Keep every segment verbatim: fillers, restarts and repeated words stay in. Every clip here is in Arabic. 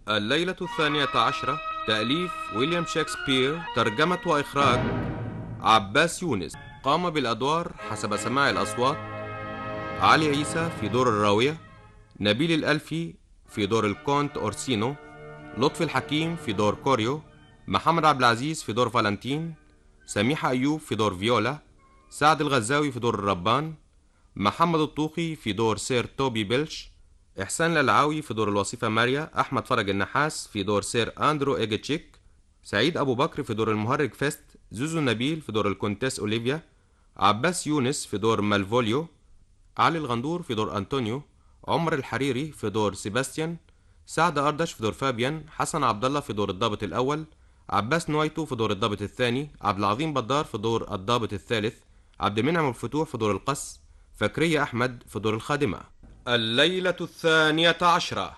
الليلة الثانية عشرة، تأليف ويليام شكسبير، ترجمة وإخراج عباس يونس. قام بالأدوار حسب سماع الأصوات: علي عيسى في دور الراوية، نبيل الألفي في دور الكونت أورسينو، لطفي الحكيم في دور كوريو، محمد عبد العزيز في دور فالنتين، سميحة أيوب في دور فيولا، سعد الغزاوي في دور الربان، محمد الطوخي في دور سير توبي بيلش، إحسان العلعاوي في دور الوصيفة ماريا، أحمد فرج النحاس في دور سير أندرو إيجيتشيك، سعيد أبو بكر في دور المهرج فيست، زوزو نبيل في دور الكونتيس أوليفيا، عباس يونس في دور مالفوليو، علي الغندور في دور أنطونيو، عمر الحريري في دور سيباستيان، سعد أردش في دور فابيان، حسن عبد الله في دور الضابط الأول، عباس نويتو في دور الضابط الثاني، عبد العظيم بدار في دور الضابط الثالث، عبد المنعم الفتوح في دور القس، فكرية أحمد في دور الخادمة. الليلة الثانية عشرة.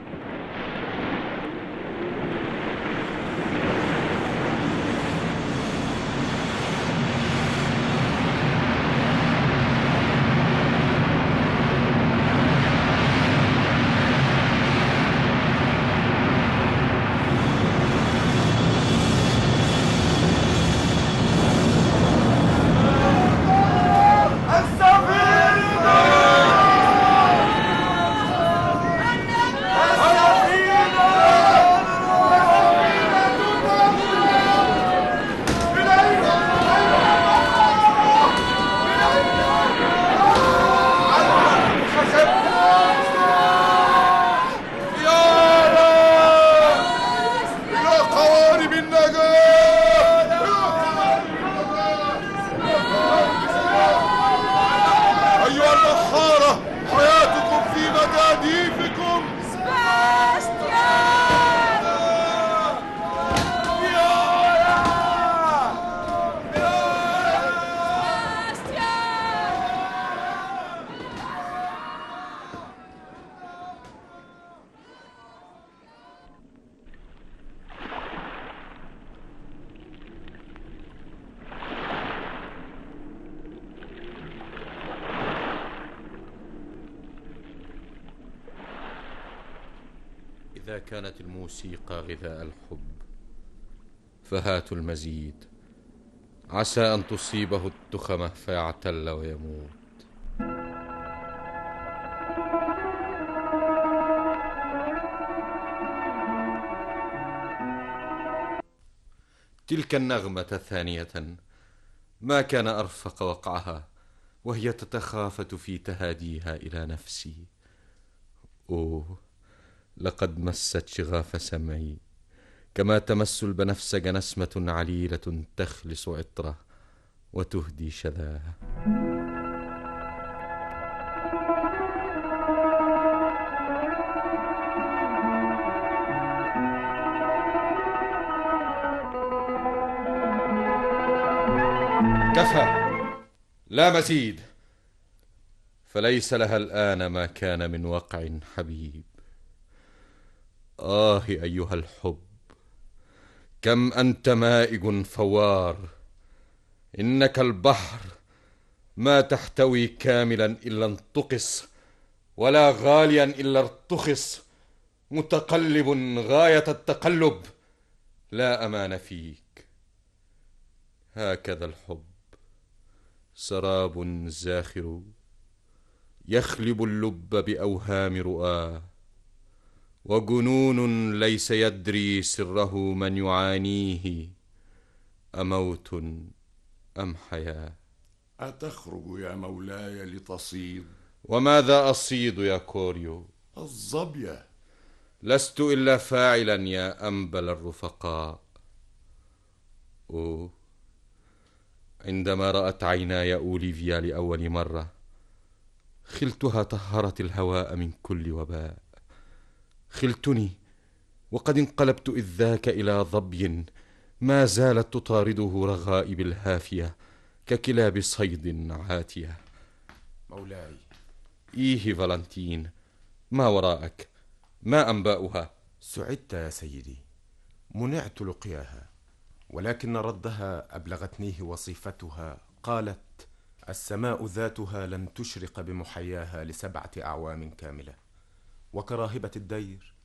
إذا كانت الموسيقى غذاء الحب فهاتوا المزيد، عسى أن تصيبه التخمة فيعتل ويموت. تلك النغمة ثانية ما كان أرفق وقعها وهي تتخافت في تهاديها إلى نفسي. أوه، لقد مست شغاف سمعي كما تمس البنفسج نسمة عليلة تخلص عطره وتهدي شذاه. كفى، لا مزيد، فليس لها الآن ما كان من وقع حبيب. آه أيها الحب، كم أنت مائج فوار، إنك البحر ما تحتوي كاملا إلا انتقص، ولا غاليا إلا ارتخص، متقلب غاية التقلب، لا أمان فيك. هكذا الحب، سراب زاخر يخلب اللب بأوهام رؤاه، وجنون ليس يدري سره من يعانيه، أموت أم حياة. أتخرج يا مولاي لتصيد؟ وماذا أصيد يا كوريو؟ الظبية. لست إلا فاعلا يا أنبل الرفقاء. أوه، عندما رأت عيناي أوليفيا لأول مرة خلتها طهرت الهواء من كل وباء. خلتني وقد انقلبت إذ ذاك إلى ظبي ما زالت تطارده رغائب الهافية ككلاب صيد عاتية. مولاي. إيه فالنتين، ما وراءك؟ ما أنباؤها؟ سعدت يا سيدي، منعت لقياها، ولكن ردها أبلغتنيه وصيفتها. قالت: السماء ذاتها لن تشرق بمحياها لسبعة أعوام كاملة، وكراهبة الدير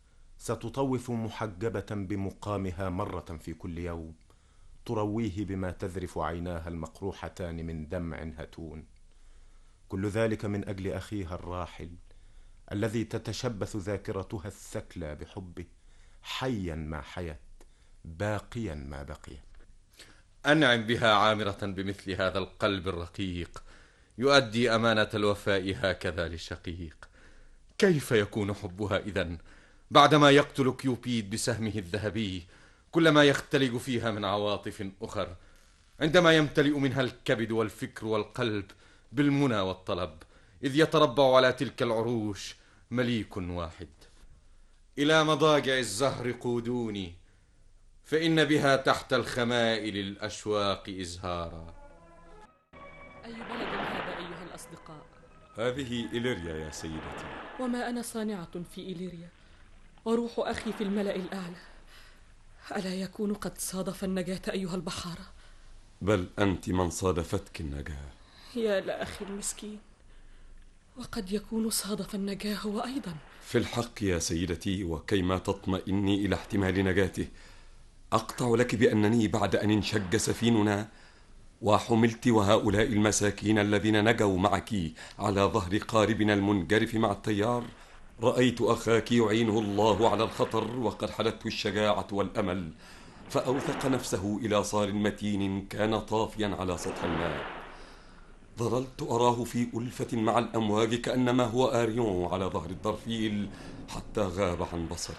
ستطوف محجبة بمقامها مرة في كل يوم، ترويه بما تذرف عيناها المقروحتان من دمع هتون، كل ذلك من أجل أخيها الراحل الذي تتشبث ذاكرتها الثكلى بحبه، حيا ما حيت، باقيا ما بقي. أنعم بها عامرة بمثل هذا القلب الرقيق يؤدي أمانة الوفاء هكذا للشقيق. كيف يكون حبها إذن بعدما يقتل كيوبيد بسهمه الذهبي كل ما يختلج فيها من عواطف أخر، عندما يمتلئ منها الكبد والفكر والقلب بالمنى والطلب، إذ يتربع على تلك العروش مليك واحد. إلى مضاجع الزهر قودوني، فإن بها تحت الخمائل الأشواق إزهارا. أي بلد هذا أيها الأصدقاء؟ هذه إليريا يا سيدتي. وما أنا صانعة في إليريا وروح أخي في الملأ الأعلى، ألا يكون قد صادف النجاة أيها البحارة؟ بل أنت من صادفتك النجاة. يا لأخي المسكين، وقد يكون صادف النجاة هو أيضا. في الحق يا سيدتي، وكيما تطمئني إلى احتمال نجاته، أقطع لك بأنني بعد أن انشج سفيننا وحملت وهؤلاء المساكين الذين نجوا معك على ظهر قاربنا المنجرف مع التيار، رأيت أخاك يعينه الله على الخطر وقد حلته الشجاعة والأمل، فأوثق نفسه إلى صار متين كان طافيا على سطح الماء. ظللت أراه في ألفة مع الأمواج كأنما هو آريون على ظهر الضرفيل حتى غاب عن بصري.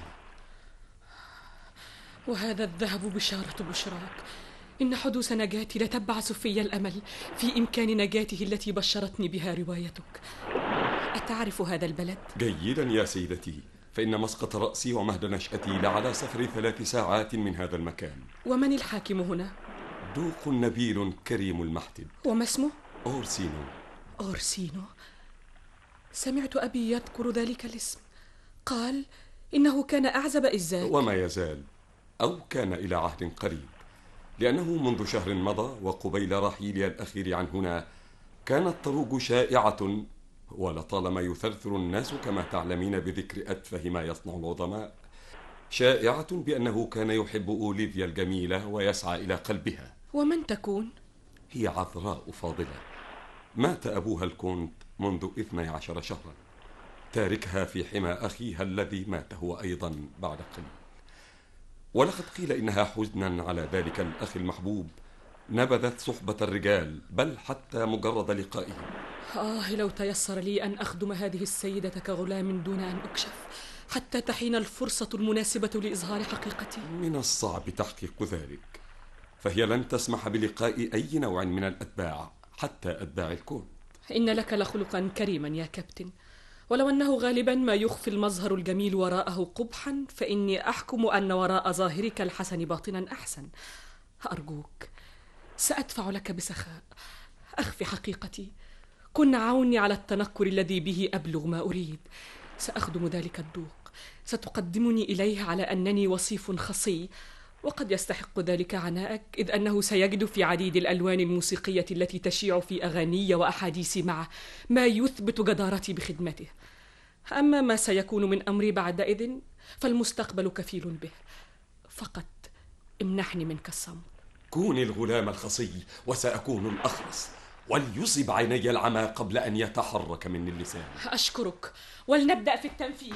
وهذا الذهب بشارة بشراك، إن حدوث نجاتي لتبعث في الأمل في إمكان نجاته التي بشرتني بها روايتك. أتعرف هذا البلد؟ جيدا يا سيدتي، فإن مسقط رأسي ومهد نشأتي لعلى سفر ثلاث ساعات من هذا المكان. ومن الحاكم هنا؟ دوق نبيل كريم المحتب. وما اسمه؟ أورسينو. أورسينو؟ سمعت أبي يذكر ذلك الاسم، قال إنه كان أعزب إزاك. وما يزال، أو كان إلى عهد قريب، لأنه منذ شهر مضى وقبيل رحيلي الأخير عن هنا كانت تروج شائعة، ولطالما يثرثر الناس كما تعلمين بذكر أتفه ما يصنع العظماء، شائعة بأنه كان يحب أوليفيا الجميلة ويسعى إلى قلبها. ومن تكون؟ هي عذراء فاضلة، مات أبوها الكونت منذ اثني عشر شهرا، تاركها في حمى أخيها الذي مات هو أيضا بعد قليل. ولقد قيل إنها حزنا على ذلك الأخ المحبوب نبذت صحبة الرجال، بل حتى مجرد لقائهم. آه لو تيسر لي أن أخدم هذه السيدة كغلام دون أن أكشف حتى تحين الفرصة المناسبة لإظهار حقيقتي. من الصعب تحقيق ذلك، فهي لن تسمح بلقاء أي نوع من الأتباع حتى أتباع الكون. إن لك لخلقا كريما يا كابتن، ولو أنه غالبا ما يخفي المظهر الجميل وراءه قبحا، فإني أحكم أن وراء ظاهرك الحسن باطنا أحسن. أرجوك سأدفع لك بسخاء، أخفي حقيقتي، كن عوني على التنكر الذي به أبلغ ما أريد. سأخدم ذلك الدوق، ستقدمني إليه على أنني وصيف خصي، وقد يستحق ذلك عناءك، إذ أنه سيجد في عديد الألوان الموسيقية التي تشيع في أغاني وأحاديث معه ما يثبت جدارتي بخدمته. أما ما سيكون من أمري بعدئذ فالمستقبل كفيل به، فقط امنحني منك الصمت. كوني الغلام الخصي وسأكون الأخرس، وليصب عيني العمى قبل أن يتحرك مني اللسان. أشكرك، ولنبدأ في التنفيذ.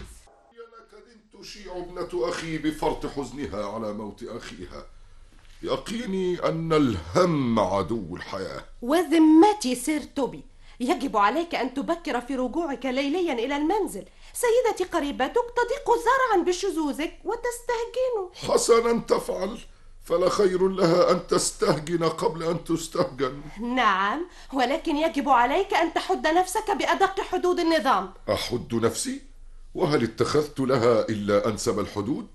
لقد تشيع ابنة أخي بفرط حزنها على موت أخيها. يقيني أن الهم عدو الحياة. وذمتي سير توبي، يجب عليك أن تبكر في رجوعك ليليا إلى المنزل. سيدتي قريبتك تضيق زرعا بشذوذك وتستهجن. حسنا تفعل، فلا خير لها أن تستهجن قبل أن تستهجن. نعم، ولكن يجب عليك أن تحد نفسك بأدق حدود النظام. أحد نفسي؟ وهل اتخذت لها إلا أنسب الحدود؟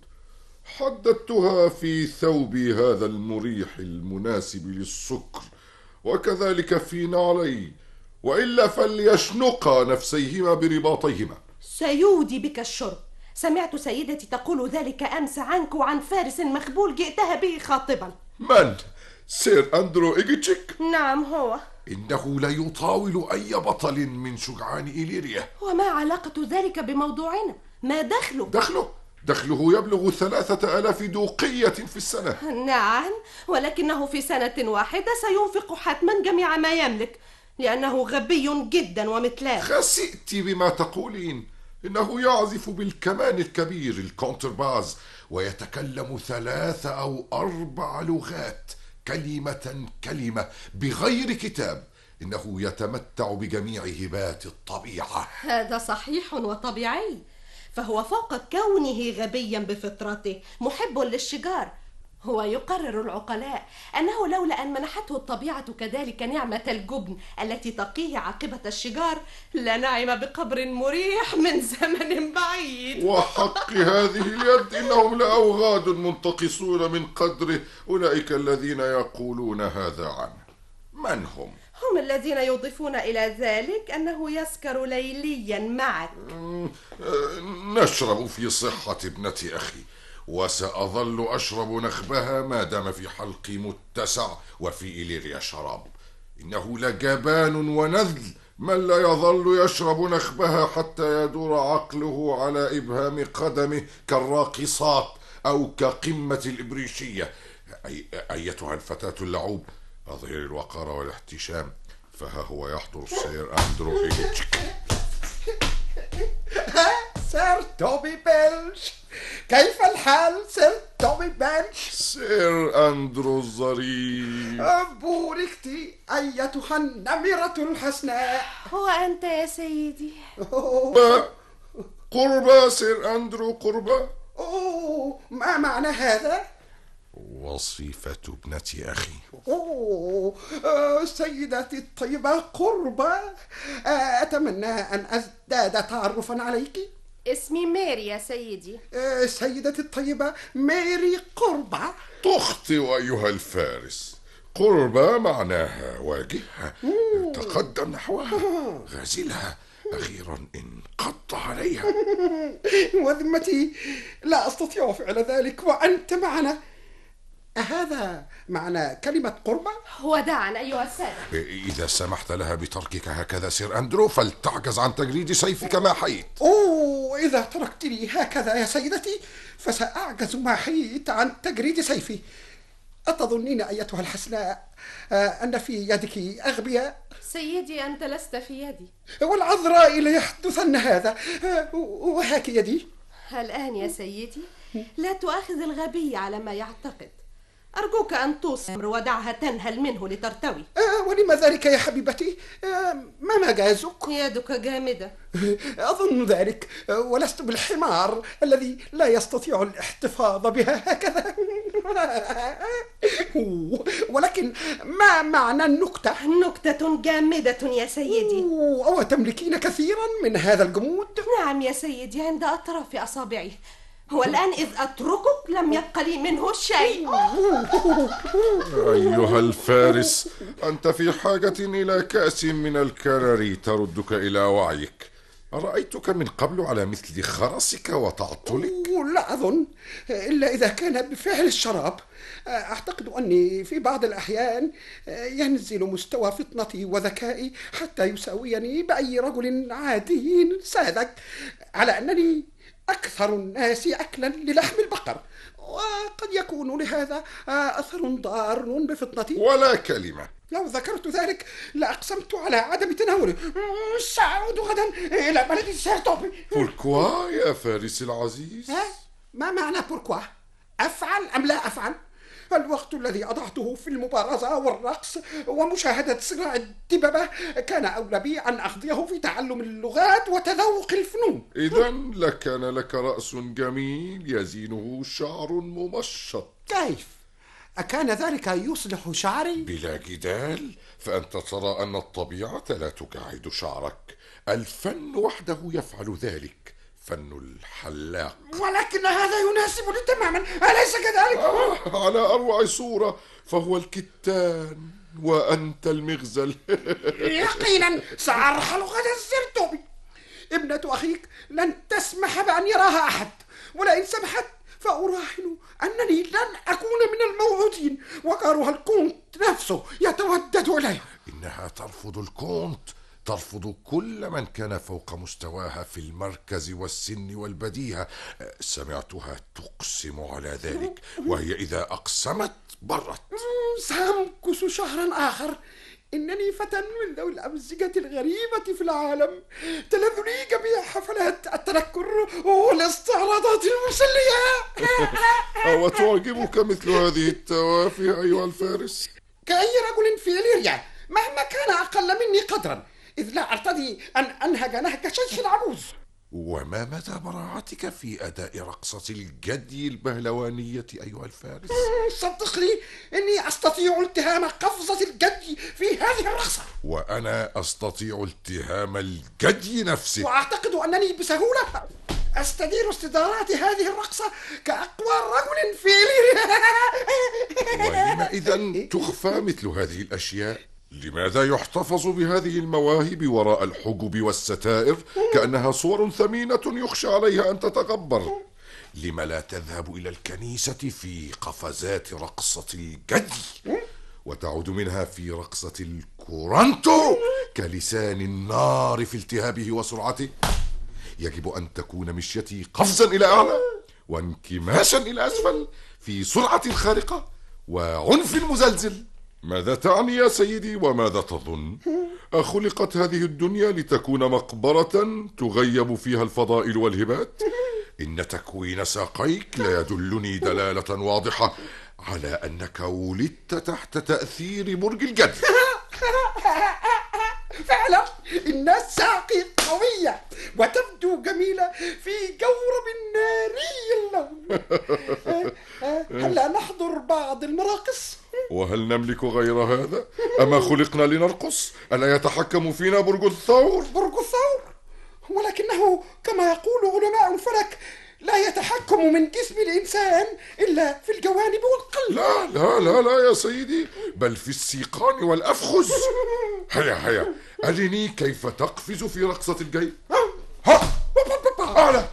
حددتها في ثوبي هذا المريح المناسب للسكر، وكذلك في نعلي، وإلا فليشنقا نفسيهما برباطيهما. سيودي بك الشرب. سمعت سيدتي تقول ذلك أمس عنك وعن فارس مخبول جئتها به خاطبا. من؟ سير أندرو إيجيتشيك؟ نعم هو. إنه لا يطاول أي بطل من شجعان إليريا. وما علاقة ذلك بموضوعنا؟ ما دخله؟ دخله؟ دخله يبلغ ثلاثة آلاف دوقية في السنة. نعم، ولكنه في سنة واحدة سينفق حتما جميع ما يملك، لأنه غبي جدا ومثلاه. خسئت بما تقولين. إنه يعزف بالكمان الكبير الكونترباز، ويتكلم ثلاث أو أربع لغات كلمة كلمة بغير كتاب. إنه يتمتع بجميع هبات الطبيعة. هذا صحيح وطبيعي، فهو فوق كونه غبيا بفطرته محب للشجار. هو يقرر العقلاء أنه لولا أن منحته الطبيعة كذلك نعمة الجبن التي تقيه عاقبة الشجار لنعم بقبر مريح من زمن بعيد. وحق هذه اليد إنهم لأوغاد منتقصون من قدره. أولئك الذين يقولون هذا عنه من هم؟ هم الذين يضيفون إلى ذلك أنه يسكر ليليا معك. نشرب في صحة ابنة أخي، وسأظل أشرب نخبها ما دام في حلقي متسع وفي إليريا شراب. إنه لجبان ونذل من لا يظل يشرب نخبها حتى يدور عقله على إبهام قدمه كالراقصات أو كقمة الإبريشية. أي أيتها الفتاة اللعوب، أظهر الوقار والاحتشام، فها هو يحضر سير أندرو إيجيتشك. سير توبي بيلش، كيف الحال سير توبي بيلش؟ سير أندرو الظريف. بوركتي أيتها النمرة الحسناء. هو أنت يا سيدي؟ قربة قربة سير أندرو، قربة. أوه، ما معنى هذا؟ وصيفة ابنة أخي. أوه، آه، سيدتي الطيبة قربة، آه، أتمنى أن أزداد تعرفا عليك. اسمي ماري يا سيدي. آه، سيدتي الطيبة ماري قربة. تخطئ أيها الفارس. قربة معناها واجهها، تقدم نحوها، غازلها، أخيرا انقض عليها. وذمتي لا أستطيع فعل ذلك وأنت معنا. أهذا معنى كلمة قربة؟ وداعا أيها السادة. إذا سمحت لها بتركك هكذا سير أندرو فلتعجز عن تجريد سيفك ما حييت. أوه، إذا تركتني هكذا يا سيدتي فسأعجز ما حييت عن تجريد سيفي. أتظنين أيتها الحسناء أن في يدك أغبياء؟ سيدي أنت لست في يدي. والعذراء ليحدثن هذا. وهاك يدي. الآن يا سيدي لا تؤاخذ الغبي على ما يعتقد. أرجوك أن تصبر ودعها تنهل منه لترتوي. آه، ولما ذلك يا حبيبتي؟ آه، ما مجازك؟ يدك جامدة. أظن ذلك، ولست بالحمار الذي لا يستطيع الاحتفاظ بها هكذا. ولكن ما معنى النكتة؟ نكتة جامدة يا سيدي. أو تملكين كثيرا من هذا الجمود؟ نعم يا سيدي، عند أطراف أصابعي. والآن إذ أتركك لم يبق لي منه شيء. أيها الفارس، أنت في حاجة إلى كأس من الكرري تردك إلى وعيك. أرأيتك من قبل على مثل خرسك وتعطلك؟ لا أظن، إلا إذا كان بفعل الشراب. أعتقد أني في بعض الأحيان ينزل مستوى فطنتي وذكائي حتى يساويني بأي رجل عادي ساذج، على أنني أكثر الناس أكلا للحم البقر، وقد يكون لهذا أثر ضار بفطنتي. ولا كلمة. لو ذكرت ذلك لأقسمت على عدم تناوله. سأعود غدا إلى بلد سير توبي. بوركوا يا فارس العزيز؟ ها؟ ما معنى بوركوا؟ أفعل أم لا أفعل؟ الوقت الذي أضعته في المبارزة والرقص ومشاهدة صراع الدببة كان أولى بي أن أقضيه في تعلم اللغات وتذوق الفنون. إذن لكان لك رأس جميل يزينه شعر ممشط. كيف؟ أكان ذلك يصلح شعري؟ بلا جدال، فأنت ترى أن الطبيعة لا تجعد شعرك، الفن وحده يفعل ذلك، فن الحلاق. ولكن هذا يناسبني تماما، أليس كذلك؟ آه، على أروع صورة، فهو الكتان وأنت المغزل. يقينا سأرحل غدا سير توبي. ابنة أخيك لن تسمح بأن يراها أحد، ولئن سمحت فأراهن أنني لن أكون من الموعودين، وكارها الكونت نفسه يتودد إليها. إنها ترفض الكونت، ترفض كل من كان فوق مستواها في المركز والسن والبديهة. سمعتها تقسم على ذلك، وهي إذا أقسمت برت. سأمكث شهرا آخر. إنني فتى من ذوي الأمزجة الغريبة في العالم، تلذ لي جميع حفلات التنكر والاستعراضات المسلية. أو تعجبك مثل هذه التوافه أيها الفارس؟ كأي رجل في إليريا مهما كان أقل مني قدرا، إذ لا أرتضي أن أنهج نهج شيخ عجوز. وما مدى براعتك في أداء رقصة الجدي البهلوانية أيها الفارس؟ صدقني إني أستطيع التهام قفزة الجدي في هذه الرقصة، وأنا أستطيع التهام الجدي نفسه، وأعتقد أنني بسهولة أستدير استدارات هذه الرقصة كأقوى رجل في إليريا. ولما إذن تخفى مثل هذه الأشياء؟ لماذا يحتفظ بهذه المواهب وراء الحجب والستائر كأنها صور ثمينة يخشى عليها أن تتغبر؟ لما لا تذهب إلى الكنيسة في قفزات رقصة الجدي وتعود منها في رقصة الكورانتو كلسان النار في التهابه وسرعته؟ يجب أن تكون مشيتي قفزا إلى أعلى وانكماشا إلى أسفل في سرعة خارقة وعنف مزلزل. ماذا تعني يا سيدي وماذا تظن؟ أخلقت هذه الدنيا لتكون مقبرة تغيب فيها الفضائل والهبات؟ إن تكوين ساقيك لا يدلني دلالة واضحة على أنك ولدت تحت تأثير برج الجد. فعلا إن ساقي قوية وتبدو جميلة في جورب ناري اللون. هلا نحضر بعض المراقص؟ وهل نملك غير هذا؟ أما خلقنا لنرقص؟ ألا يتحكم فينا برج الثور؟ برج الثور؟ ولكنه كما يقول علماء الفلك لا يتحكم من جسم الإنسان إلا في الجوانب والقلب. لا لا لا لا يا سيدي، بل في السيقان والأفخذ. هيا هيا أرني كيف تقفز في رقصة الجيب. ها أعلى.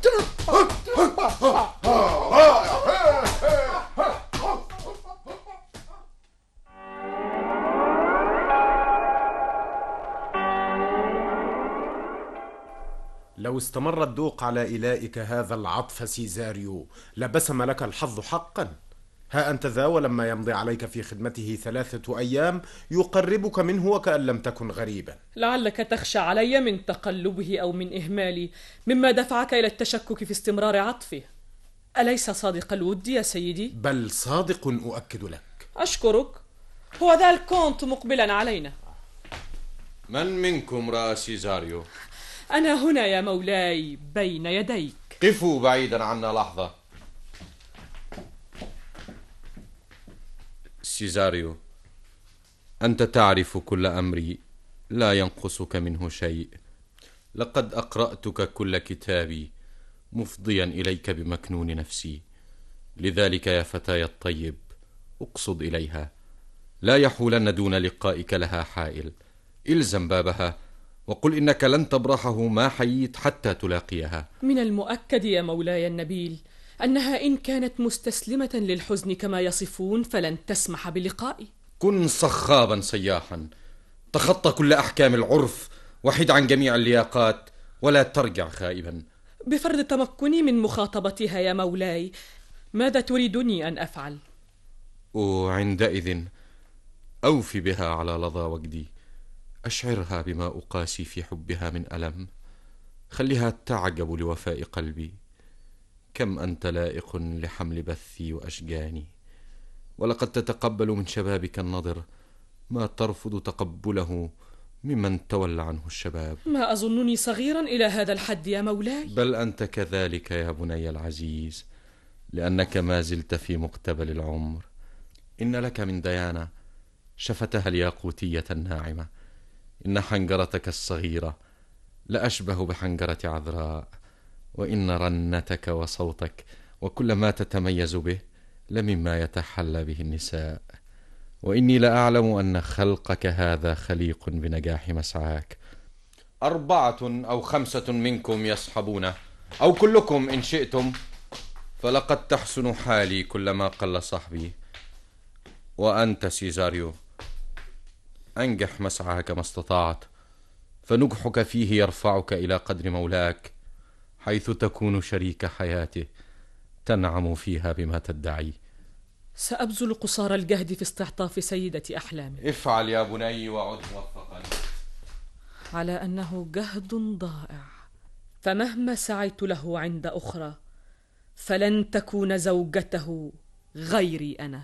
لو استمر الذوق على إلائك هذا العطف سيزاريو لبسم لك الحظ حقا. ها أنت ذا ولما يمضي عليك في خدمته ثلاثة أيام يقربك منه وكأن لم تكن غريبا. لعلك تخشى علي من تقلبه أو من إهمالي مما دفعك إلى التشكك في استمرار عطفه. أليس صادق الود يا سيدي؟ بل صادق أؤكد لك. أشكرك. هو ذا الكونت مقبلا علينا. من منكم رأى سيزاريو؟ أنا هنا يا مولاي بين يديك. قفوا بعيدا عنا لحظة. سيزاريو، أنت تعرف كل أمري، لا ينقصك منه شيء. لقد أقرأتك كل كتابي مفضيا إليك بمكنون نفسي. لذلك يا فتاي الطيب اقصد إليها، لا يحولن دون لقائك لها حائل. إلزم بابها وقل إنك لن تبرحه ما حييت حتى تلاقيها. من المؤكد يا مولاي النبيل أنها إن كانت مستسلمة للحزن كما يصفون فلن تسمح بلقائي. كن صخابا سياحا، تخطى كل أحكام العرف وحد عن جميع اللياقات ولا ترجع خائبا. بفرض تمكني من مخاطبتها يا مولاي، ماذا تريدني أن أفعل؟ وعندئذ أوفي بها على لظى وجدي، أشعرها بما أقاسي في حبها من ألم، خليها تعجب لوفاء قلبي. كم أنت لائق لحمل بثي وأشجاني، ولقد تتقبل من شبابك النضر ما ترفض تقبله ممن تولى عنه الشباب. ما أظنني صغيرا إلى هذا الحد يا مولاي. بل أنت كذلك يا بني العزيز، لأنك ما زلت في مقتبل العمر. إن لك من ديانة شفتها الياقوتية الناعمة، إن حنجرتك الصغيرة لأشبه بحنجرة عذراء، وإن رنتك وصوتك وكل ما تتميز به لمما يتحلى به النساء، وإني لأعلم أن خلقك هذا خليق بنجاح مسعاك. أربعة أو خمسة منكم يصحبونه، أو كلكم إن شئتم، فلقد تحسن حالي كلما قل صحبي. وأنت سيزاريو أنجح مسعاك ما استطعت، فنجحك فيه يرفعك إلى قدر مولاك، حيث تكون شريك حياته تنعم فيها بما تدعي. سأبذل قصارى الجهد في استعطاف سيدة أحلامي. افعل يا بني وعد موفقا. على أنه جهد ضائع، فمهما سعيت له عند أخرى فلن تكون زوجته غيري أنا.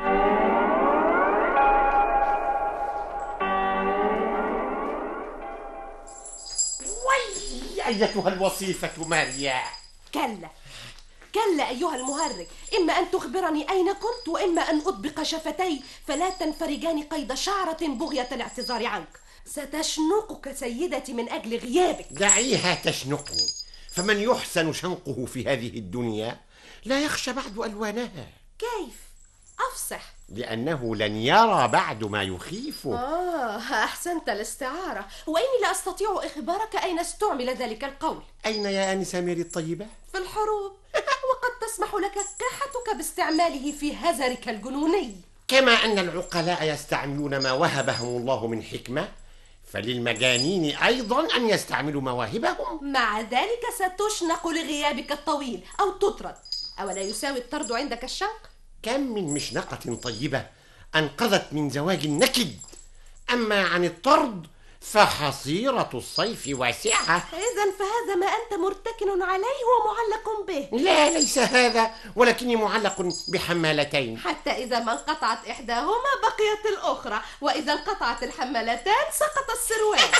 وي أيتها الوصيفة ماريا. كلا كلا أيها المهرج، إما أن تخبرني أين كنت وإما أن أطبق شفتي فلا تنفرجان قيد شعرة بغية الاعتذار عنك. ستشنقك سيدتي من أجل غيابك. دعيها تشنقني، فمن يحسن شنقه في هذه الدنيا لا يخشى بعد ألوانها. كيف؟ أفصح. لأنه لن يرى بعد ما يخيفه. آه أحسنت الاستعارة، وإني لا أستطيع إخبارك أين استعمل ذلك القول. أين يا آنسة ميري الطيبة؟ في الحروب، وقد تسمح لك كحتك باستعماله في هزرك الجنوني. كما أن العقلاء يستعملون ما وهبهم الله من حكمة، فللمجانين أيضا أن يستعملوا مواهبهم. مع ذلك ستشنق لغيابك الطويل أو تطرد، أولا يساوي الطرد عندك الشنق؟ كم من مشنقة طيبة أنقذت من زواج نكد، أما عن الطرد فحصيرة الصيف واسعة. إذن فهذا ما أنت مرتكن عليه ومعلق به. لا، ليس هذا، ولكني معلق بحمالتين، حتى إذا ما انقطعت إحداهما بقيت الأخرى، وإذا انقطعت الحمالتان سقط السروال.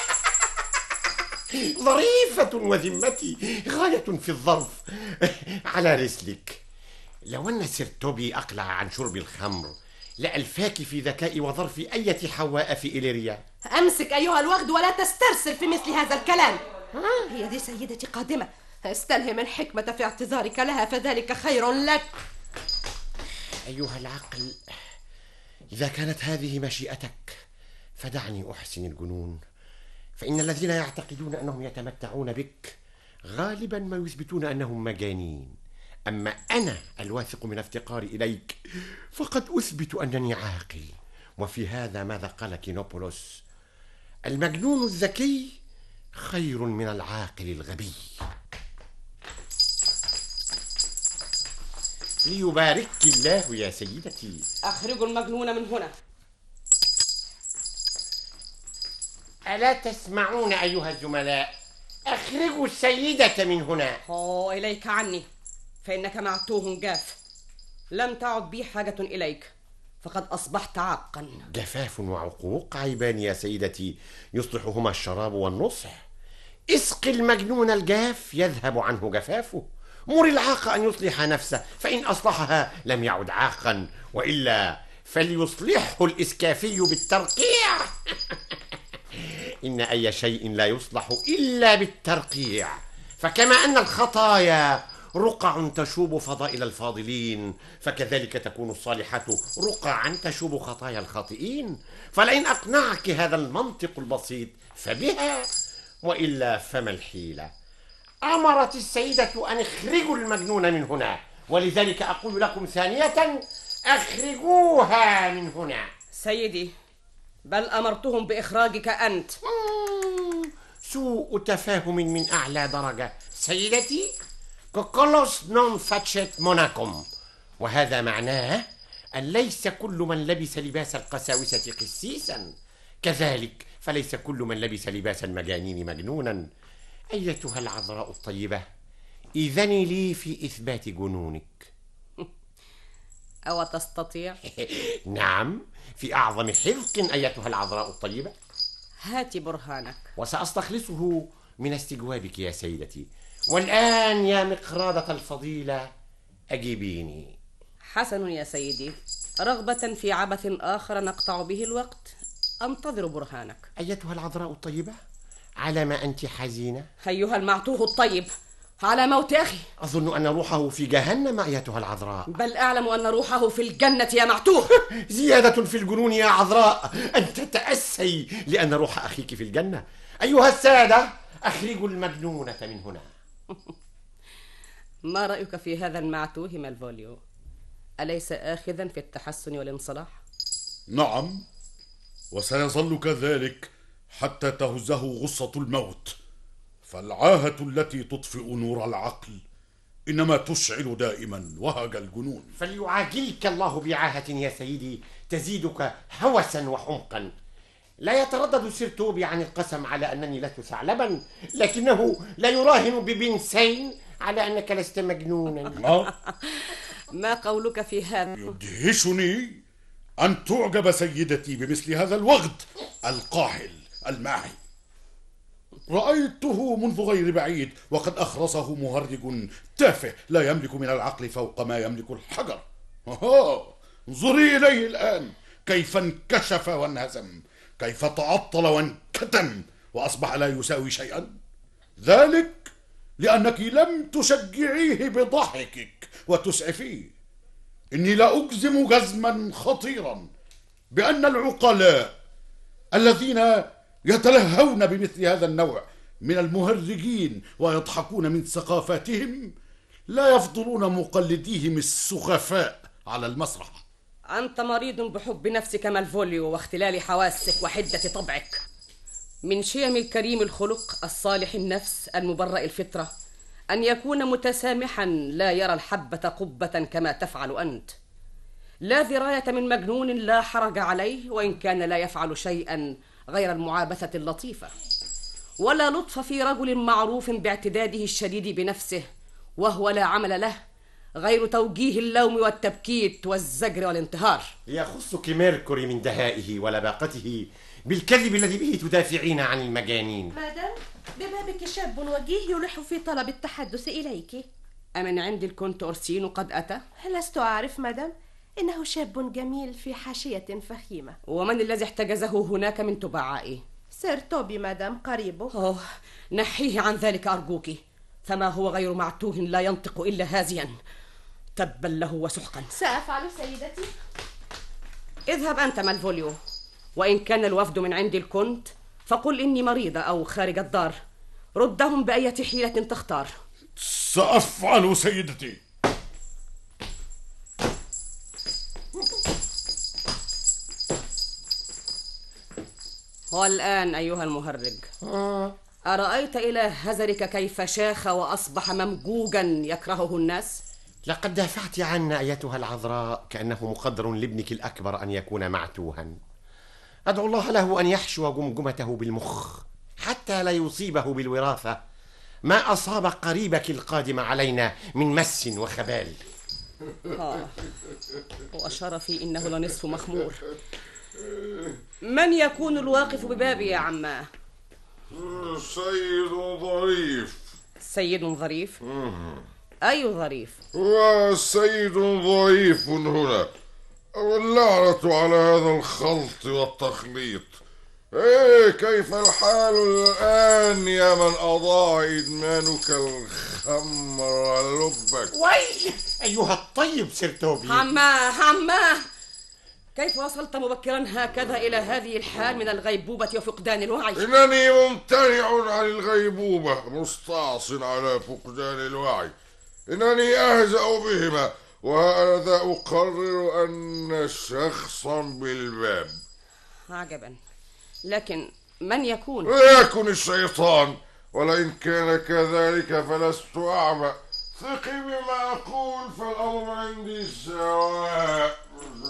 ظريفة وذمتي غاية في الظرف. على رسلك، لو أن سيرتوبي أقلع عن شرب الخمر لألفاك في ذكاء وظرف أية حواء في إليريا. أمسك أيها الوغد ولا تسترسل في مثل هذا الكلام. هي دي سيدتي قادمة، استلهم الحكمة في اعتذارك لها فذلك خير لك. أيها العقل، إذا كانت هذه مشيئتك فدعني أحسن الجنون، فإن الذين يعتقدون أنهم يتمتعون بك غالبا ما يثبتون أنهم مجانين. أما أنا الواثق من افتقاري إليك فقد أثبت أنني عاقل. وفي هذا ماذا قال كينوبولوس؟ المجنون الذكي خير من العاقل الغبي. ليبارك الله يا سيدتي. أخرجوا المجنون من هنا. ألا تسمعون أيها الزملاء؟ أخرجوا السيدة من هنا. أوه، إليك عني، فإنك معتوه جاف، لم تعد بي حاجة إليك، فقد أصبحت عاقا. جفاف وعقوق عيبان يا سيدتي، يصلحهما الشراب والنصح. اسق المجنون الجاف يذهب عنه جفافه، مر العاق أن يصلح نفسه، فإن أصلحها لم يعد عاقا، وإلا فليصلحه الإسكافي بالترقيع. إن أي شيء لا يصلح إلا بالترقيع، فكما أن الخطايا رقع تشوب فضائل الفاضلين، فكذلك تكون الصالحة رقعا تشوب خطايا الخاطئين. فلئن أقنعك هذا المنطق البسيط فبها، وإلا فما الحيلة. أمرت السيدة أن اخرجوا المجنون من هنا، ولذلك أقول لكم ثانية: أخرجوها من هنا. سيدي، بل أمرتهم بإخراجك أنت. سوء تفاهم من أعلى درجة. سيدتي، كوكولوس نون فاتشت موناكوم، وهذا معناه أن ليس كل من لبس لباس القساوسة قسيسا، كذلك فليس كل من لبس لباس المجانين مجنونا. أيتها العذراء الطيبة، إذني لي في إثبات جنونك. أو تستطيع؟ نعم، في أعظم حذق أيتها العذراء الطيبة. هات برهانك. وسأستخلصه من استجوابك يا سيدتي. والآن يا مقرادة الفضيلة أجيبيني. حسن يا سيدي، رغبة في عبث آخر نقطع به الوقت، أنتظر برهانك. أيتها العذراء الطيبة، على ما أنت حزينة؟ أيها المعتوه الطيب، على موت أخي. أظن أن روحه في جهنم أيتها العذراء. بل أعلم أن روحه في الجنة يا معتوه. زيادة في الجنون يا عذراء، أن تتأسي لأن روح أخيك في الجنة. أيها السادة، أخرجوا المجنونة من هنا. ما رأيك في هذا المعتوه مالفوليو؟ أليس آخذا في التحسن والانصلاح؟ نعم، وسيظل كذلك حتى تهزه غصة الموت، فالعاهة التي تطفئ نور العقل إنما تشعل دائما وهج الجنون. فليعاجلك الله بعاهة يا سيدي تزيدك هوسا وحمقا. لا يتردد سيرتوبي عن القسم على أنني لست ثعلبا، لكنه لا يراهن ببنسين على أنك لست مجنونا. ما, ما قولك في هذا؟ يدهشني أن تعجب سيدتي بمثل هذا الوغد القاحل الماعي. رأيته منذ غير بعيد وقد أخرسه مهرج تافه لا يملك من العقل فوق ما يملك الحجر. انظري إليه الآن كيف انكشف وانهزم، كيف تعطل وانكتم وأصبح لا يساوي شيئا. ذلك لأنك لم تشجعيه بضحكك وتسعفيه. إني لا أجزم جزما خطيرا بأن العقلاء الذين يتلهون بمثل هذا النوع من المهرجين ويضحكون من ثقافاتهم لا يفضلون مقلديهم السخفاء على المسرح. أنت مريض بحب نفسك مالفوليو واختلال حواسك وحدة طبعك. من شيم الكريم الخلق الصالح النفس المبرأ الفطرة أن يكون متسامحا لا يرى الحبة قبة كما تفعل أنت. لا ذراية من مجنون لا حرج عليه وإن كان لا يفعل شيئا غير المعابثة اللطيفة، ولا لطف في رجل معروف باعتداده الشديد بنفسه وهو لا عمل له غير توجيه اللوم والتبكيت والزجر والانتهار. يخصك ميركوري من دهائه ولباقته بالكذب الذي به تدافعين عن المجانين. مادام ببابك شاب وجيه يلح في طلب التحدث إليك. أمن عند الكونت أورسينو قد أتى؟ لست أعرف مادام، إنه شاب جميل في حاشية فخيمة. ومن الذي احتجزه هناك من تبعائه؟ سير توبي مادام قريبه. أوه، نحيه عن ذلك أرجوك، فما هو غير معتوه لا ينطق إلا هازيا. تبا له وسحقا. سأفعل سيدتي. اذهب أنت مالفوليو، وإن كان الوفد من عند الكونت فقل إني مريضة أو خارج الدار. ردهم بأية حيلة تختار. سأفعل سيدتي. والآن أيها المهرج، أرأيت إلى هزرك كيف شاخ وأصبح ممجوجا يكرهه الناس؟ لقد دافعت عنا أيتها العذراء كأنه مقدر لابنك الأكبر أن يكون معتوها. أدعو الله له أن يحشو جمجمته بالمخ حتى لا يصيبه بالوراثة ما أصاب قريبك القادم علينا من مس وخبال. آه. وأشار في إنه لنصف مخمور. من يكون الواقف ببابي يا عماه؟ سيد ظريف. سيد ظريف؟ أي ظريف؟ وسيد ظريف هنا. واللعنة على هذا الخلط والتخليط. ايه كيف الحال الآن يا من أضاع إدمانك الخمر ولبك؟ وي أيها الطيب سيرتوبي. عماه عماه، كيف وصلت مبكرا هكذا إلى هذه الحال من الغيبوبة وفقدان الوعي؟ إنني ممتنع عن الغيبوبة مستعص على فقدان الوعي. إنني أهزأ بهما وهذا أقرر أن شخصا بالباب. عجبا، لكن من يكون؟ يكن الشيطان، ولئن كان كذلك فلست أعمى. ثقي بما أقول فالأمر عندي سواء.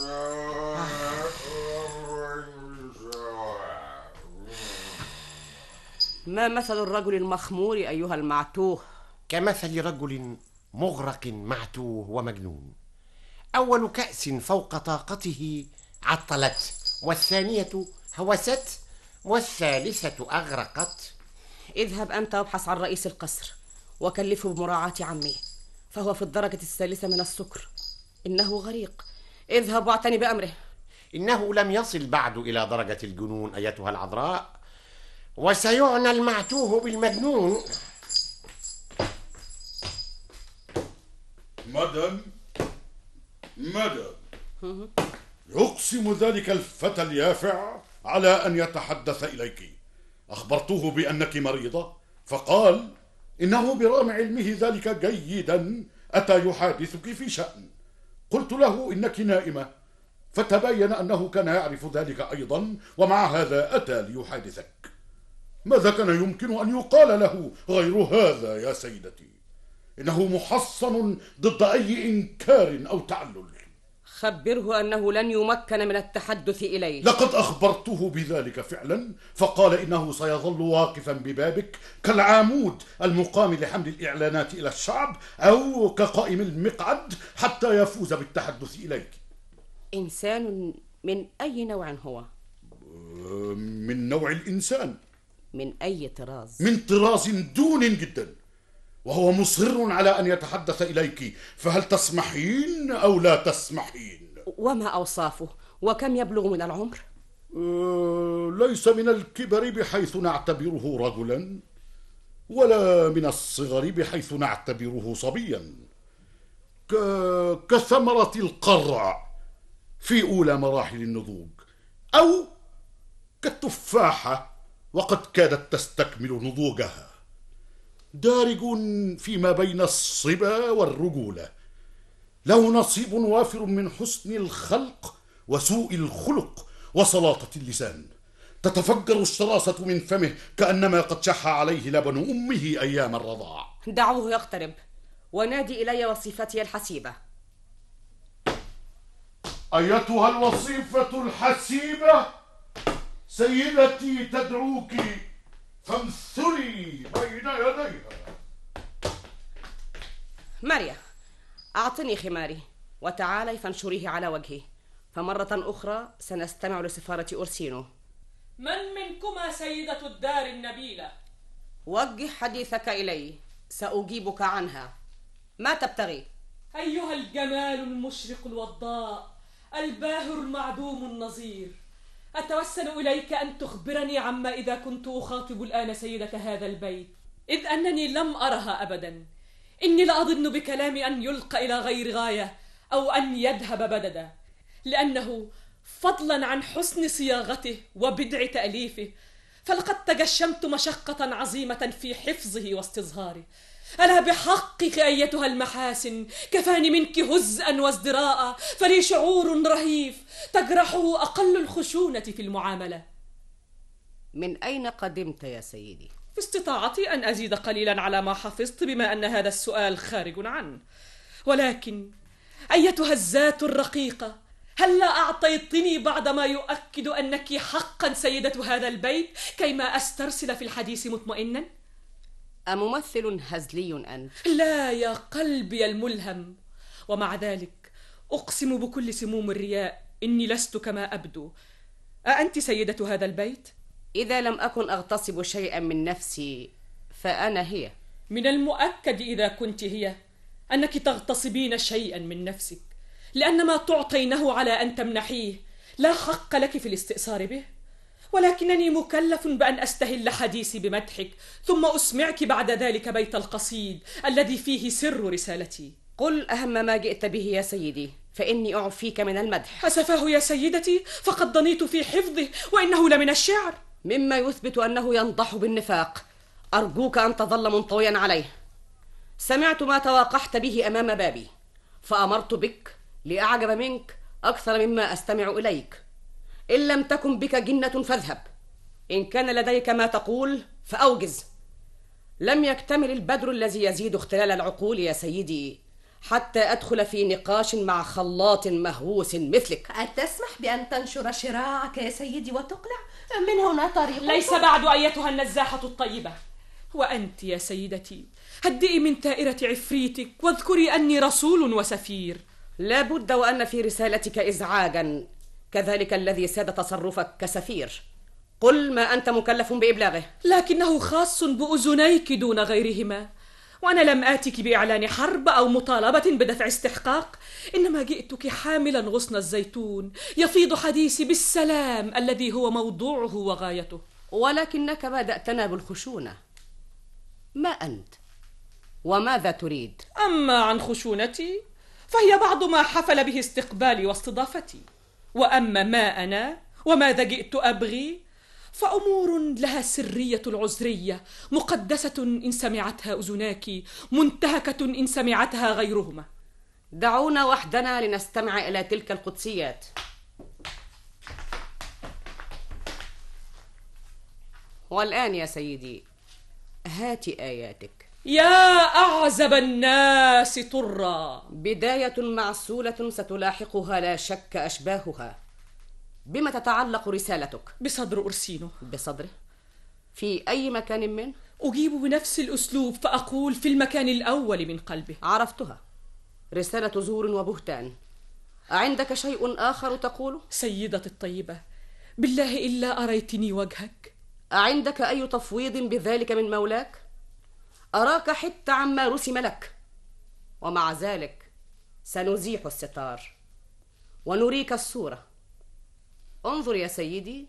ما مثل الرجل المخمور أيها المعتوه؟ كمثل رجل مغرق معتوه ومجنون. أول كأس فوق طاقته عطلت، والثانية هوست، والثالثة أغرقت. اذهب أنت وابحث عن رئيس القصر وكلفه بمراعاة عمي، فهو في الدرجة الثالثة من السكر. إنه غريق. اذهب واعتني بأمره. إنه لم يصل بعد إلى درجة الجنون أيتها العذراء، وسيعنى المعتوه بالمجنون. مدام مدام يقسم ذلك الفتى اليافع على أن يتحدث إليك. أخبرته بأنك مريضة فقال إنه برغم علمه ذلك جيدا أتى يحادثك في شأن. قلت له إنك نائمة، فتبين أنه كان يعرف ذلك أيضا، ومع هذا أتى ليحادثك. ماذا كان يمكن أن يقال له غير هذا يا سيدتي؟ إنه محصن ضد أي إنكار أو تعلل. خبره أنه لن يمكن من التحدث إليه. لقد أخبرته بذلك فعلا، فقال إنه سيظل واقفا ببابك كالعامود المقام لحمل الإعلانات إلى الشعب، أو كقائم المقعد حتى يفوز بالتحدث إليك. إنسان من أي نوع هو؟ من نوع الإنسان. من أي طراز؟ من طراز دون جدا، وهو مصر على أن يتحدث إليك، فهل تسمحين أو لا تسمحين؟ وما أوصافه؟ وكم يبلغ من العمر؟ أه ليس من الكبر بحيث نعتبره رجلا، ولا من الصغر بحيث نعتبره صبيا، ك... كثمرة القرع في أولى مراحل النضوج، أو كالتفاحة وقد كادت تستكمل نضوجها، دارج فيما بين الصبا والرجولة، له نصيب وافر من حسن الخلق وسوء الخلق وسلاطة اللسان، تتفجر الشراسة من فمه كأنما قد شح عليه لبن أمه أيام الرضاع. دعوه يقترب ونادي إلي وصيفتي الحسيبة. أيتها الوصيفة الحسيبة، سيدتي تدعوك فامثلي بين يديها. ماريا، أعطني خماري وتعالي فانشريه على وجهي، فمرة أخرى سنستمع لسفارة أورسينو. من منكما سيدة الدار النبيلة؟ وجه حديثك إلي، سأجيبك عنها. ما تبتغي؟ أيها الجمال المشرق الوضاء، الباهر المعدوم النظير، أتوسل إليك أن تخبرني عما إذا كنت أخاطب الآن سيدة هذا البيت، إذ أنني لم أرها أبدا. إني لأظن بكلامي أن يلقى إلى غير غاية أو أن يذهب بددا، لأنه فضلا عن حسن صياغته وبدع تأليفه فلقد تجشمت مشقة عظيمة في حفظه واستظهاره. ألا بحقك أيتها المحاسن كفاني منك هزءا وازدراء، فلي شعور رهيف تجرحه أقل الخشونة في المعاملة. من أين قدمت يا سيدي؟ في استطاعتي أن أزيد قليلا على ما حفظت، بما أن هذا السؤال خارج عنه. ولكن أيتها الذات الرقيقة، هل لا أعطيتني بعد ما يؤكد أنك حقا سيدة هذا البيت كيما أسترسل في الحديث مطمئنا؟ أممثل هزلي أنت؟ لا يا قلبي الملهم، ومع ذلك أقسم بكل سموم الرياء إني لست كما أبدو. أأنت سيدة هذا البيت؟ إذا لم أكن أغتصب شيئا من نفسي فأنا هي. من المؤكد إذا كنت هي أنك تغتصبين شيئا من نفسك، لأن ما تعطينه على أن تمنحيه لا حق لك في الاستئثار به. ولكنني مكلف بأن أستهل حديثي بمدحك، ثم أسمعك بعد ذلك بيت القصيد الذي فيه سر رسالتي. قل أهم ما جئت به يا سيدي، فإني أعفيك من المدح. أسفاه يا سيدتي، فقد ضنيت في حفظه، وإنه لمن الشعر، مما يثبت أنه ينضح بالنفاق. أرجوك أن تظل منطويا عليه. سمعت ما تواقحت به أمام بابي، فأمرت بك لأعجب منك أكثر مما أستمع إليك. إن لم تكن بك جنة فاذهب، إن كان لديك ما تقول فأوجز. لم يكتمل البدر الذي يزيد اختلال العقول يا سيدي حتى أدخل في نقاش مع خلاط مهووس مثلك. أتسمح بأن تنشر شراعك يا سيدي وتقلع؟ من هنا طريق. ليس بعد أيتها النزاحة الطيبة. وأنت يا سيدتي هدئي من تائرة عفريتك واذكري أني رسول وسفير. لا بد وأن في رسالتك إزعاجا، كذلك الذي ساد تصرفك كسفير. قل ما أنت مكلف بإبلاغه. لكنه خاص بأذنيك دون غيرهما، وأنا لم آتك بإعلان حرب أو مطالبة بدفع استحقاق، إنما جئتك حاملا غصن الزيتون يفيض حديثي بالسلام الذي هو موضوعه وغايته. ولكنك بدأتنا بالخشونة. ما أنت؟ وماذا تريد؟ أما عن خشونتي فهي بعض ما حفل به استقبالي واستضافتي، وأما ما أنا وماذا جئت أبغي فأمور لها سرية العذرية، مقدسة إن سمعتها أذناك، منتهكة إن سمعتها غيرهما. دعونا وحدنا لنستمع إلى تلك القدسيات. والآن يا سيدي هات آياتك. يا أعزب الناس طرا. بداية معسولة ستلاحقها لا شك أشباهها. بما تتعلق رسالتك؟ بصدر أرسينو. بصدره؟ في أي مكان منه؟ أجيب بنفس الأسلوب فأقول في المكان الأول من قلبه. عرفتها، رسالة زور وبهتان. أعندك شيء آخر تقوله؟ سيدتي الطيبة، بالله إلا أريتني وجهك. أعندك أي تفويض بذلك من مولاك؟ أراك حتى عما رسم لك، ومع ذلك سنزيح الستار ونريك الصورة. انظر يا سيدي،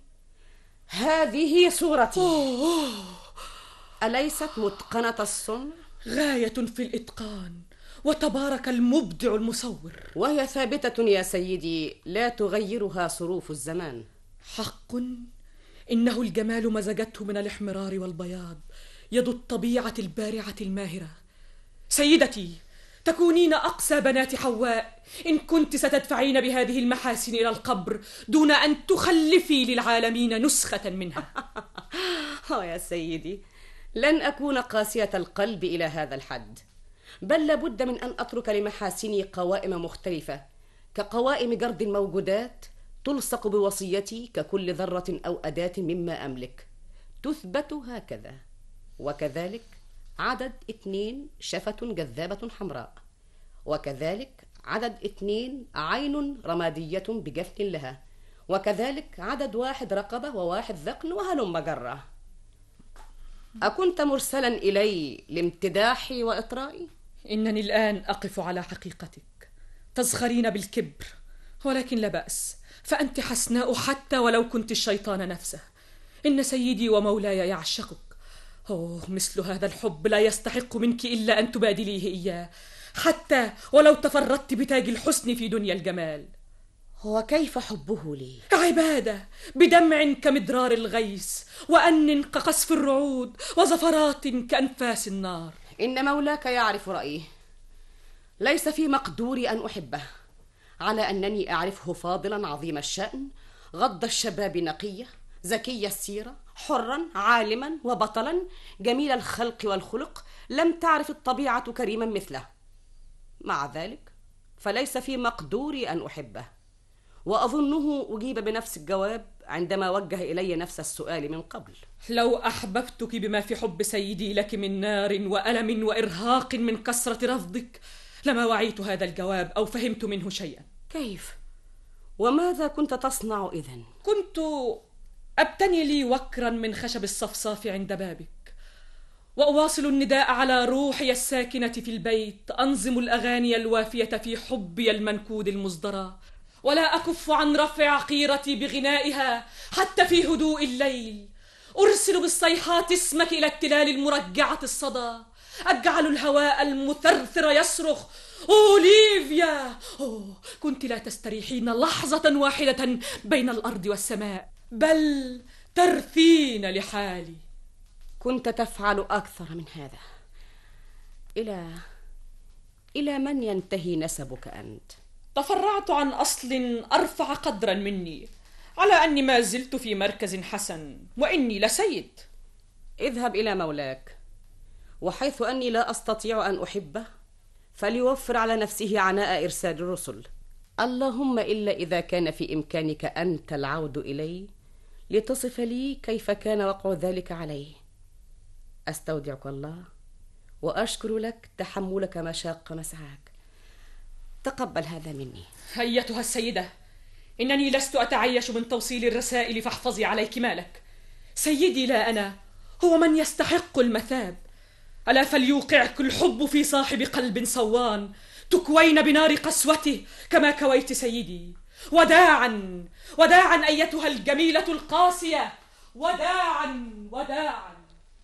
هذه صورتي. أوه. أليست متقنة الصنع؟ غاية في الإتقان، وتبارك المبدع المصور. وهي ثابتة يا سيدي، لا تغيرها صروف الزمان. حق إنه الجمال مزجته من الإحمرار والبياض يد الطبيعة البارعة الماهرة. سيدتي، تكونين أقسى بنات حواء إن كنت ستدفعين بهذه المحاسن إلى القبر دون أن تخلفي للعالمين نسخة منها. آه يا سيدي، لن أكون قاسية القلب إلى هذا الحد، بل لابد من أن أترك لمحاسني قوائم مختلفة كقوائم جرد الموجودات، تلصق بوصيتي ككل ذرة أو أداة مما أملك، تثبت هكذا. وكذلك عدد اثنين شفة جذابة حمراء، وكذلك عدد اثنين عين رمادية بجفن لها، وكذلك عدد واحد رقبة وواحد ذقن، وهلم جرة. أكنت مرسلا إلي لامتداحي وإطرائي؟ إنني الآن أقف على حقيقتك. تزخرين بالكبر، ولكن لا بأس، فأنت حسناء حتى ولو كنت الشيطان نفسه. إن سيدي ومولاي يعشقك. أوه، مثل هذا الحب لا يستحق منك إلا أن تبادليه إياه، حتى ولو تفردت بتاج الحسن في دنيا الجمال. وكيف حبه لي؟ عبادة بدمع كمدرار الغيث، وأن كقصف الرعود، وزفرات كأنفاس النار. إن مولاك يعرف رأيه. ليس في مقدوري أن أحبه، على أنني أعرفه فاضلا عظيم الشأن، غض الشباب نقية، ذكي السيرة، حرا عالما وبطلا، جميل الخلق والخلق، لم تعرف الطبيعة كريما مثله. مع ذلك فليس في مقدوري أن أحبه، وأظنه أجيب بنفس الجواب عندما وجه إلي نفس السؤال من قبل. لو أحببتك بما في حب سيدي لك من نار وألم وإرهاق من كثرة رفضك لما وعيت هذا الجواب أو فهمت منه شيئا. كيف؟ وماذا كنت تصنع إذن؟ كنت أبتني لي وكرا من خشب الصفصاف عند بابك، وأواصل النداء على روحي الساكنة في البيت، أنظم الأغاني الوافية في حبي المنكود المصدرة، ولا أكف عن رفع عقيرتي بغنائها حتى في هدوء الليل. أرسل بالصيحات اسمك إلى التلال المرجعة الصدى، أجعل الهواء المثرثر يصرخ أوليفيا. أوه، كنت لا تستريحين لحظة واحدة بين الأرض والسماء، بل ترثين لحالي. كنت تفعل أكثر من هذا. إلى إلى من ينتهي نسبك أنت؟ تفرعت عن أصل أرفع قدرا مني، على أني ما زلت في مركز حسن، وإني لسيد. اذهب إلى مولاك، وحيث أني لا أستطيع أن أحبه فليوفر على نفسه عناء إرسال الرسل. اللهم إلا إذا كان في إمكانك أنت العود إلي لتصف لي كيف كان وقع ذلك عليه. أستودعك الله، وأشكر لك تحملك مشاق مسعاك. تقبل هذا مني. أيتها السيدة، إنني لست أتعيش من توصيل الرسائل، فاحفظي عليك مالك. سيدي لا أنا، هو من يستحق المثاب. ألا فليوقعك الحب في صاحب قلب صوان، تكوين بنار قسوته كما كويت سيدي. وداعا وداعا أيتها الجميلة القاسية، وداعا وداعا.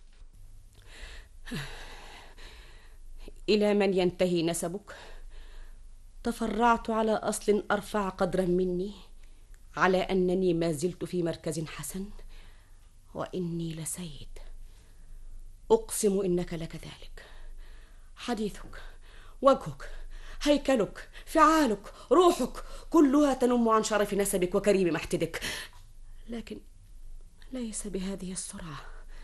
إلى من ينتهي نسبك؟ تفرعت على أصل أرفع قدرا مني، على أنني ما زلت في مركز حسن، وإني لسيد. أقسم إنك لكذلك. حديثك، وجهك، هيكلك، فعالك، روحك، كلها تنم عن شرف نسبك وكريم محتدك، لكن ليس بهذه السرعة.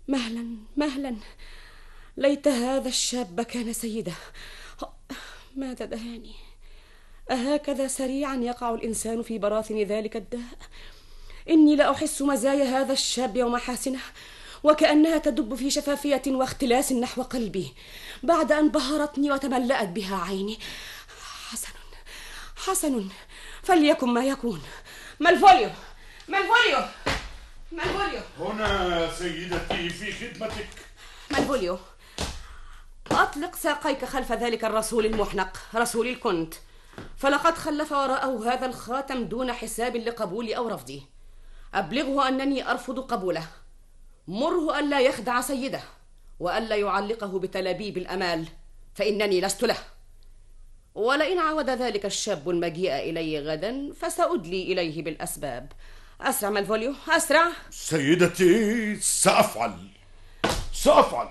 مهلا مهلا، ليت هذا الشاب كان سيده. ماذا دهاني؟ أهكذا سريعا يقع الإنسان في براثن ذلك الداء؟ إني لأحس مزايا هذا الشاب ومحاسنه، وكأنها تدب في شفافية واختلاس نحو قلبي بعد أن بهرتني وتملأت بها عيني. حسن حسن، فليكن ما يكون. مالفوليو مالفوليو مالفوليو، هنا سيدتي في خدمتك. مالفوليو، أطلق ساقيك خلف ذلك الرسول المحنق رسول الكنت، فلقد خلف وراءه هذا الخاتم دون حساب لقبولي أو رفضي. أبلغه أنني أرفض قبوله. مره ألا يخدع سيده، وألا يعلقه بتلابيب الأمال، فإنني لست له. ولئن عود ذلك الشاب المجيء إلي غدا فسأدلي إليه بالأسباب. أسرع مالفوليو، أسرع. سيدتي، سأفعل سأفعل.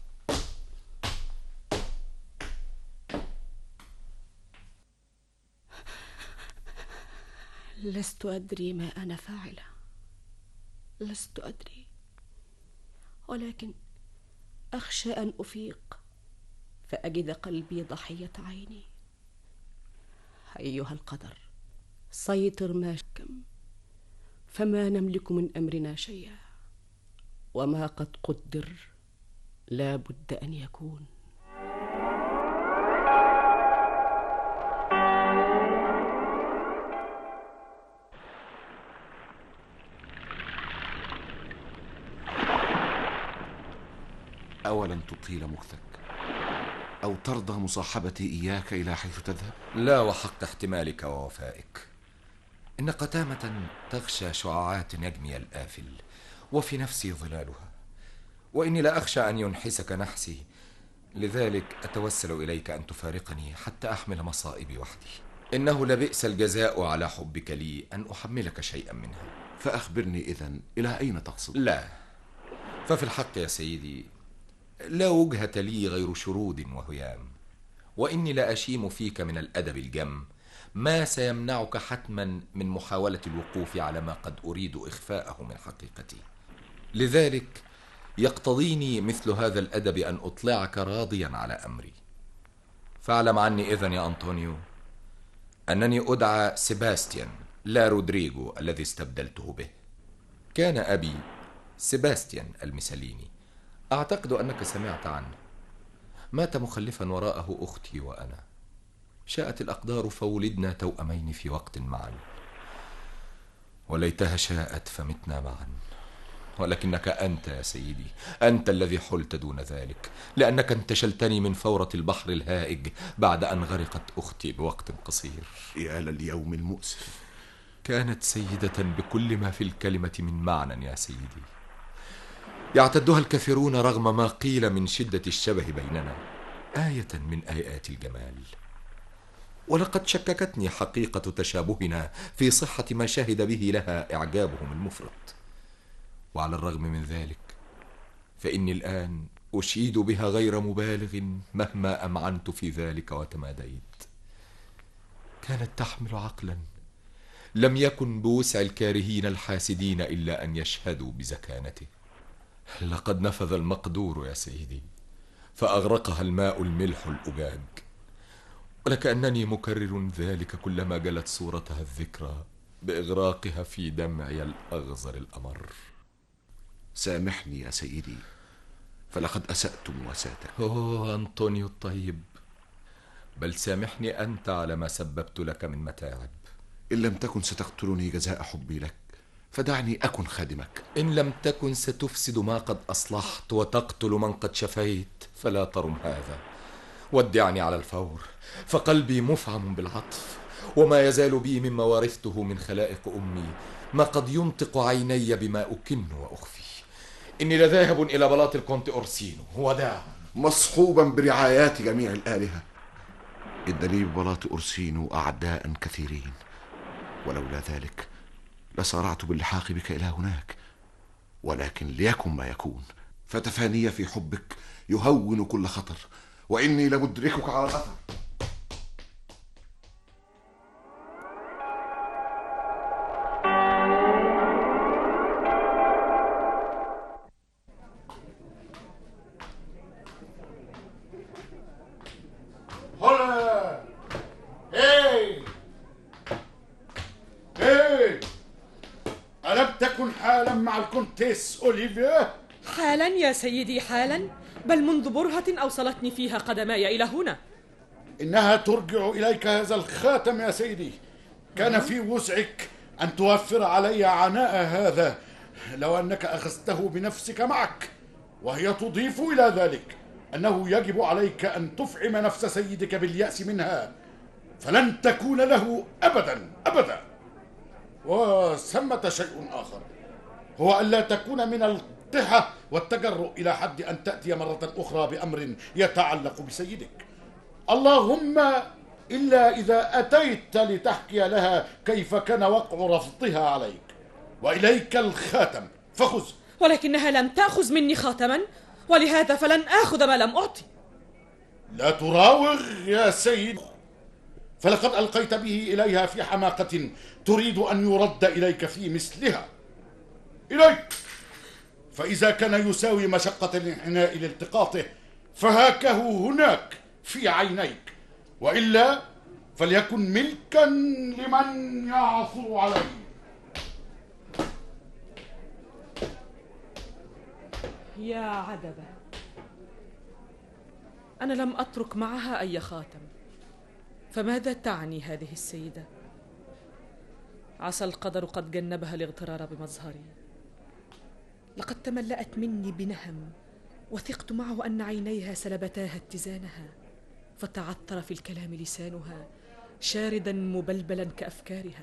لست أدري ما أنا فاعلة، لست أدري، ولكن أخشى أن أفيق فأجد قلبي ضحية عيني. أيها القدر، سيطر ما شكم، فما نملك من أمرنا شيئا، وما قد قدر لا بد أن يكون. أولا تطيل مكثك أو ترضى مصاحبتي إياك إلى حيث تذهب؟ لا، وحق احتمالك ووفائك. إن قتامة تغشى شعاعات نجمي الآفل، وفي نفسي ظلالها، وإني لا أخشى أن ينحسك نحسي، لذلك أتوسل إليك أن تفارقني حتى أحمل مصائبي وحدي. إنه لبئس الجزاء على حبك لي أن أحملك شيئا منها. فأخبرني إذن، إلى أين تقصد؟ لا، ففي الحق يا سيدي لا وجهة لي غير شرود وهيام، وإني لا أشيم فيك من الأدب الجم ما سيمنعك حتما من محاولة الوقوف على ما قد أريد إخفاءه من حقيقتي. لذلك يقتضيني مثل هذا الأدب أن أطلعك راضيا على أمري. فاعلم عني إذن يا أنطونيو أنني أدعى سيباستيان لا رودريغو الذي استبدلته به. كان أبي سيباستيان المسليني، أعتقد أنك سمعت عنه. مات مخلفا وراءه أختي وأنا. شاءت الأقدار فولدنا توأمين في وقت معا، وليتها شاءت فمتنا معا. ولكنك أنت يا سيدي، أنت الذي حلت دون ذلك، لأنك انتشلتني من فورة البحر الهائج بعد أن غرقت أختي بوقت قصير. يا لليوم المؤسف. كانت سيدة بكل ما في الكلمة من معنى يا سيدي، يعتدها الكثيرون رغم ما قيل من شدة الشبه بيننا آية من آيات الجمال. ولقد شككتني حقيقة تشابهنا في صحة ما شهد به لها إعجابهم المفرط. وعلى الرغم من ذلك فإني الآن أشيد بها غير مبالغ مهما أمعنت في ذلك وتماديت. كانت تحمل عقلا لم يكن بوسع الكارهين الحاسدين إلا أن يشهدوا بزكانته. لقد نفذ المقدور يا سيدي، فأغرقها الماء الملح الأجاج، ولكأنني مكرر ذلك كلما جلت صورتها الذكرى بإغراقها في دمعي الأغزر الأمر. سامحني يا سيدي، فلقد أسأت مواساتك. أوه أنطونيو الطيب، بل سامحني أنت على ما سببت لك من متاعب. إن لم تكن ستقتلني جزاء حبي لك فدعني أكن خادمك. إن لم تكن ستفسد ما قد أصلحت وتقتل من قد شفيت فلا ترم هذا. ودعني على الفور، فقلبي مفعم بالعطف، وما يزال بي مما ورثته من خلائق أمي ما قد ينطق عيني بما أكن وأخفي. إني لذاهب إلى بلاط الكونت أورسينو وداع مصحوبا برعايات جميع الآلهة. إن لي ببلاط أورسينو أعداء كثيرين، ولولا ذلك لسارعت باللحاق بك إلى هناك، ولكن ليكن ما يكون، فتفاني في حبك يهون كل خطر، وإني لمدركك على الأثر. تكن حالا مع الكونتيس أوليفيا؟ حالا يا سيدي، حالا، بل منذ برهة أوصلتني فيها قدماي إلى هنا. إنها ترجع إليك هذا الخاتم يا سيدي. كان في وسعك أن توفر علي عناء هذا لو أنك أخذته بنفسك معك، وهي تضيف إلى ذلك أنه يجب عليك أن تفعم نفس سيدك باليأس منها، فلن تكون له أبدا أبدا. وثمة شيء آخر، هو ألا تكون من القحة والتجرؤ إلى حد أن تأتي مرة أخرى بأمر يتعلق بسيدك، اللهم إلا إذا أتيت لتحكي لها كيف كان وقع رفضها عليك. وإليك الخاتم فخذ. ولكنها لم تأخذ مني خاتما، ولهذا فلن آخذ ما لم أعطي. لا تراوغ يا سيد، فلقد ألقيت به إليها في حماقة تريد أن يرد إليك في مثلها. إليك، فإذا كان يساوي مشقة الانحناء لالتقاطه فهاكه هناك في عينيك، وإلا فليكن ملكا لمن يعثر عليه. يا عدبة، أنا لم أترك معها أي خاتم، فماذا تعني هذه السيدة؟ عسى القدر قد جنبها الاغترار بمظهري. لقد تملأت مني بنهم، وثقت معه أن عينيها سلبتاها اتزانها، فتعثر في الكلام لسانها شاردا مبلبلا كأفكارها.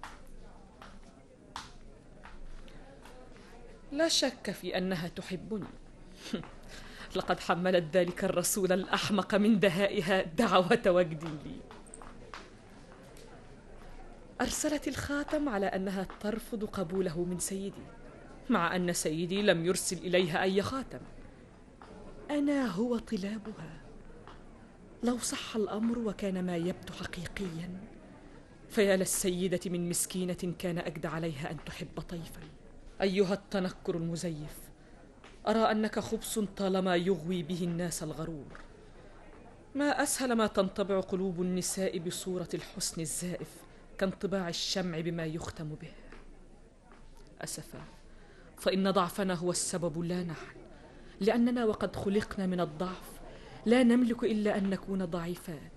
لا شك في أنها تحبني. لقد حملت ذلك الرسول الأحمق من دهائها دعوة وجد لي. أرسلت الخاتم على أنها ترفض قبوله من سيدي، مع أن سيدي لم يرسل إليها أي خاتم. أنا هو طلابها. لو صح الأمر وكان ما يبدو حقيقيا، فيا للسيدة من مسكينة كان أجد عليها أن تحب طيفا. أيها التنكر المزيف، أرى أنك خبث طالما يغوي به الناس الغرور. ما أسهل ما تنطبع قلوب النساء بصورة الحسن الزائف كانطباع الشمع بما يختم به. أسفا، فإن ضعفنا هو السبب لا نحن، لأننا وقد خلقنا من الضعف لا نملك إلا أن نكون ضعيفات.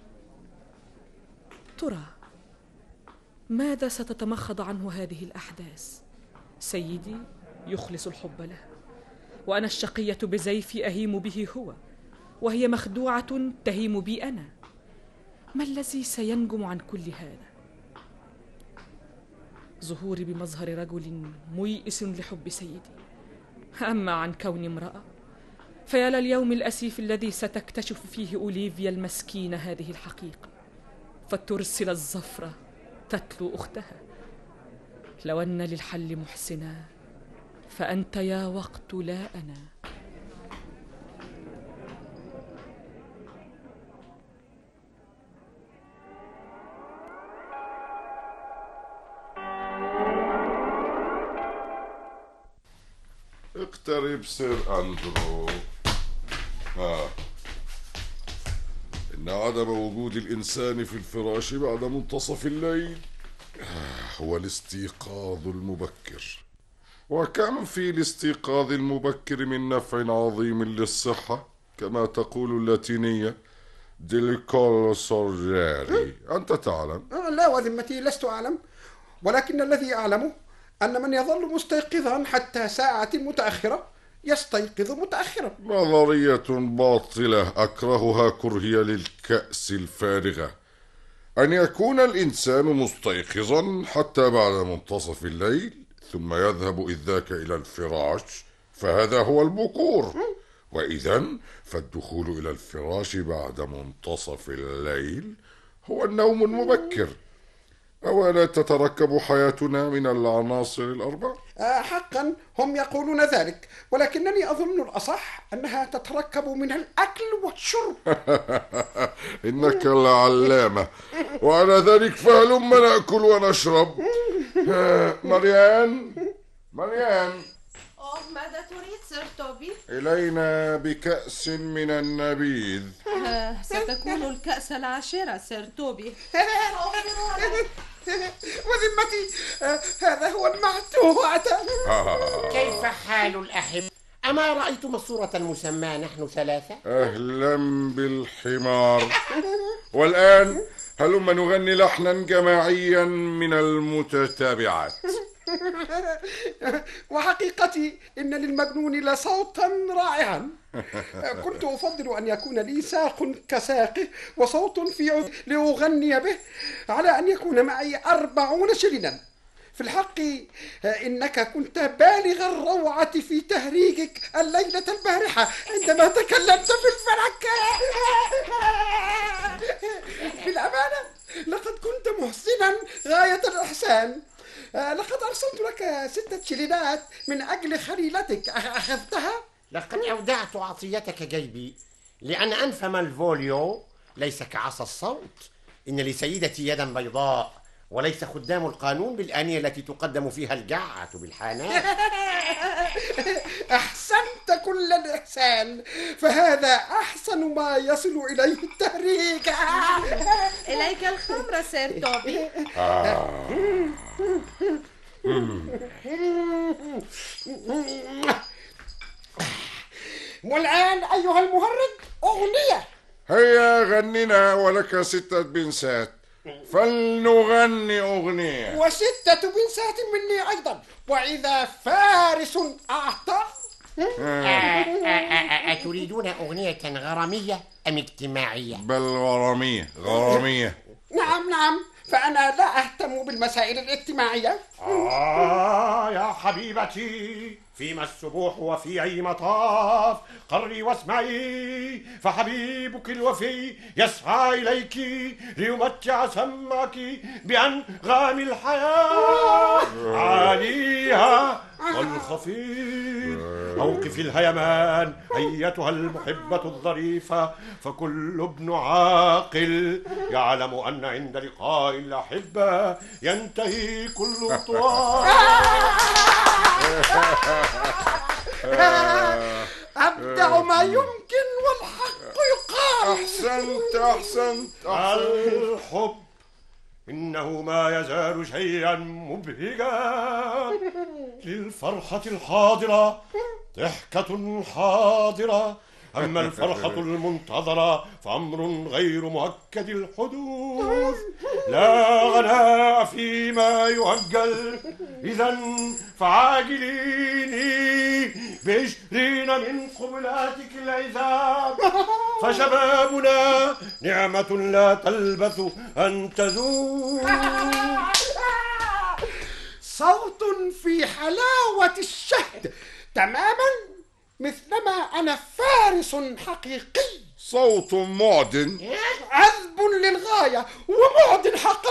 ترى ماذا ستتمخض عنه هذه الأحداث؟ سيدي يخلص الحب له، وأنا الشقية بزيفي أهيم به هو، وهي مخدوعة تهيم بي أنا. ما الذي سينجم عن كل هذا؟ ظهوري بمظهر رجل ميئس لحب سيدي. أما عن كوني امرأة، فيا لليوم الأسيف الذي ستكتشف فيه أوليفيا المسكينة هذه الحقيقة، فترسل الزفرة تتلو أختها. لو أن للحل محسنا فأنت يا وقت لا أنا. اقترب سير أندرو. آه. إن عدم وجود الإنسان في الفراش بعد منتصف الليل هو الاستيقاظ المبكر، وكم في الاستيقاظ المبكر من نفع عظيم للصحة، كما تقول اللاتينية ديليكولو سورجيري. أنت تعلم؟ لا وذمتي لست أعلم، ولكن الذي أعلمه أن من يظل مستيقظا حتى ساعة متأخرة يستيقظ متأخرا. نظرية باطلة أكرهها كرهي للكأس الفارغة. أن يكون الإنسان مستيقظا حتى بعد منتصف الليل ثم يذهب إذ ذاك إلى الفراش، فهذا هو البكور. وإذن فالدخول إلى الفراش بعد منتصف الليل هو النوم المبكر. أولا تتركب حياتنا من العناصر الأربع؟ آه حقا هم يقولون ذلك، ولكنني أظن الأصح أنها تتركب من الأكل والشرب. إنك لعلامة، وعلى ذلك فهلم نأكل ونشرب. مريان مريان أوه، ماذا تريد سير توبي؟ إلينا بكأس من النبيذ. آه، ستكون الكأس العاشرة سير توبي. وذمتي حقيقتي آه هذا هو المعتوه. كيف حال الأحب؟ أما رأيتم الصورة المسمى نحن ثلاثة؟ أهلا بالحمار. والآن هلما نغني لحنا جماعيا من المتتابعات. وحقيقتي إن للمجنون لصوتا رائعا. كنت أفضل أن يكون لي ساق كساقه وصوت في عود لأغني به على أن يكون معي أربعون شلنا. في الحق إنك كنت بالغ الروعة في تهريجك الليلة البارحة عندما تكلمت في الفلك. بالأمانة لقد كنت محسنا غاية الإحسان. لقد أرسلت لك ستة شلينات من أجل خليلتك، أخذتها؟ لقد أودعت عطيتك جيبي، لأن أنفم الفوليو ليس كعصا الصوت. إن لسيدتي يدا بيضاء، وليس خدام القانون بالآنية التي تقدم فيها الجعة بالحانات. أحسنت كل الإحسان، فهذا أحسن ما يصل إليه التهريج. إليك الخمر سير توبي. والآن أيها المهرج أغنية. هيا غننا ولك ستة بنسات، فلنغني أغنية. وستة بنسات مني أيضا، وإذا فارس أعطى. أتريدون أغنية غرامية أم اجتماعية؟ بل غرامية غرامية. نعم نعم، فأنا لا أهتم بالمسائل الاجتماعية. آه يا حبيبتي، فيما السبوح وفي أي مطاف، قري واسمعي، فحبيبك الوفي يسعى إليك ليمتع سمعك بأنغام الحياة. عليها والخفيف موقف الهيمان أيتها المحبة الظريفة، فكل ابن عاقل يعلم أن عند لقاء الأحبة ينتهي كل طوال. أبدع ما يمكن والحق يقال. أحسنت أحسنت الحب إنه ما يزال شيئا مبهجا، للفرحة الحاضرة ضحكة حاضرة، أما الفرحة المنتظرة فأمر غير مؤكد الحدوث، لا غناء فيما يؤجل. إذا فعاجليني بعشرين من قبلاتك العذاب، فشبابنا نعمة لا تلبث أن تزول. صوت في حلاوة الشهد تماما، مثلما أنا فارس حقيقي. صوت معدن، عذب للغاية ومعدن حقا.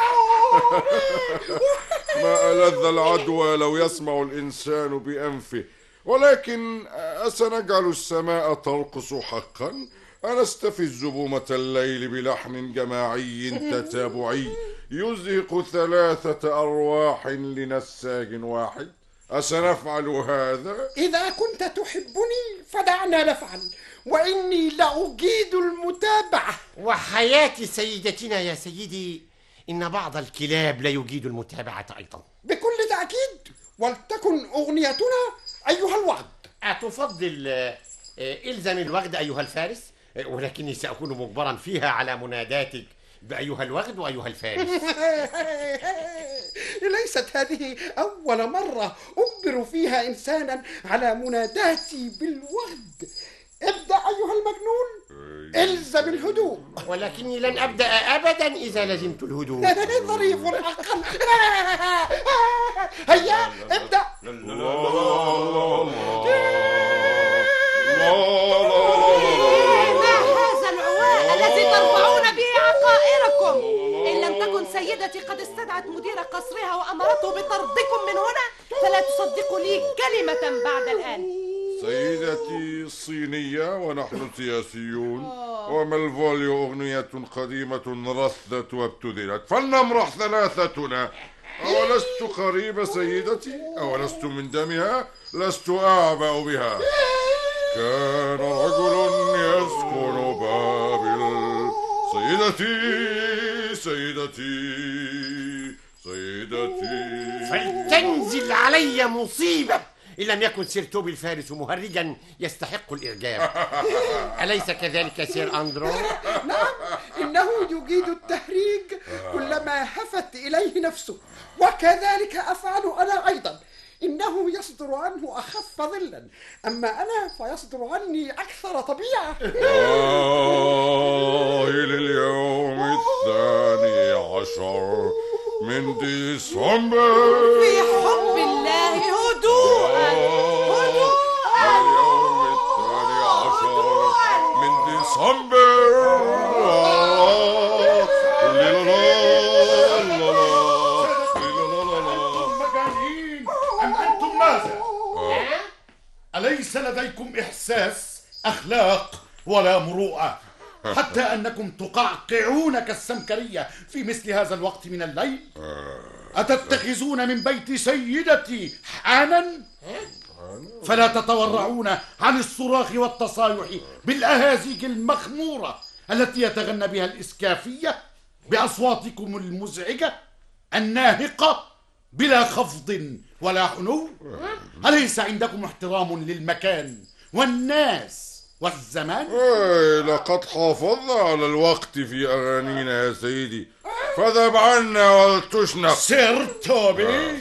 ما ألذ العدوى لو يسمع الإنسان بأنفه. ولكن أسنجعل السماء ترقص حقا؟ أنستفز بومة الليل بلحن جماعي تتابعي يزهق ثلاثة أرواح لنساج واحد؟ أسنفعل هذا؟ إذا كنت تحبني فدعنا نفعل، وإني لأجيد المتابعة. وحياة سيدتنا يا سيدي، إن بعض الكلاب لا يجيد المتابعة أيضا. بكل تأكيد، ولتكن أغنيتنا أيها الوعد. أتفضل إلزم الوغد أيها الفارس، ولكني سأكون مجبرا فيها على مناداتك بأيها الوغد وأيها الفارس. ليست هذه أول مرة أجبر فيها إنسانا على مناداتي بالوغد. ابدأ أيها المجنون، الزم الهدوء. ولكني لن أبدأ أبدا إذا لزمت الهدوء. ظريف حقا. هيا ابدأ. ما هذا العوال الذي ترفعون به عقائركم؟ إن لم تكن سيدتي قد استدعت مدير قصرها وأمرته بطردكم من هنا، فلا تصدقوا لي كلمة بعد الآن. سيدتي صينية ونحن سياسيون، ومالفوليو أغنية قديمة رثت وابتذلت، فلنمرح ثلاثتنا. أولست قريبة سيدتي؟ أولست من دمها؟ لست أعبأ بها. كان رجل يسكن بابل. سيدتي سيدتي سيدتي علي مصيبة إن لم يكن سير توبي الفارس مهرجا يستحق الإعجاب. أليس كذلك سير أندرو؟ نعم، إنه يجيد التهريج كلما هفت إليه نفسه، وكذلك أفعل أنا أيضا. إنه يصدر عنه أخف ظلا، أما أنا فيصدر عني أكثر طبيعة. آه لليوم الثاني عشر من ديسمبر. في حب الله هدوءا هدوءا. اليوم الثاني عشر من ديسمبر. أليس لديكم إحساس أخلاق ولا مروءة، حتى أنكم تقعقعون كالسمكرية في مثل هذا الوقت من الليل؟ أتتخذون من بيت سيدتي حانا؟ فلا تتورعون عن الصراخ والتصايح بالأهازيج المخمورة التي يتغنى بها الإسكافية بأصواتكم المزعجة الناهقة بلا خفض ولا حنو. أليس عندكم احترام للمكان والناس والزمان؟ ايه لقد حافظنا على الوقت في أغانينا يا سيدي، فاذهب عنا ولتشنق. سير توبي،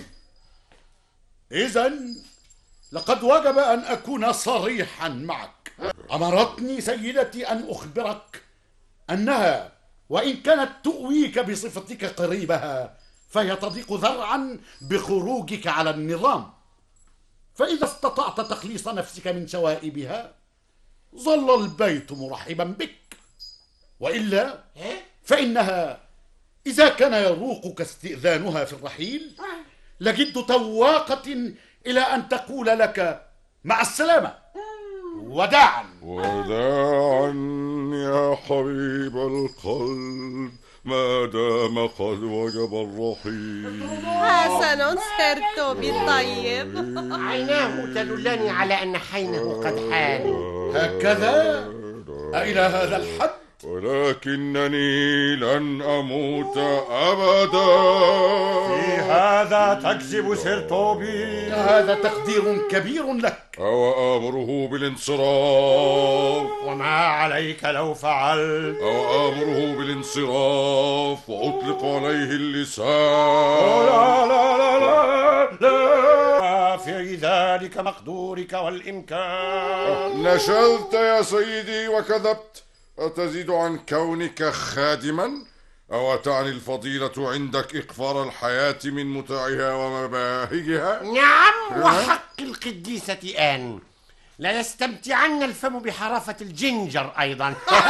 إذن لقد وجب أن أكون صريحا معك. أمرتني سيدتي أن أخبرك أنها وإن كانت تؤويك بصفتك قريبها فهي تضيق ذرعا بخروجك على النظام، فإذا استطعت تخليص نفسك من شوائبها ظل البيت مرحبا بك، وإلا فإنها إذا كان يروقك استئذانها في الرحيل لجد تواقة إلى أن تقول لك مع السلامة وداعا. وداعا يا حبيب القلب ما دام قد وجب الرحيل. حسن سير توبي الطيب. عيناه تدلني على أن حينه قد حان. هكذا؟ أإلى هذا الحد؟ ولكنني لن أموت أبدا. في هذا تكذب سير توبي. هذا تقدير كبير لك. أو آمره بالانصراف. وما عليك لو فعلت. أو آمره بالانصراف وأطلق عليه اللسان. لا لا لا لا لا في ذلك مقدورك والإمكان. نشلت يا سيدي وكذبت. أتزيد عن كونك خادما؟ أو تعني الفضيلة عندك إقفار الحياة من متاعها ومباهجها؟ نعم، وحق القديسة آن لا يستمتعن الفم بحرافة الجنجر أيضا.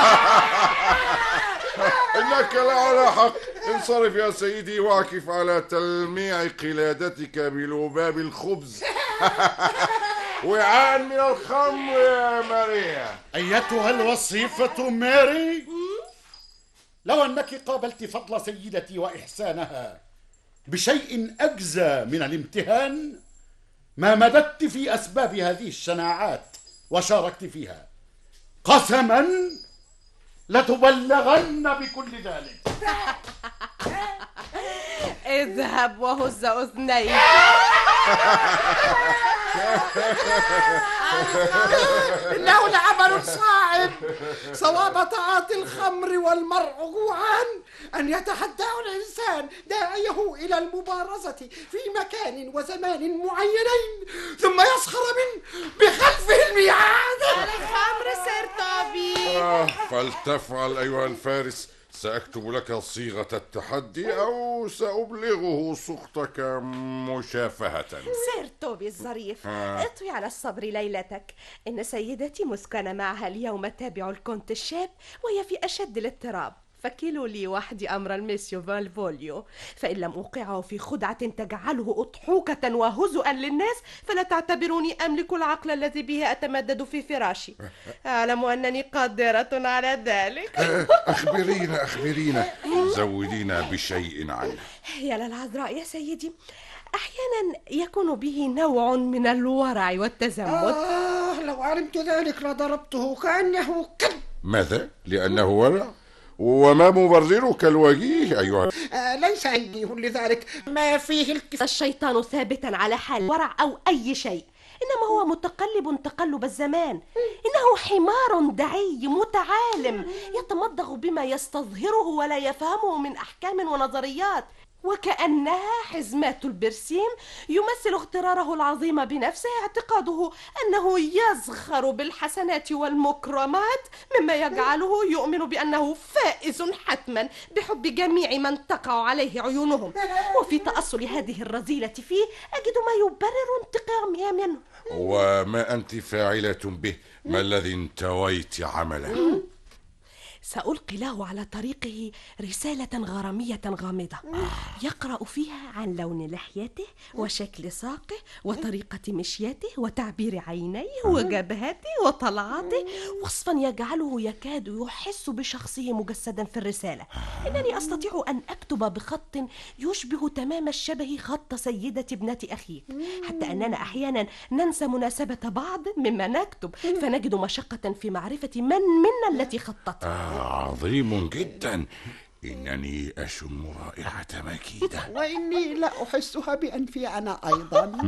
إنك لعلى حق. انصرف يا سيدي واعكف على تلميع قلادتك بلباب الخبز. وعاء من الخمر يا ماريا. أيتها الوصيفة ماري، لو أنك قابلت فضل سيدتي وإحسانها بشيء أجزى من الامتهان ما مددت في أسباب هذه الشناعات وشاركت فيها. قسما لتبلغن بكل ذلك. اذهب وهز أذنيك. إنه لعمل صعب، صواب تعاطي الخمر والمرء جوعان أن يتحداه الإنسان داعيه إلى المبارزة في مكان وزمان معينين ثم يسخر من بخلفه الميعاد. الخمر سير توبي. آه فلتفعل أيها الفارس. سأكتب لك صيغة التحدي أو سأبلغه سخطك مشافهة. سير توبي الظريف، اطوي على الصبر ليلتك. إن سيدتي مسكن معها اليوم تابع الكونت الشاب وهي في أشد الاضطراب، فكلوا لي وحدي أمر الميسيو فالفوليو، فإن لم أوقعه في خدعة تجعله أضحوكة وهزؤا للناس فلا تعتبروني أملك العقل الذي به أتمدد في فراشي. أعلم أنني قادرة على ذلك. أخبرينا أخبرينا زودينا بشيء عنه. يا للعذراء يا سيدي، أحيانا يكون به نوع من الورع والتزمت. آه لو علمت ذلك لضربته كأنه كلب. ماذا؟ لأنه ورع؟ وما مبررك الوجيه أيها؟ آه ليس عندي لذلك ما فيه الكفاية. الشيطان ثابتا على حال ورع أو أي شيء، إنما هو متقلب تقلب الزمان. إنه حمار دعي متعالم يتمضغ بما يستظهره ولا يفهمه من أحكام ونظريات، وكأنها حزمات البرسيم يمثل اغتراره العظيم بنفسه، اعتقاده أنه يزخر بالحسنات والمكرمات، مما يجعله يؤمن بأنه فائز حتما بحب جميع من تقع عليه عيونهم. وفي تأصل هذه الرذيلة فيه أجد ما يبرر انتقامي منه. وما أنت فاعلة به؟ ما الذي انتويت عمله؟ سألقي له على طريقه رسالة غرامية غامضة يقرأ فيها عن لون لحيته وشكل ساقه وطريقة مشيته وتعبير عينيه وجبهته وطلعاته، وصفا يجعله يكاد يحس بشخصه مجسدا في الرسالة. إنني أستطيع أن أكتب بخط يشبه تمام الشبه خط سيدة ابنة أخيك، حتى أننا أحيانا ننسى مناسبة بعض مما نكتب، فنجد مشقة في معرفة من منا التي خطتها. عظيم جدا، إنني أشم رائحة مكيدة، وإني لا أحسها بأنفي أنا أيضا.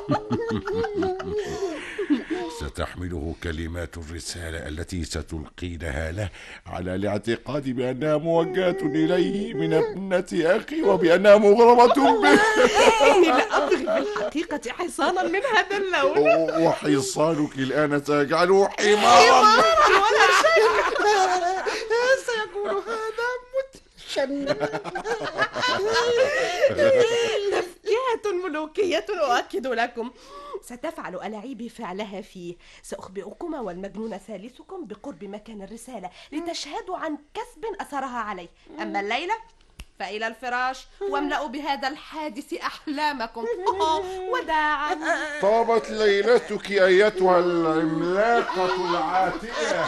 ستحمله كلمات الرسالة التي ستلقينها له على الاعتقاد بأنها موجهة إليه من ابنة أخي وبأنها مغرمة به. إني لا أبغي بالحقيقة حصانا من هذا اللون. وحصانك الآن سيجعله حمارا ولا شيء. سيكون هذا متشنع. تفكيهة ملوكية أؤكد لكم. ستفعل ألاعيبي فعلها فيه. سأخبئكما والمجنون ثالثكم بقرب مكان الرسالة لتشهدوا عن كسب أثرها عليه. أما الليلة فإلى الفراش واملأوا بهذا الحادث أحلامكم. وداعا. طابت ليلتك أيتها العملاقة العاتية.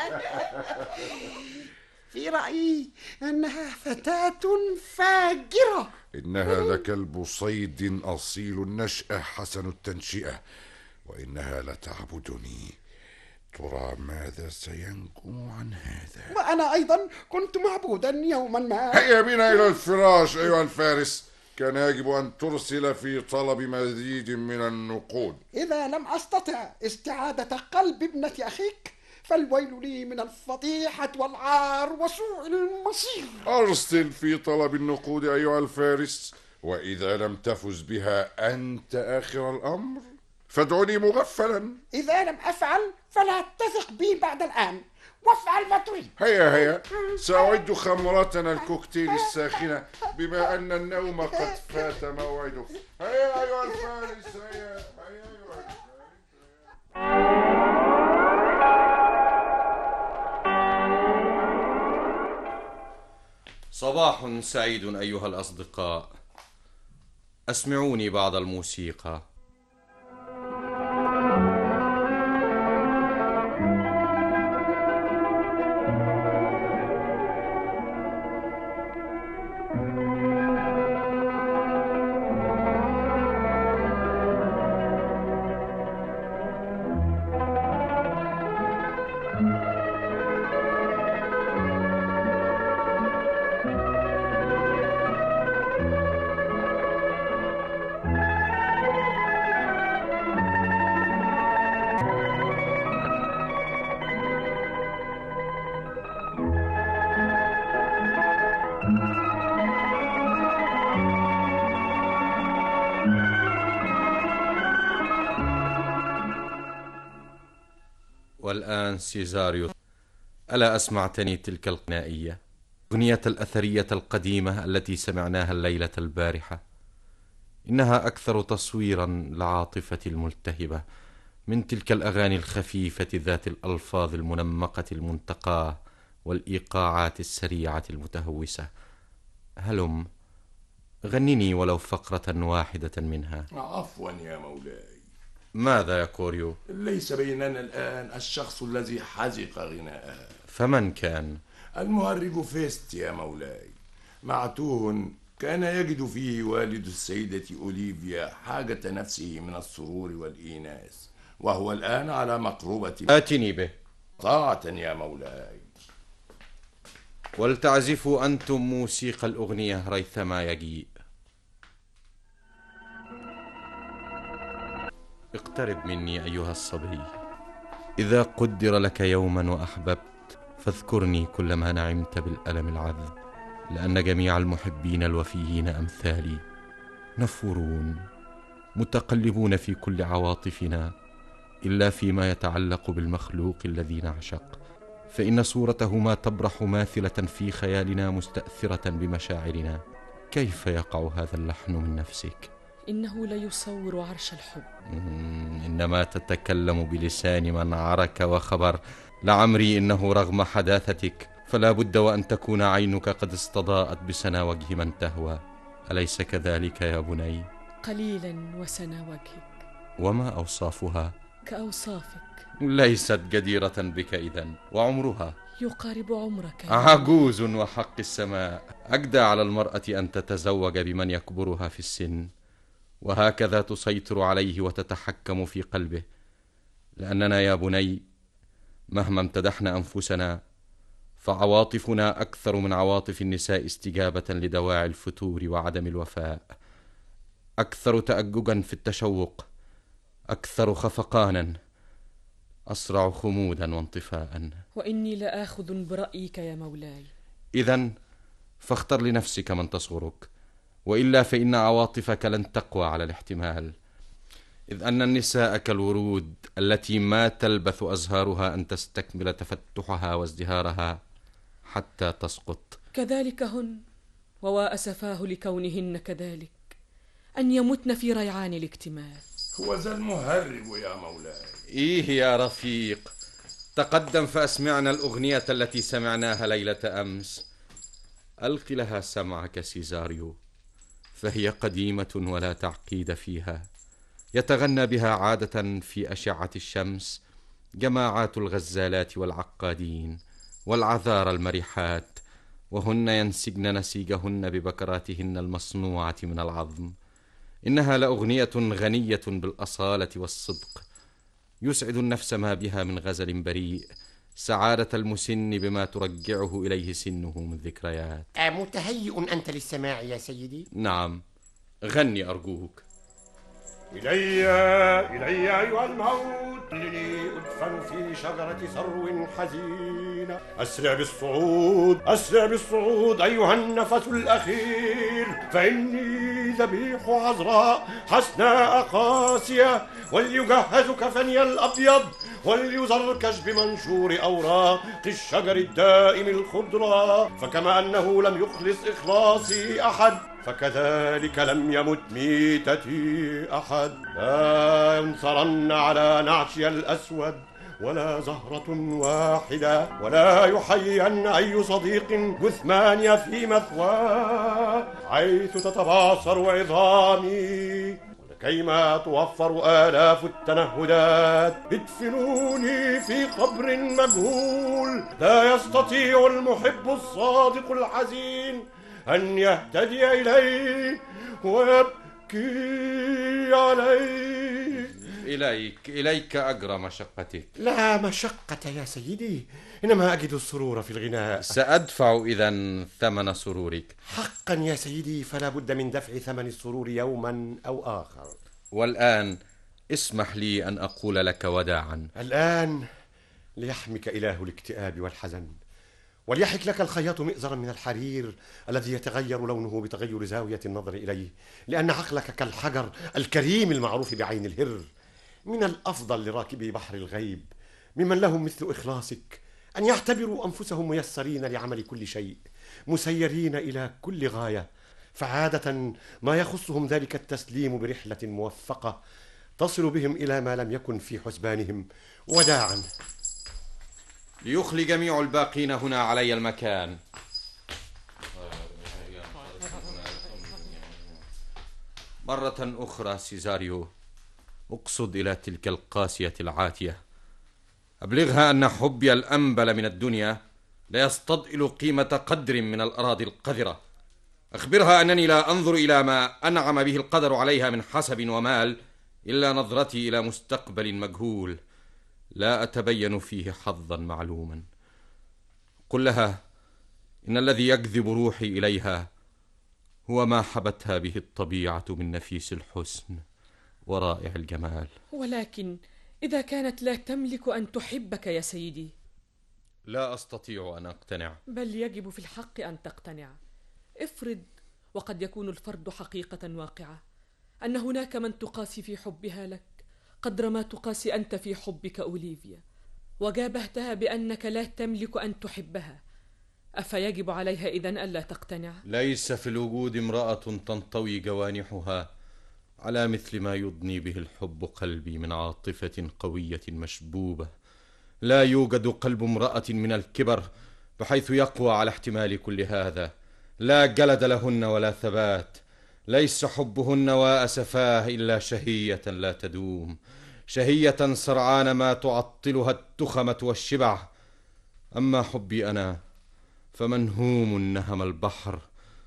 في رأيي أنها فتاة فاجرة. إنها لكلب صيد أصيل النشأة حسن التنشئة، وإنها لتعبدني. ترى ماذا سينكم عن هذا؟ وأنا أيضا كنت معبودا يوما ما. هيا بنا إلى الفراش أيها الفارس. كان يجب أن ترسل في طلب مزيد من النقود. إذا لم أستطع استعادة قلب ابنة أخيك فالويل لي من الفضيحة والعار وسوء المصير. أرسل في طلب النقود أيها الفارس، وإذا لم تفز بها أنت آخر الأمر فادعني مغفلا. إذا لم أفعل فلا تثق بي بعد الآن، وافعل ما تريد. هيا هيا، سأعد خمرتنا الكوكتيل الساخنة بما أن النوم قد فات موعده. هيا أيها الفارس، هيا هيا أيها الفارس. صباح سعيد أيها الأصدقاء. أسمعوني بعض الموسيقى. والآن سيزاريو، ألا أسمعتني تلك الغنائية، أغنية الأثرية القديمة التي سمعناها الليلة البارحة؟ إنها أكثر تصويرا لعاطفتي الملتهبة من تلك الأغاني الخفيفة ذات الألفاظ المنمقة المنتقاة والإيقاعات السريعة المتهوسة. هلم غنني ولو فقرة واحدة منها. عفوا يا مولاي. ماذا يا كوريو؟ ليس بيننا الآن الشخص الذي حزق غناءها. فمن كان؟ المهرج فيست يا مولاي. معتوه كان يجد فيه والد السيدة أوليفيا حاجة نفسه من السرور والإيناس، وهو الآن على مقربة. آتني به. طاعة يا مولاي. ولتعزفوا أنتم موسيقى الأغنية ريثما يجيء. اقترب مني أيها الصبي، إذا قدر لك يوما وأحببت فاذكرني كلما نعمت بالألم العذب، لأن جميع المحبين الوفيين أمثالي، نفورون متقلبون في كل عواطفنا إلا فيما يتعلق بالمخلوق الذي نعشق، فإن صورته ما تبرح ماثلة في خيالنا مستأثرة بمشاعرنا. كيف يقع هذا اللحن من نفسك؟ إنه ليصور عرش الحب. إنما تتكلم بلسان من عرك وخبر. لعمري إنه رغم حداثتك فلا بد وأن تكون عينك قد استضاءت بسنا وجه من تهوى، أليس كذلك يا بني؟ قليلا وسنا وجهك. وما أوصافها؟ كأوصافك. ليست جديرة بك إذن، وعمرها يقارب عمرك. عجوز وحق السماء. أجدى على المرأة أن تتزوج بمن يكبرها في السن، وهكذا تسيطر عليه وتتحكم في قلبه، لأننا يا بني مهما امتدحنا أنفسنا فعواطفنا أكثر من عواطف النساء استجابة لدواعي الفتور وعدم الوفاء، أكثر تأججا في التشوق، أكثر خفقانا، أسرع خمودا وانطفاء. وإني لآخذ برأيك يا مولاي. إذن فاختر لنفسك من تصغرك، وإلا فإن عواطفك لن تقوى على الاحتمال، إذ أن النساء كالورود التي ما تلبث أزهارها أن تستكمل تفتحها وازدهارها حتى تسقط. كذلك هن، ووا أسفاه لكونهن كذلك، أن يمتن في ريعان الاكتمال. هو ذا المهرج يا مولاي. إيه يا رفيق، تقدم فأسمعنا الأغنية التي سمعناها ليلة أمس. ألق لها سمعك سيزاريو، فهي قديمة ولا تعقيد فيها، يتغنى بها عادة في أشعة الشمس جماعات الغزالات والعقادين والعذار المرحات، وهن ينسجن نسيجهن ببكراتهن المصنوعة من العظم. إنها لأغنية غنية بالأصالة والصدق، يسعد النفس ما بها من غزل بريء، سعادة المسن بما ترجعه إليه سنه من ذكريات. متهيئ أنت للسماع يا سيدي؟ نعم، غني أرجوك. إلي إلي أيها الموت لي أدفن في شجرة ثرو حزينة. أسرع بالصعود أسرع بالصعود أيها النفس الأخير، فإني ذبيح عذراء حسناء قاسية، وليجهز كفني الأبيض وليزركش بمنشور أوراق الشجر الدائم الخضرة، فكما أنه لم يخلص إخلاصي أحد فكذلك لم يمت ميتتي أحد. لا ينصرن على نعشي الأسود ولا زهرة واحدة، ولا يحين أي صديق جثماني في مثواه حيث تتباصر عظامي، ولكيما توفر آلاف التنهدات ادفنوني في قبر مجهول لا يستطيع المحب الصادق الحزين أن يهتدي إليه ويبكي عليه. إليك إليك أجرى مشقتك. لا مشقة يا سيدي، إنما أجد السرور في الغناء. سأدفع إذن ثمن سرورك. حقا يا سيدي، فلا بد من دفع ثمن السرور يوما أو آخر. والآن اسمح لي أن أقول لك وداعا. الآن ليحمك إله الاكتئاب والحزن، وليحك لك الخياط مئزرا من الحرير الذي يتغير لونه بتغير زاوية النظر إليه، لأن عقلك كالحجر الكريم المعروف بعين الهر. من الأفضل لراكبي بحر الغيب ممن لهم مثل إخلاصك أن يعتبروا أنفسهم ميسرين لعمل كل شيء، مسيرين إلى كل غاية، فعادة ما يخصهم ذلك التسليم برحلة موفقة تصل بهم إلى ما لم يكن في حسبانهم. وداعا. ليخلي جميع الباقين هنا علي المكان. مرة أخرى سيزاريو، أقصد إلى تلك القاسية العاتية، أبلغها أن حبي الأنبل من الدنيا لا يستضئل قيمة قدر من الأراضي القذرة. أخبرها أنني لا أنظر إلى ما أنعم به القدر عليها من حسب ومال، إلا نظرتي إلى مستقبل مجهول لا أتبين فيه حظا معلوما. قل لها إن الذي يجذب روحي إليها هو ما حبتها به الطبيعة من نفيس الحسن ورائع الجمال. ولكن إذا كانت لا تملك أن تحبك يا سيدي؟ لا أستطيع أن أقتنع. بل يجب في الحق أن تقتنع. افرض، وقد يكون الفرض حقيقة واقعة، أن هناك من تقاسي في حبها لك قدر ما تقاسي أنت في حبك أوليفيا، وجابهتها بأنك لا تملك أن تحبها، أفيجب عليها إذن ألا تقتنع؟ ليس في الوجود امرأة تنطوي جوانحها على مثل ما يضني به الحب قلبي من عاطفة قوية مشبوبة. لا يوجد قلب امرأة من الكبر بحيث يقوى على احتمال كل هذا. لا جلد لهن ولا ثبات. ليس حبهن وأسفاه إلا شهية لا تدوم، شهية سرعان ما تعطلها التخمة والشبع. أما حبي أنا فمنهوم نهم البحر،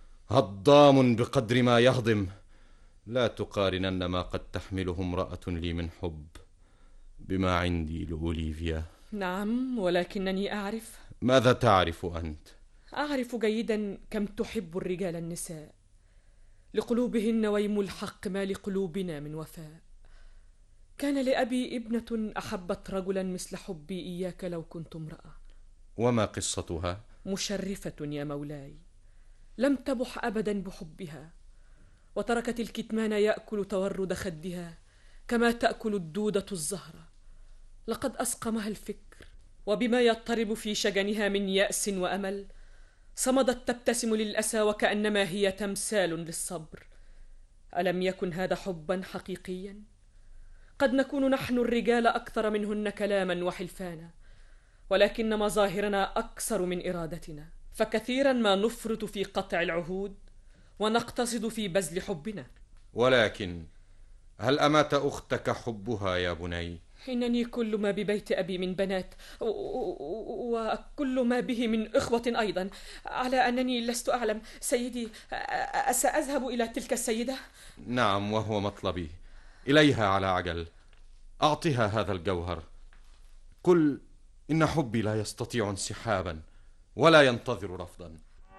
هضام بقدر ما يهضم. لا تقارنن ما قد تحمله امرأة لي من حب بما عندي لأوليفيا. نعم، ولكنني أعرف. ماذا تعرف أنت؟ أعرف جيدا كم تحب الرجال النساء، لقلوبهن ويم الحق ما لقلوبنا من وفاء. كان لأبي ابنة أحبت رجلا مثل حبي إياك لو كنت امرأة. وما قصتها؟ مشرفة يا مولاي، لم تبح أبدا بحبها، وتركت الكتمان يأكل تورد خدها كما تأكل الدودة الزهرة. لقد أسقمها الفكر، وبما يضطرب في شجنها من يأس وأمل صمدت تبتسم للأسى وكأنما هي تمثال للصبر. ألم يكن هذا حبا حقيقيا؟ قد نكون نحن الرجال أكثر منهن كلاما وحلفانا، ولكن مظاهرنا أكثر من إرادتنا، فكثيرا ما نفرط في قطع العهود ونقتصد في بذل حبنا. ولكن هل أمات أختك حبها يا بني؟ إنني كل ما ببيت أبي من بنات وكل ما به من إخوة أيضا، على أنني لست أعلم سيدي. سأذهب إلى تلك السيدة؟ نعم، وهو مطلبي. إليها على عجل، أعطها هذا الجوهر. قل إن حبي لا يستطيع انسحابا ولا ينتظر رفضا.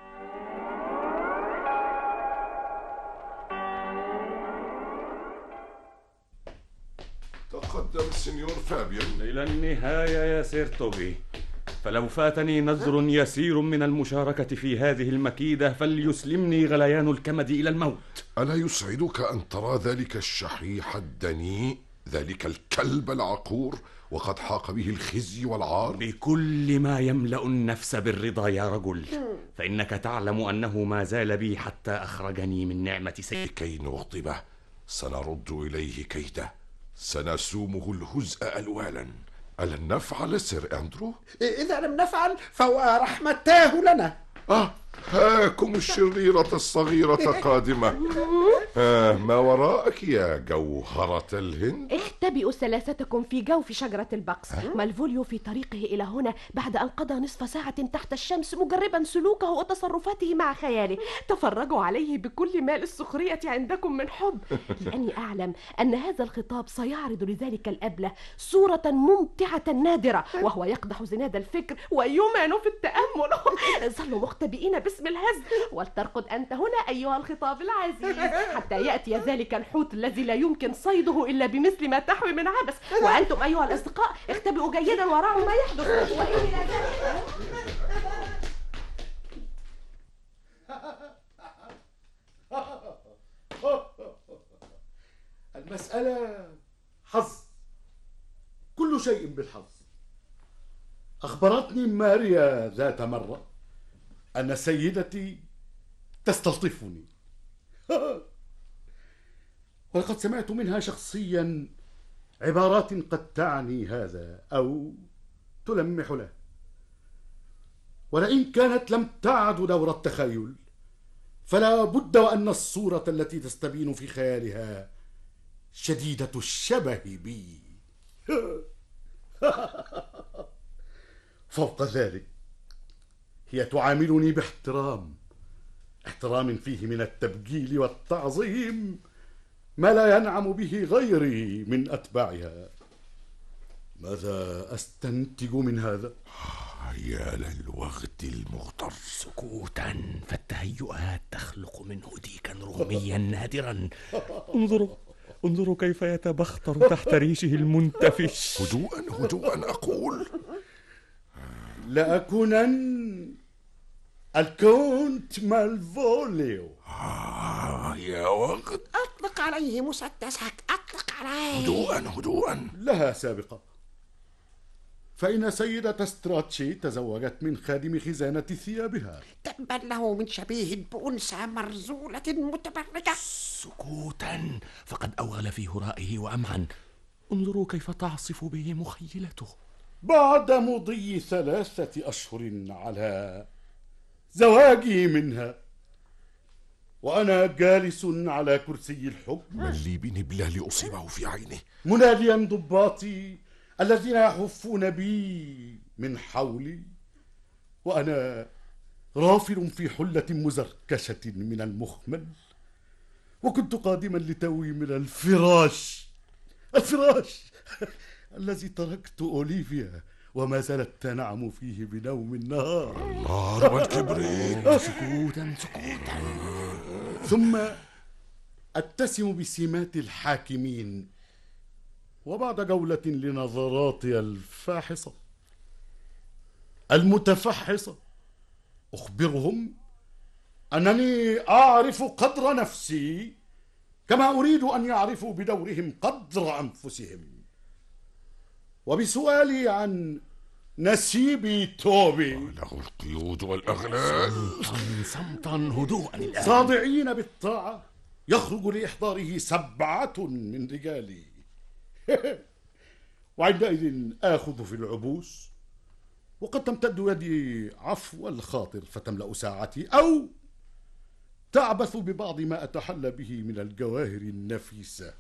تقدم سينيور فابيان. إلى النهاية يا سير توبي، فلو فاتني نذر يسير من المشاركة في هذه المكيدة فليسلمني غليان الكمد إلى الموت. ألا يسعدك أن ترى ذلك الشحيح الدنيء، ذلك الكلب العقور، وقد حاق به الخزي والعار؟ بكل ما يملأ النفس بالرضا يا رجل، فإنك تعلم أنه ما زال بي حتى أخرجني من نعمة سيدي. كي نغضبه سنرد إليه كيده، سنسومه الهزء ألوالا. ألن نفعل سير أندرو؟ إذا لم نفعل فهو رحمتاه لنا. آه، هاكم الشريرة الصغيرة قادمة. آه، ما وراءك يا جوهرة الهند؟ اختبئوا ثلاثتكم في جوف شجرة البقس. مالفوليو في طريقه إلى هنا بعد أن قضى نصف ساعة تحت الشمس مجربا سلوكه وتصرفاته مع خياله. تفرجوا عليه بكل ما للسخرية عندكم من حب، لأني أعلم أن هذا الخطاب سيعرض لذلك الأبلة صورة ممتعة نادرة، وهو يقدح زناد الفكر ويمعن في التأمل. ظلوا مختبئين باسم الهزل، ولترقد أنت هنا أيها الخطاب العزيز حتى يأتي ذلك الحوت الذي لا يمكن صيده إلا بمثل ما تحوي من عبث. وأنتم أيها الأصدقاء اختبئوا جيدا وراعوا ما يحدث. وإلى ذلك المسألة حظ، كل شيء بالحظ. أخبرتني ماريا ذات مرة أن سيدتي تستلطفني، ولقد سمعت منها شخصيا عبارات قد تعني هذا أو تلمح له، ولئن كانت لم تعد دور التخيل فلا بد وأن الصورة التي تستبين في خيالها شديدة الشبه بي. فوق ذلك هي تعاملني باحترام، احترام فيه من التبجيل والتعظيم ما لا ينعم به غيري من أتباعها. ماذا أستنتج من هذا؟ يا للوغد المغتر. سكوتا، فالتهيؤات تخلق منه ديكا روميا نادرا. انظروا انظروا كيف يتبختر تحت ريشه المنتفش. هدوءا هدوءا أقول. لأكونن الكونت مالفوليو. آه يا وغد. أطلق عليه مسدسك، أطلق عليه. هدوءا هدوءا. لها سابقة، فإن سيدة ستراتشي تزوجت من خادم خزانة ثيابها. تبا له من شبيه بأنثى مرزولة متبرجة. سكوتا، فقد أوغل في هرائه وأمعن. انظروا كيف تعصف به مخيلته. بعد مضي ثلاثة أشهر على زواجي منها، وأنا جالس على كرسي الحكم، من لي بنبله لأصيبه في عينه، مناديا ضباطي الذين يحفون بي من حولي، وأنا رافل في حلة مزركشة من المخمل، وكنت قادما لتوي من الفراش الفراش الذي تركت أوليفيا وما زالت تنعم فيه بنوم النهار. النار والكبريت. سكوتا سكوتا. ثم أتسم بسمات الحاكمين، وبعد جولة لنظراتي الفاحصة المتفحصة أخبرهم أنني أعرف قدر نفسي كما أريد أن يعرفوا بدورهم قدر أنفسهم. وبسؤالي عن نسيبي توبي، له القيود والأغلال. صمتا صمتا، هدوءا الآن. صادعين بالطاعة يخرج لإحضاره سبعة من رجالي. وعندئذ آخذ في العبوس، وقد تمتد يدي عفو الخاطر فتملأ ساعتي، أو تعبث ببعض ما أتحلى به من الجواهر النفيسة.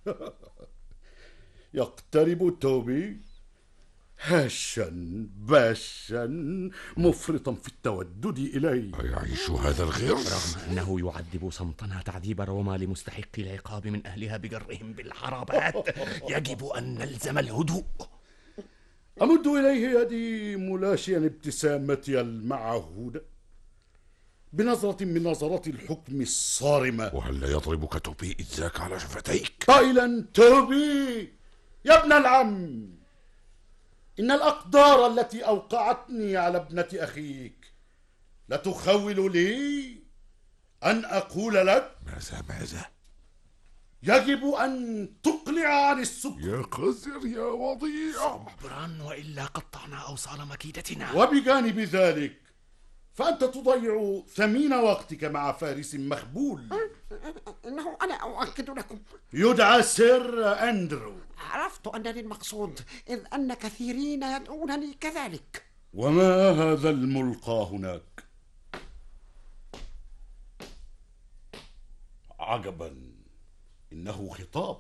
يقترب توبي هاشا باشا مفرطا في التودد إلي. يعيش هذا الغير رغم أنه يعذب صمتنا تعذيب روما لمستحق العقاب من أهلها بجرهم بالحرابات. يجب أن نلزم الهدوء. أمد إليه يدي ملاشيا ابتسامتي المعهودة بنظرة من نظرات الحكم الصارمة. وهل يضربك توبي إذ ذاك على شفتيك؟ قائلا: توبي يا ابن العم، إن الأقدار التي أوقعتني على ابنة أخيك لتخول لي أن أقول لك ماذا ماذا؟ يجب أن تقلع عن السكر. يا قذر يا وضيع. صبرا، وإلا قطعنا أوصال مكيدتنا. وبجانب ذلك فأنت تضيع ثمين وقتك مع فارس مخبول. إنه أنا أؤكد لكم يدعى سير أندرو. عرفت أنني المقصود، إذ أن كثيرين يدعونني كذلك. وما هذا الملقى هناك؟ عجبا، إنه خطاب.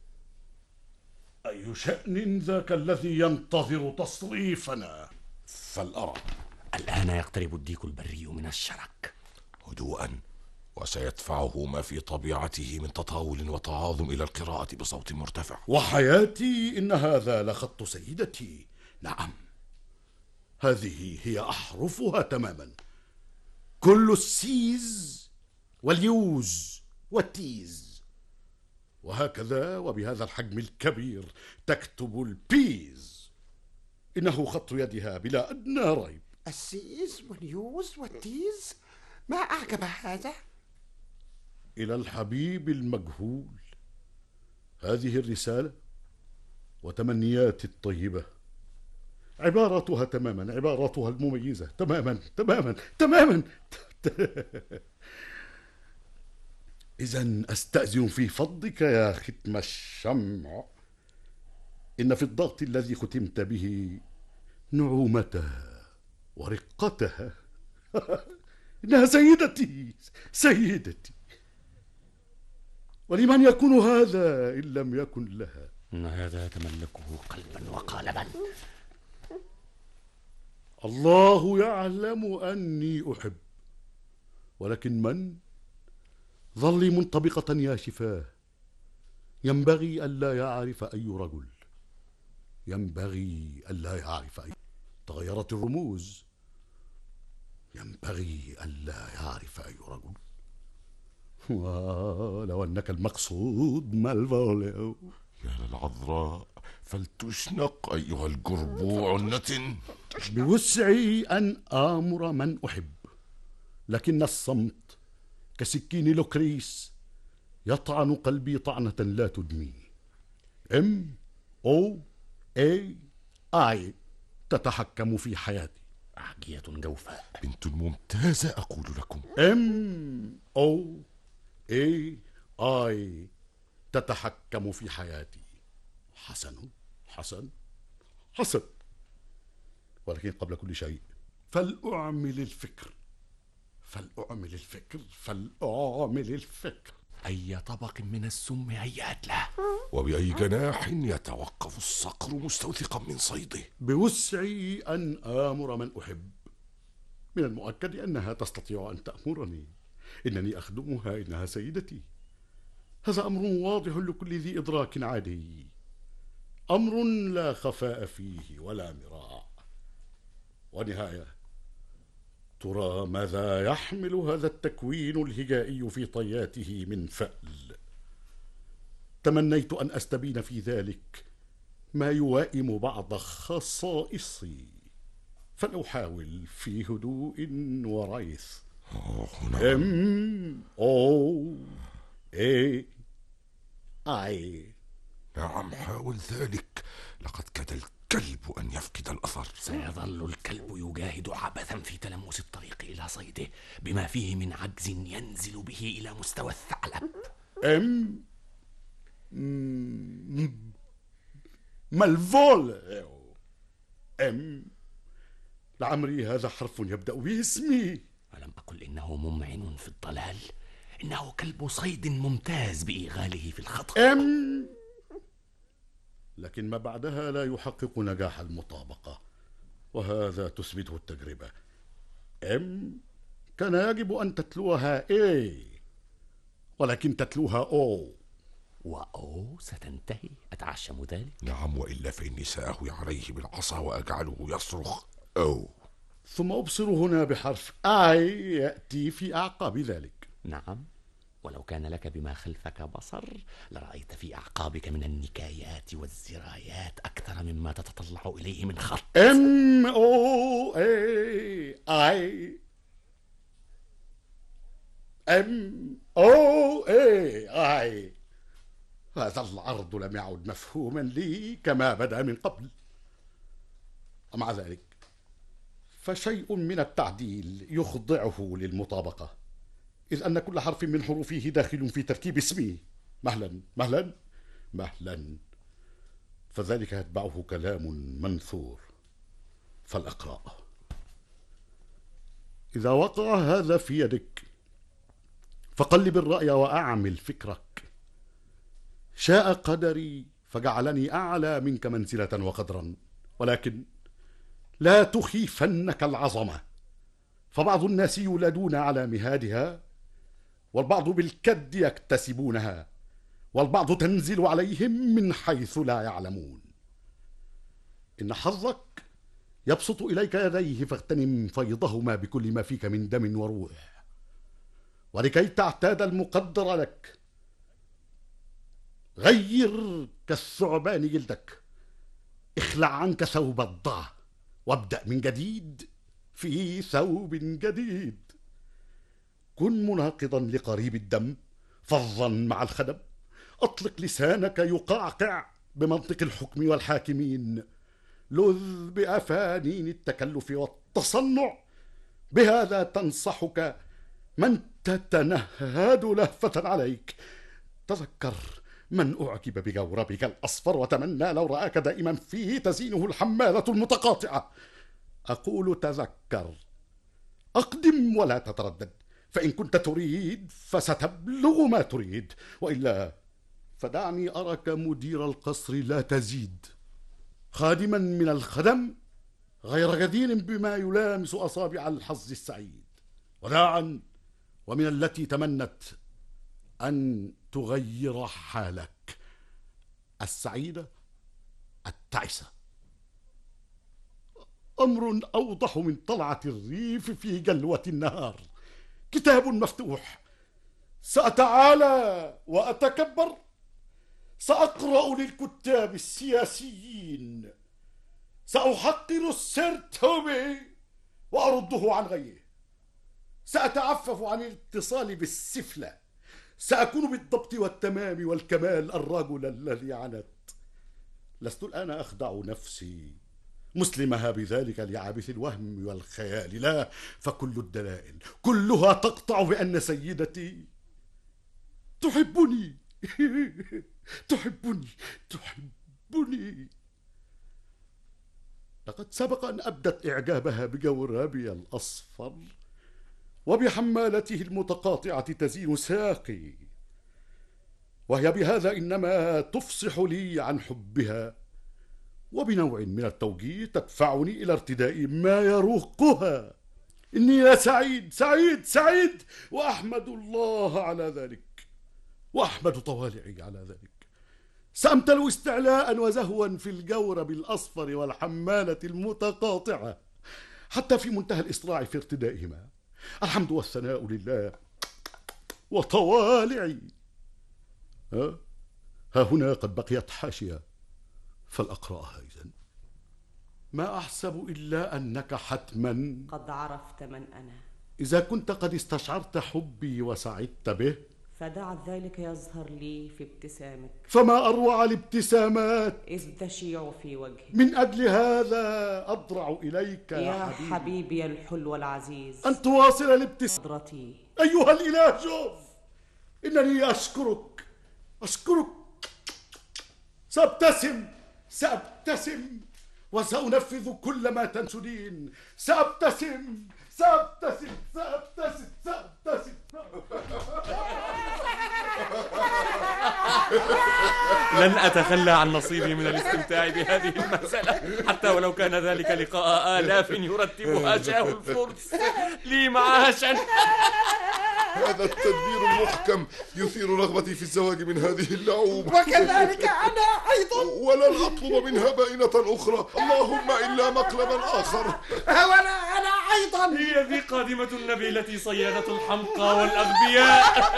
أي شأن ذاك الذي ينتظر تصريفنا؟ فلأرى. الآن يقترب الديك البري من الشرك. هدوءا، وسيدفعه ما في طبيعته من تطاول وتعاظم إلى القراءة بصوت مرتفع. وحياتي إن هذا لخط سيدتي. نعم، هذه هي أحرفها تماما، كل السيز واليوز والتيز، وهكذا وبهذا الحجم الكبير تكتب البيز. إنه خط يدها بلا أدنى ريب. السيز واليوز والتيز، ما أعجب هذا؟ إلى الحبيب المجهول هذه الرسالة وتمنياتي الطيبة، عباراتها تماما، عباراتها المميزة تماما تماما تماما. إذن أستأذن في فضلك يا ختم الشمع، إن في الضغط الذي ختمت به نعومتها ورقتها. إنها سيدتي سيدتي، ولمن يكون هذا إن لم يكن لها؟ هذا تملكه قلبا وقالبا. الله يعلم أني أحب، ولكن من؟ ظلي منطبقة يا شفاه. ينبغي ألا يعرف أي رجل، ينبغي ألا يعرف أي. تغيرت الرموز. ينبغي ألا يعرف أي رجل. ولو أنك المقصود مالفوليو. يا للعذراء، فلتشنق أيها الجربوع النتن. بوسعي أن آمر من أحب، لكن الصمت كسكين لوكريس يطعن قلبي طعنة لا تدمي. ام او اي اي تتحكم في حياتي. أحجية جوفاء، بنت ممتازة أقول لكم. ام او اي اي تتحكم في حياتي. حسن حسن حسن، ولكن قبل كل شيء فلأعمل الفكر فلأعمل الفكر فلأعمل الفكر. أي طبق من السم هيأت له، وبأي جناح يتوقف الصقر مستوثقا من صيده. بوسعي أن آمر من أحب. من المؤكد أنها تستطيع أن تأمرني. إنني أخدمها، إنها سيدتي. هذا أمر واضح لكل ذي إدراك عادي، أمر لا خفاء فيه ولا مراء. ونهاية، ترى ماذا يحمل هذا التكوين الهجائي في طياته من فأل؟ تمنيت أن أستبين في ذلك ما يوائم بعض خصائصي، فلأحاول في هدوء وريث. ام او اي اي. نعم، حاول ذلك. لقد كاد الكلب أن يفقد الأثر. سيظل الكلب يجاهد عبثا في تلمس الطريق إلى صيده، بما فيه من عجز ينزل به إلى مستوى الثعلب. ام مالفول. ام لعمري هذا حرف يبدأ باسمي. ألم أقل إنه ممعن في الضلال؟ إنه كلب صيد ممتاز بإيغاله في الخطأ. ام لكن ما بعدها لا يحقق نجاح المطابقة، وهذا تثبته التجربة. ام كان يجب أن تتلوها اي، ولكن تتلوها او. وأو ستنتهي، أتعشم ذلك. نعم، وإلا فإني سأهوي عليه بالعصا وأجعله يصرخ أو. ثم أبصر هنا بحرف آي يأتي في أعقاب ذلك. نعم، ولو كان لك بما خلفك بصر لرأيت في أعقابك من النكايات والزرايات أكثر مما تتطلع إليه من خط. ام او اي اي ام او اي اي. هذا العرض لم يعد مفهوما لي كما بدا من قبل. ومع ذلك فشيء من التعديل يخضعه للمطابقة، إذ أن كل حرف من حروفه داخل في تركيب اسمي. مهلا مهلا مهلا، فذلك يتبعه كلام منثور. فالأقرأ: إذا وقع هذا في يدك فقلب الرأي وأعمل فكرك. شاء قدري فجعلني أعلى منك منزلة وقدرا، ولكن لا تخيفنك العظمة، فبعض الناس يولدون على مهادها، والبعض بالكد يكتسبونها، والبعض تنزل عليهم من حيث لا يعلمون. إن حظك يبسط إليك يديه فاغتنم فيضهما بكل ما فيك من دم وروح، ولكي تعتاد المقدر لك غير كالثعبان جلدك، اخلع عنك ثوب الضع وابدأ من جديد في ثوب جديد. كن مناقضا لقريب الدم فظا مع الخدم، اطلق لسانك يقعقع بمنطق الحكم والحاكمين، لذ بأفانين التكلف والتصنع، بهذا تنصحك من تتنهد لهفة عليك. تذكر من أعجب بجوربك الأصفر وتمنى لو رآك دائما فيه تزينه الحمالة المتقاطعة. أقول تذكر، أقدم ولا تتردد، فإن كنت تريد فستبلغ ما تريد، وإلا فدعني أرك مدير القصر لا تزيد، خادما من الخدم غير جدير بما يلامس أصابع الحظ السعيد. وداعا، ومن التي تمنت أن تغير حالك السعيدة التعسة. أمر أوضح من طلعة الريف في جلوة النهار. كتاب مفتوح. سأتعالى وأتكبر. سأقرأ للكتاب السياسيين. سأحقر السير توبي وأرده عن غيه. سأتعفف عن الاتصال بالسفلة. سأكون بالضبط والتمام والكمال الرجل الذي عنت. لست الآن أخدع نفسي مسلمها بذلك لعابث الوهم والخيال، لا، فكل الدلائل كلها تقطع بأن سيدتي تحبني. تحبني تحبني. لقد سبق أن أبدت إعجابها بجورابي الأصفر وبحمالته المتقاطعة تزين ساقي، وهي بهذا إنما تفصح لي عن حبها، وبنوع من التوجيه تدفعني إلى ارتداء ما يروقها. إني لا سعيد سعيد سعيد، وأحمد الله على ذلك، وأحمد طوالعي على ذلك. سأمتلئ استعلاء وزهوا في الجورب الأصفر والحمالة المتقاطعة، حتى في منتهى الإسراع في ارتدائهما. الحمد والثناء لله وطوالعي. ها, ها هنا قد بقيت حاشية فلأقرأها إذن. ما أحسب إلا أنك حتما قد عرفت من أنا. إذا كنت قد استشعرت حبي وسعدت به، فدع ذلك يظهر لي في ابتسامك. فما أروع الابتسامات إذ تشيع في وجهك. من أجل هذا أضرع إليك يا, يا حبيبي, حبيبي الحلو العزيز، أن تواصل الابتسامة. أيها الإله شوف، إنني أشكرك أشكرك. سأبتسم سأبتسم وسأنفذ كل ما تنشدين. سأبتسم سأبتسم سأبتسم سأبتسم. لن أتخلى عن نصيبي من الاستمتاع بهذه المسألة، حتى ولو كان ذلك لقاء آلاف يرتبها شاه الفرس لي معاشا. هذا التدبير المحكم يثير رغبتي في الزواج من هذه اللعوبة، وكذلك أنا أيضا، ولن أطلب منها بائنة أخرى، اللهم إلا مقلبا آخر. ولا أنا أيضا. هي ذي قادمة النبيلة صيادة الحمقى والأغبياء.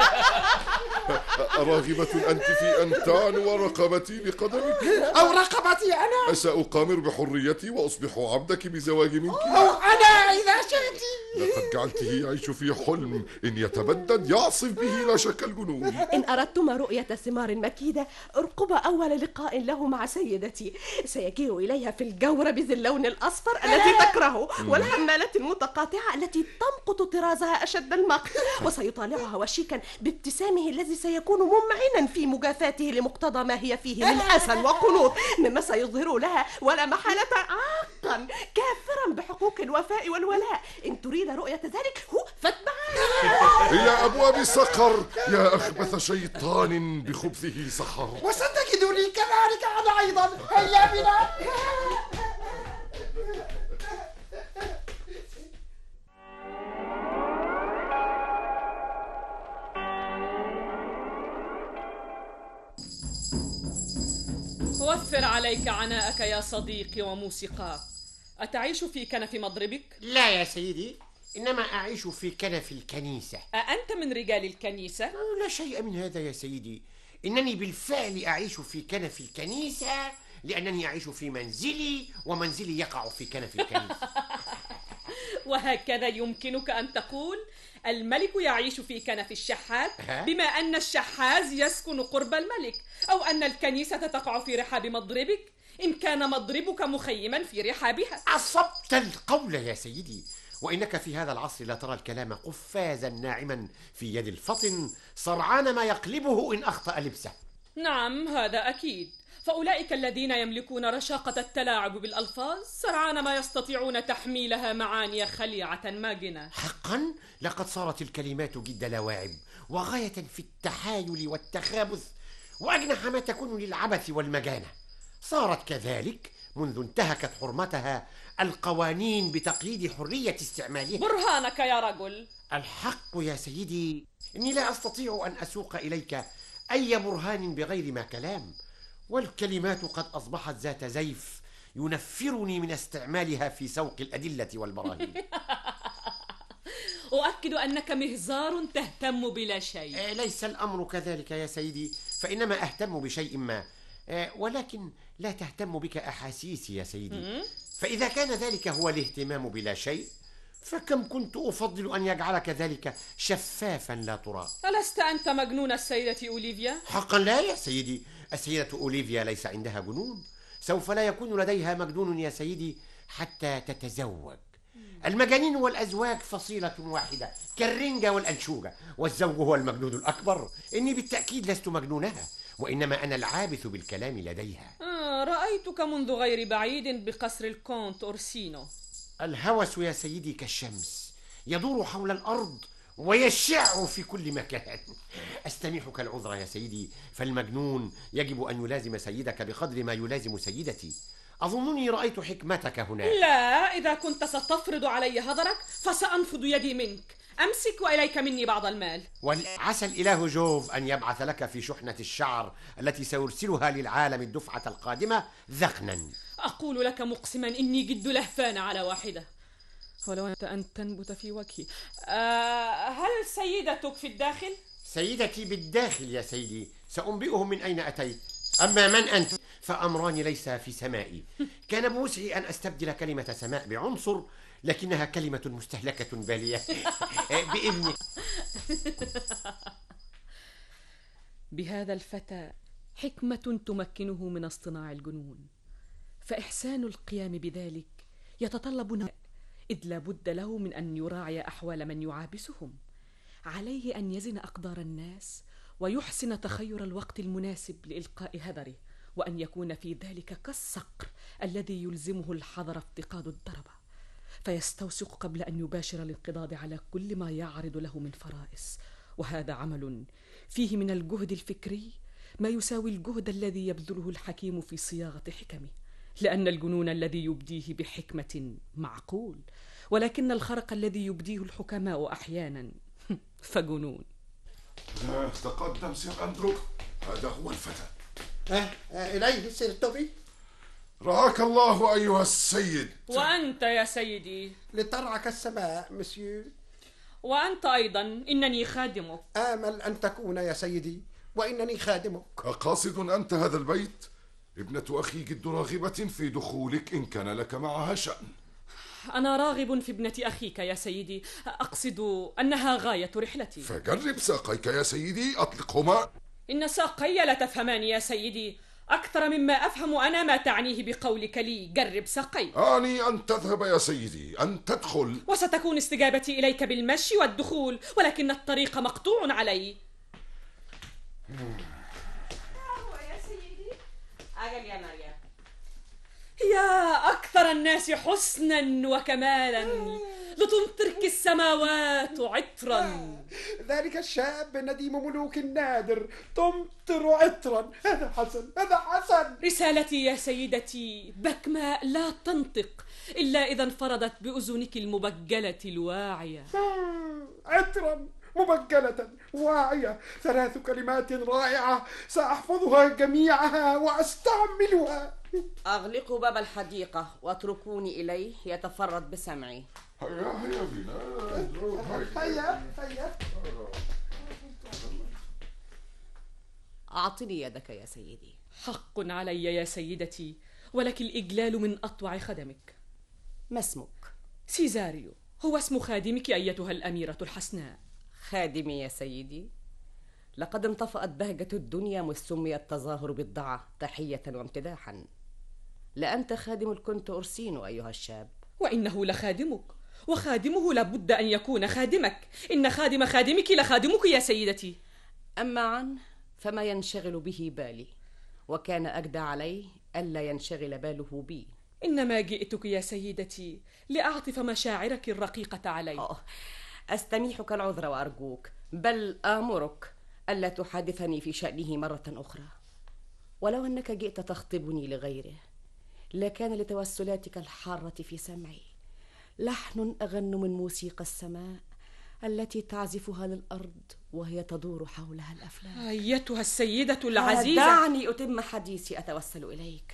راغبة أنت في أن تعنو رقبتي بقدمك؟ أو رقبتي أنا؟ أسأقامر بحريتي وأصبح عبدك بزواج منك؟ أو أنا إذا شئت. لقد جعلته يعيش في حلم، إن يتبدد يعصف به لا شك الجنون. إن أردتما رؤية ثمار مكيدة، ارقبا أول لقاء له مع سيدتي. سيجيء إليها في الجورب ذي اللون الأصفر التي تكرهه، والحمالة المتقاطعة التي تمقت طرازها أشد المقت، وسيطالعها وشيكا بابتسامه الذي سيكون ممعنا في مجافاته لمقتضى ما هي فيه من حسن وقنوط، مما سيظهر لها ولا محالة عاقا كافرا بحقوق الوفاء والولاء. إن تريد رؤية ذلك هو فاتبعاني إلى أبواب سقر يا أخبث شيطان بخبثه سحر. وستجدني كذلك أنا أيضا. هيا بنا. وفر عليك عناءك يا صديقي وموسيقاك. أتعيش في كنف مضربك؟ لا يا سيدي، إنما أعيش في كنف الكنيسة. أأنت من رجال الكنيسة؟ لا شيء من هذا يا سيدي، إنني بالفعل أعيش في كنف الكنيسة، لأنني أعيش في منزلي، ومنزلي يقع في كنف الكنيسة. وهكذا يمكنك أن تقول الملك يعيش في كنف الشحات، بما أن الشحاذ يسكن قرب الملك، أو أن الكنيسة تقع في رحاب مضربك إن كان مضربك مخيما في رحابها. أصبت القول يا سيدي، وإنك في هذا العصر لا ترى الكلام قفازا ناعما في يد الفطن سرعان ما يقلبه إن أخطأ لبسه. نعم هذا أكيد، فأولئك الذين يملكون رشاقة التلاعب بالألفاظ سرعان ما يستطيعون تحميلها معاني خليعة ماجنة. حقا لقد صارت الكلمات جد لواعب، وغاية في التحايل والتخابث، وأجنح ما تكون للعبث والمجانة. صارت كذلك منذ انتهكت حرمتها القوانين بتقييد حرية استعمالها. برهانك يا رجل. الحق يا سيدي، إني لا أستطيع أن أسوق إليك أي برهان بغير ما كلام، والكلمات قد أصبحت ذات زيف ينفرني من استعمالها في سوق الأدلة والبراهين. أؤكد أنك مهزار تهتم بلا شيء. آه ليس الأمر كذلك يا سيدي، فإنما أهتم بشيء ما، آه ولكن لا تهتم بك أحاسيسي يا سيدي. فإذا كان ذلك هو الاهتمام بلا شيء، فكم كنت أفضل أن يجعلك ذلك شفافا لا ترى. ألست أنت مجنون السيدة أوليفيا؟ حقا لا يا سيدي، السيدة أوليفيا ليس عندها جنون، سوف لا يكون لديها مجنون يا سيدي حتى تتزوج. المجانين والأزواج فصيلة واحدة كالرنجة والأنشوجة، والزوج هو المجنون الأكبر. إني بالتأكيد لست مجنونها، وإنما أنا العابث بالكلام لديها. آه رأيتك منذ غير بعيد بقصر الكونت أورسينو. الهوس يا سيدي كالشمس، يدور حول الأرض ويشع في كل مكان. أستميحك العذر يا سيدي، فالمجنون يجب أن يلازم سيدك بقدر ما يلازم سيدتي. أظنني رأيت حكمتك هنا. لا، إذا كنت ستفرض علي هدرك فسأنفض يدي منك. أمسك وإليك مني بعض المال. وعسى الإله جوف أن يبعث لك في شحنة الشعر التي سيرسلها للعالم الدفعة القادمة ذقنا. أقول لك مقسما إني جد لهفان على واحدة، ولو أنت أن تنبت في وجهي. أه هل سيدتك في الداخل؟ سيدتي بالداخل يا سيدي، سأنبئهم من أين أتيت. أما من أنت فأمران ليس في سمائي. كان بوسعي أن أستبدل كلمة سماء بعنصر، لكنها كلمة مستهلكة بالية. بإذنك. بهذا الفتى حكمة تمكنه من اصطناع الجنون، فإحسان القيام بذلك يتطلب نوع، إذ لا بد له من أن يراعي أحوال من يعابسهم. عليه أن يزن أقدار الناس ويحسن تخير الوقت المناسب لإلقاء هدره، وأن يكون في ذلك كالصقر الذي يلزمه الحذر افتقاد الضربة، فيستوثق قبل أن يباشر الانقضاض على كل ما يعرض له من فرائس. وهذا عمل فيه من الجهد الفكري ما يساوي الجهد الذي يبذله الحكيم في صياغة حكمه، لأن الجنون الذي يبديه بحكمة معقول، ولكن الخرق الذي يبديه الحكماء أحيانا فجنون. تقدم سير أندرو، هذا هو الفتى. أه إليه سير توبي. رعاك الله أيها السيد. وأنت يا سيدي؟ لترعك السماء مسيو. وأنت أيضا، إنني خادمك. آمل أن تكون يا سيدي، وإنني خادمك. أقاصد أنت هذا البيت؟ ابنة أخي جد راغبة في دخولك إن كان لك معها شأن. أنا راغب في ابنة أخيك يا سيدي، أقصد أنها غاية رحلتي. فجرب ساقيك يا سيدي، أطلقهما. إن ساقي لا تفهمان يا سيدي، أكثر مما أفهم أنا ما تعنيه بقولك لي جرب ساقي. آني أن تذهب يا سيدي، أن تدخل. وستكون استجابتي إليك بالمشي والدخول، ولكن الطريق مقطوع علي. يا سيدي أجل يا مريم. يا أكثر الناس حسنا وكمالا، لتمطرك السماوات عطرا. ذلك الشاب نديم ملوك النادر، تمطر عطرا. هذا حسن، هذا حسن. رسالتي يا سيدتي بكماء لا تنطق إلا إذا انفردت بأذنك المبجلة الواعية. عطرا، مبجلة، واعية، ثلاث كلمات رائعة سأحفظها جميعها وأستعملها. أغلقوا باب الحديقة واتركوني إليه يتفرد بسمعي. هيا هيا بنا. هيا هيا. أعطني يدك يا سيدي. حق علي يا سيدتي، ولك الإجلال من أطوع خدمك. ما اسمك؟ سيزاريو هو اسم خادمك أيتها الأميرة الحسناء. خادمي يا سيدي؟ لقد انطفأت بهجة الدنيا مذ سمي التظاهر بالضعة تحية وامتداحا. لأنت خادم الكونت أورسينو أيها الشاب. وإنه لخادمك، وخادمه لابد أن يكون خادمك. إن خادم خادمك لخادمك يا سيدتي. أما عن فما ينشغل به بالي، وكان أجدى عليه ألا ينشغل باله بي. إنما جئتك يا سيدتي لأعطف مشاعرك الرقيقة علي. أوه. أستميحك العذر وأرجوك، بل آمرك ألا تحادثني في شأنه مرة أخرى. ولو أنك جئت تخطبني لغيره لكان لتوسلاتك الحارة في سمعي لحن أغن من موسيقى السماء التي تعزفها للأرض وهي تدور حولها الأفلاك. أيتها السيدة العزيزة، دعني أتم حديثي. أتوسل إليك.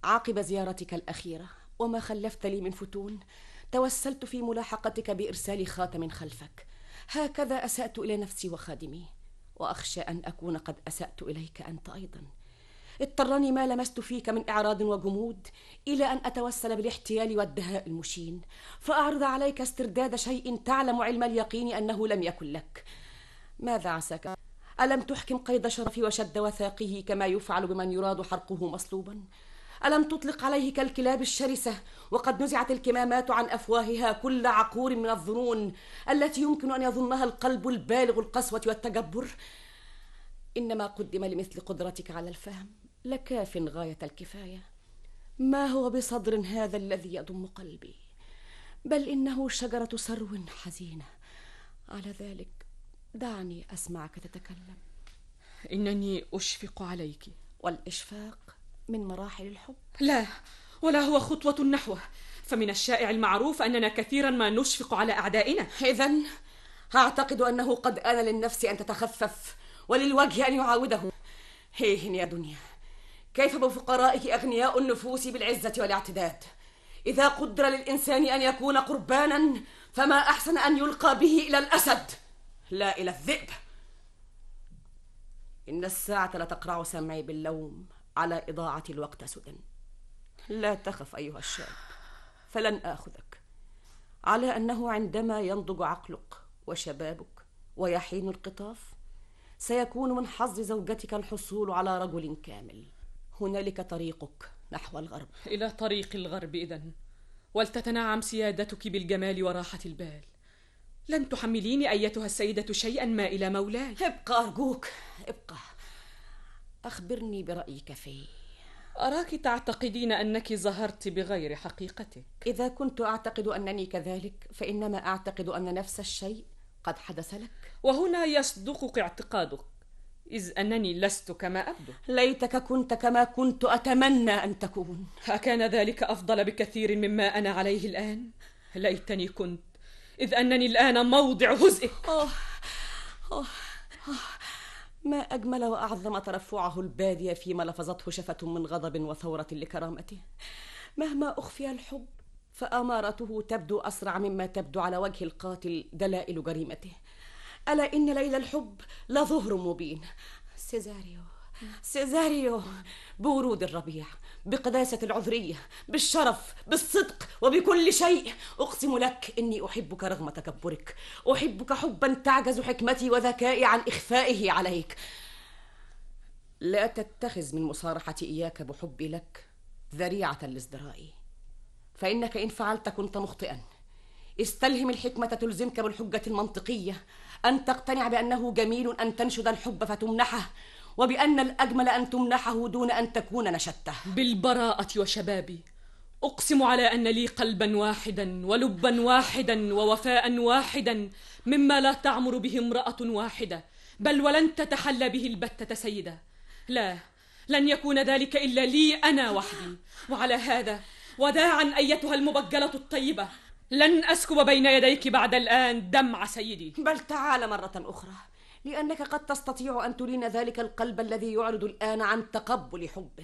عقب زيارتك الأخيرة وما خلفت لي من فتون، توسلت في ملاحقتك بإرسال خاتم خلفك. هكذا أسأت إلى نفسي وخادمي، وأخشى أن أكون قد أسأت إليك أنت أيضا. اضطرني ما لمست فيك من إعراض وجمود إلى أن أتوسل بالاحتيال والدهاء المشين، فأعرض عليك استرداد شيء تعلم علم اليقين أنه لم يكن لك. ماذا عساك؟ ألم تحكم قيد شرفي وشد وثاقه كما يفعل بمن يراد حرقه مصلوبا؟ ألم تطلق عليه كالكلاب الشرسة وقد نزعت الكمامات عن أفواهها كل عقور من الظنون التي يمكن أن يظنها القلب البالغ القسوة والتجبر؟ إنما قدم لمثل قدرتك على الفهم لكاف غاية الكفاية. ما هو بصدر هذا الذي يضم قلبي، بل إنه شجرة سرو حزينة. على ذلك دعني أسمعك تتكلم. إنني أشفق عليك. والإشفاق من مراحل الحب؟ لا، ولا هو خطوة نحوه، فمن الشائع المعروف أننا كثيرا ما نشفق على أعدائنا. إذن أعتقد أنه قد آن للنفس أن تتخفف وللوجه أن يعاوده. هيه يا دنيا، كيف بفقرائك أغنياء النفوس بالعزة والاعتداد؟ إذا قدر للإنسان أن يكون قربانا فما أحسن أن يلقى به إلى الأسد لا إلى الذئب. إن الساعة لتقرع سمعي باللوم على إضاعة الوقت سدى. لا تخف أيها الشاب، فلن آخذك، على أنه عندما ينضج عقلك وشبابك ويحين القطاف سيكون من حظ زوجتك الحصول على رجل كامل. هنالك طريقك نحو الغرب. إلى طريق الغرب إذن، ولتتنعم سيادتك بالجمال وراحة البال. لن تحمليني أيتها السيدة شيئا ما إلى مولاي. ابقى أرجوك، ابقى. أخبرني برأيك فيه. أراك تعتقدين أنك ظهرت بغير حقيقتك. إذا كنت أعتقد أنني كذلك فإنما أعتقد أن نفس الشيء قد حدث لك. وهنا يصدقك اعتقادك، إذ أنني لست كما أبدو. ليتك كنت كما كنت أتمنى أن تكون. أكان ذلك أفضل بكثير مما أنا عليه الآن؟ ليتني كنت، إذ أنني الآن موضع هزئك. أوه. أوه. أوه. ما أجمل وأعظم ترفعه البادية فيما لفظته شفة من غضب وثورة لكرامته. مهما أخفي الحب فأمارته تبدو أسرع مما تبدو على وجه القاتل دلائل جريمته. ألا إن ليل الحب لظهر مبين. سيزاريو سيزاريو، بورود الربيع، بقداسة العذرية، بالشرف، بالصدق، وبكل شيء أقسم لك إني أحبك رغم تكبرك. أحبك حبا تعجز حكمتي وذكائي عن إخفائه عليك. لا تتخذ من مصارحتي إياك بحبي لك ذريعة لازدرائي، فإنك إن فعلت كنت مخطئا. استلهم الحكمة تلزمك بالحجة المنطقية أن تقتنع بأنه جميل أن تنشد الحب فتمنحه، وبأن الأجمل أن تمنحه دون أن تكون نشدته. بالبراءة وشبابي أقسم على أن لي قلبا واحدا ولبا واحدا ووفاء واحدا مما لا تعمر به امرأة واحدة، بل ولن تتحلى به البتة سيدة. لا، لن يكون ذلك إلا لي أنا وحدي. وعلى هذا وداعا أيتها المبجلة الطيبة، لن أسكب بين يديك بعد الآن دمع سيدي. بل تعال مرة أخرى، لأنك قد تستطيع أن تلين ذلك القلب الذي يعرض الآن عن تقبل حبه.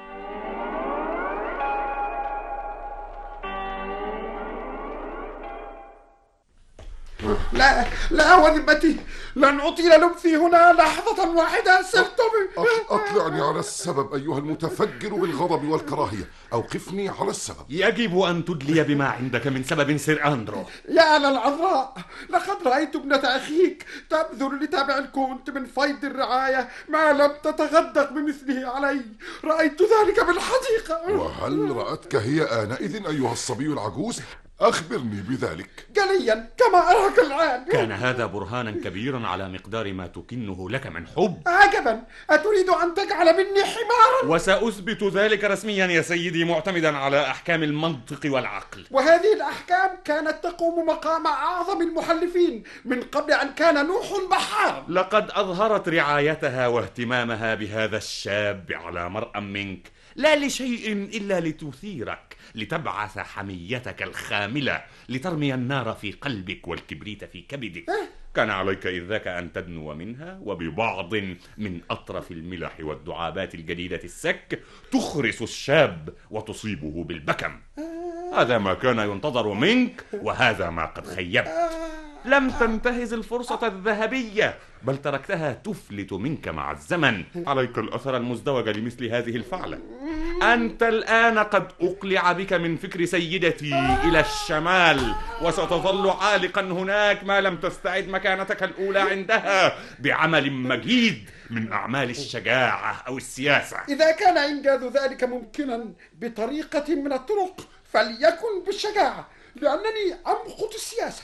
لا لا وذمتي، لن أطيل لبثي هنا لحظة واحدة. سرتم أطلعني على السبب أيها المتفجر بالغضب والكراهية، أوقفني على السبب. يجب أن تدلي بما عندك من سبب سير أندرو. يا للعذراء، لقد رأيت ابنة أخيك تبذل لتابع الكونت من فيض الرعاية ما لم تتغدق بمثله علي. رأيت ذلك بالحديقة. وهل رأتك هي آنئذ أيها الصبي العجوز؟ أخبرني بذلك. جليا كما أراك الآن. كان هذا برهانا كبيرا على مقدار ما تكنه لك من حب. عجبا، أتريد أن تجعل مني حمارا؟ وسأثبت ذلك رسميا يا سيدي، معتمدا على أحكام المنطق والعقل. وهذه الأحكام كانت تقوم مقام أعظم المحلفين من قبل أن كان نوح بحارا. لقد أظهرت رعايتها واهتمامها بهذا الشاب على مرأى منك، لا لشيء إلا لتثيرك، لتبعث حميتك الخاملة، لترمي النار في قلبك والكبريت في كبدك. كان عليك إذ ذاك أن تدنو منها وببعض من أطرف الملح والدعابات الجديدة السك تخرس الشاب وتصيبه بالبكم. هذا ما كان ينتظر منك، وهذا ما قد خيبت. لم تنتهز الفرصة الذهبية، بل تركتها تفلت منك مع الزمن. عليك الأثر المزدوج لمثل هذه الفعلة. أنت الآن قد أقلع بك من فكر سيدتي إلى الشمال، وستظل عالقا هناك ما لم تستعد مكانتك الأولى عندها بعمل مجيد من أعمال الشجاعة أو السياسة. إذا كان إنجاز ذلك ممكنا بطريقة من الطرق فليكن بالشجاعة، لأنني أمقت السياسة.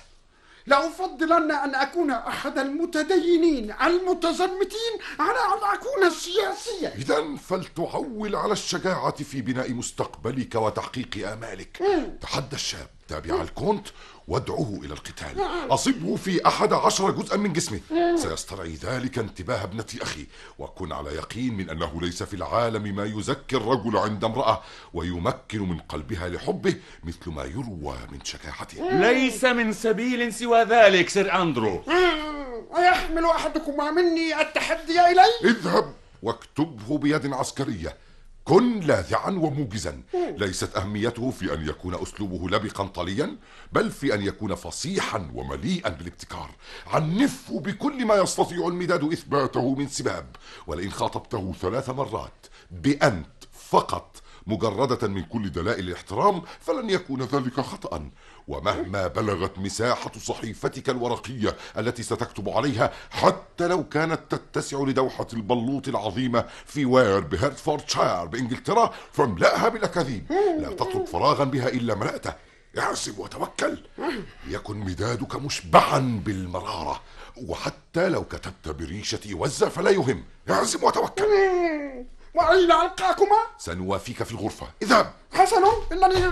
لأفضلن أن أكون أحد المتدينين المتزمتين على أن أكون سياسيا. إذن فلتعول على الشجاعة في بناء مستقبلك وتحقيق آمالك. تحدى الشاب تابع الكونت وادعوه إلى القتال. أصبه في أحد عشر جزءا من جسمه، سيسترعي ذلك انتباه ابنة أخي. وكن على يقين من أنه ليس في العالم ما يزكي الرجل عند امرأة ويمكن من قلبها لحبه مثل ما يروى من شجاعته. ليس من سبيل سوى ذلك سير أندرو. أيحمل أحدكما مني التحدي إلي؟ اذهب واكتبه بيد عسكرية. كن لاذعا وموجزا. ليست أهميته في أن يكون أسلوبه لبقا طليا، بل في أن يكون فصيحا ومليئا بالابتكار. عنفه بكل ما يستطيع المداد إثباته من سباب. ولئن خاطبته ثلاث مرات بأنت فقط مجردة من كل دلائل الاحترام فلن يكون ذلك خطأ. ومهما بلغت مساحة صحيفتك الورقية التي ستكتب عليها، حتى لو كانت تتسع لدوحة البلوط العظيمة في وير بهيرتفوردشاير بإنجلترا، فاملأها بالأكاذيب. لا تترك فراغا بها إلا ملأته. اعزم وتوكل. يكن مدادك مشبعا بالمرارة، وحتى لو كتبت بريشة وزة فلا يهم. اعزم وتوكل. وأين ألقاكما؟ سنوافيك في الغرفة. اذهب. حسن، إنني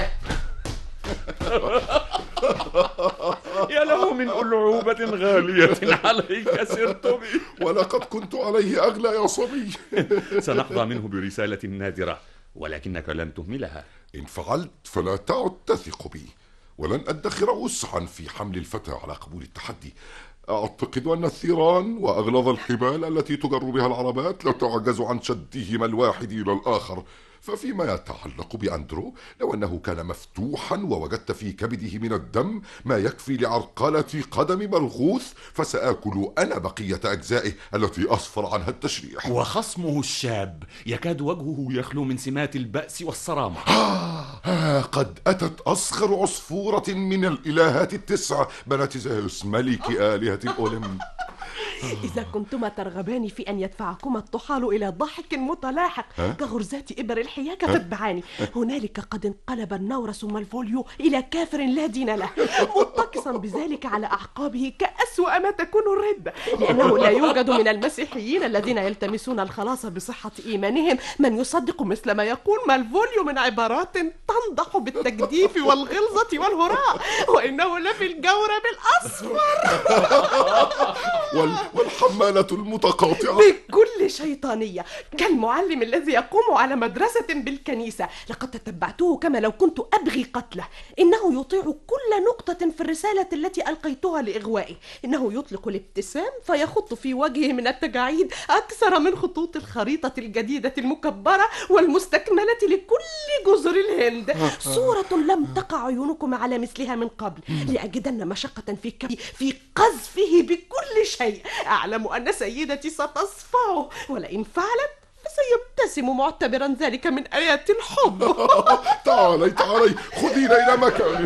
يا له من ألعوبة غالية عليك سير توبي. ولقد كنت عليه أغلى يا صبي. سنحظى منه برسالة نادرة، ولكنك لن تهملها. إن فعلت فلا تعد تثق بي، ولن أدخر وسعا في حمل الفتى على قبول التحدي. أعتقد أن الثيران وأغلظ الحبال التي تجر بها العربات لا تعجز عن شدهما الواحد إلى الآخر. ففيما يتعلق بأندرو، لو أنه كان مفتوحا ووجدت في كبده من الدم ما يكفي لعرقلة قدم مرغوث، فسآكل أنا بقية أجزائه التي أصفر عنها التشريح. وخصمه الشاب يكاد وجهه يخلو من سمات البأس والصرامة. آه قد أتت أصغر عصفورة من الإلهات التسع بنات زيوس ملك آلهة الأولمب. إذا كنتما ترغبان في أن يدفعكما الطحال إلى ضحك متلاحق كغرزات إبر الحياك فاتبعاني. هنالك قد انقلب النورس مالفوليو إلى كافر لا دين له، متقصا بذلك على أعقابه كأسوأ ما تكون الردة، لأنه لا يوجد من المسيحيين الذين يلتمسون الخلاص بصحة إيمانهم من يصدق مثل ما يقول مالفوليو من عبارات تنضح بالتجديف والغلظة والهراء، وإنه لفي الجورب الأصفر والحمالة المتقاطعة بكل شيطانية كالمعلم الذي يقوم على مدرسة بالكنيسة. لقد تتبعته كما لو كنت أبغي قتله. إنه يطيع كل نقطة في الرسالة التي ألقيتها لإغوائه. إنه يطلق الابتسام فيخط في وجهه من التجاعيد أكثر من خطوط الخريطة الجديدة المكبرة والمستكملة لكل جزر الهند. صورة لم تقع عيونكم على مثلها من قبل. لأجدن مشقة في كبي في قذفه بكل شيء. أعلم أن سيدتي ستصفعه، ولئن فعلت فسيبتسم معتبرا ذلك من آيات الحب. تعالي تعالي خذينا إلى مكاني.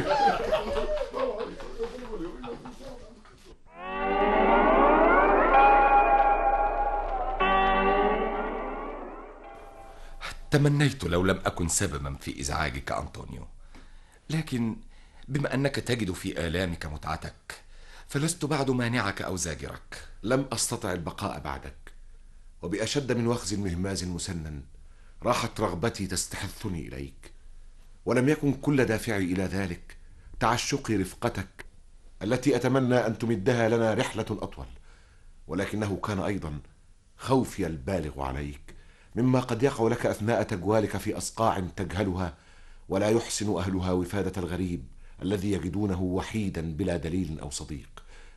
تمنيت لو لم أكن سببا في إزعاجك أنطونيو، لكن بما أنك تجد في آلامك متعتك فلست بعد مانعك أو زاجرك. لم أستطع البقاء بعدك، وبأشد من وخز مهماز مسنن راحت رغبتي تستحثني إليك، ولم يكن كل دافعي إلى ذلك تعشقي رفقتك التي أتمنى أن تمدها لنا رحلة أطول، ولكنه كان أيضا خوفي البالغ عليك مما قد يقع لك أثناء تجوالك في أصقاع تجهلها ولا يحسن أهلها وفادة الغريب الذي يجدونه وحيدا بلا دليل أو صديق.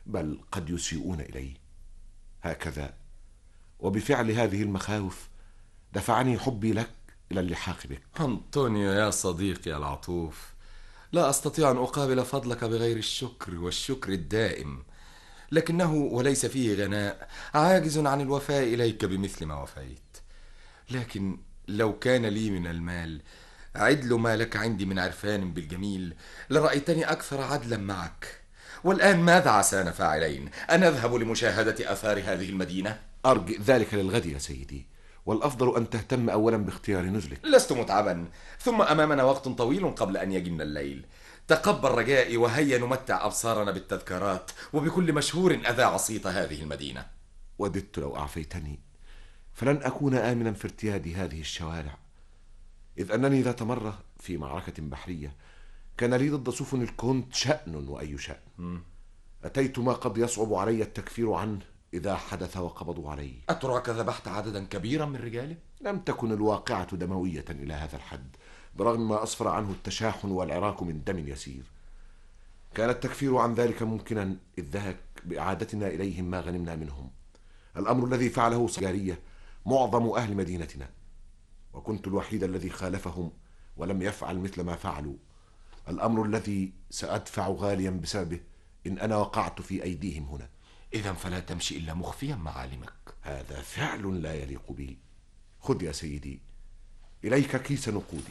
بل قد يسيئون إلي. هكذا وبفعل هذه المخاوف دفعني حبي لك إلى اللحاق بك. أنطونيو يا صديقي العطوف، لا أستطيع أن أقابل فضلك بغير الشكر والشكر الدائم، لكنه وليس فيه غناء عاجز عن الوفاء إليك بمثل ما وفيت. لكن لو كان لي من المال عدل ما لك عندي من عرفان بالجميل لرأيتني أكثر عدلا معك. والآن ماذا عسانا فاعلين؟ أن نذهب لمشاهدة آثار هذه المدينة؟ أرجئ ذلك للغد يا سيدي، والأفضل أن تهتم أولا باختيار نزلك. لست متعبا، ثم أمامنا وقت طويل قبل أن يجن الليل. تقبل رجائي وهيا نمتع أبصارنا بالتذكارات وبكل مشهور أذاع صيت هذه المدينة. وددت لو أعفيتني، فلن أكون آمنا في ارتياد هذه الشوارع، إذ أنني ذات مرة في معركة بحرية كان لي ضد سفن الكونت شأن وأي شأن. م. أتيت ما قد يصعب علي التكفير عنه إذا حدث وقبضوا علي. أتراك ذبحت عددا كبيرا من رجاله؟ لم تكن الواقعة دموية إلى هذا الحد، برغم ما أسفر عنه التشاحن والعراك من دم يسير. كان التكفير عن ذلك ممكنا إذ ذهك بإعادتنا إليهم ما غنمنا منهم، الأمر الذي فعله صجارية معظم أهل مدينتنا، وكنت الوحيد الذي خالفهم ولم يفعل مثل ما فعلوا، الأمر الذي سأدفع غاليا بسببه إن أنا وقعت في أيديهم هنا. إذن فلا تمشي إلا مخفيا معالمك. هذا فعل لا يليق بي. خذ يا سيدي إليك كيس نقودي.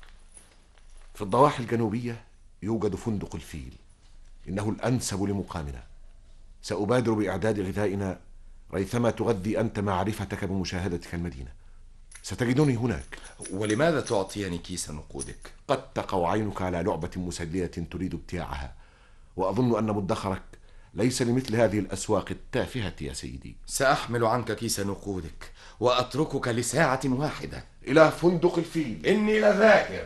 في الضواحي الجنوبية يوجد فندق الفيل، إنه الأنسب لمقامنا. سأبادر بإعداد غذائنا ريثما تغذي أنت معرفتك بمشاهدتك المدينة. ستجدني هناك. ولماذا تعطيني كيس نقودك؟ قد تقع عينك على لعبة مسلية تريد ابتياعها، وأظن أن مدخرك ليس لمثل هذه الأسواق التافهة يا سيدي. سأحمل عنك كيس نقودك وأتركك لساعة واحدة إلى فندق الفيل. إني لذاكر.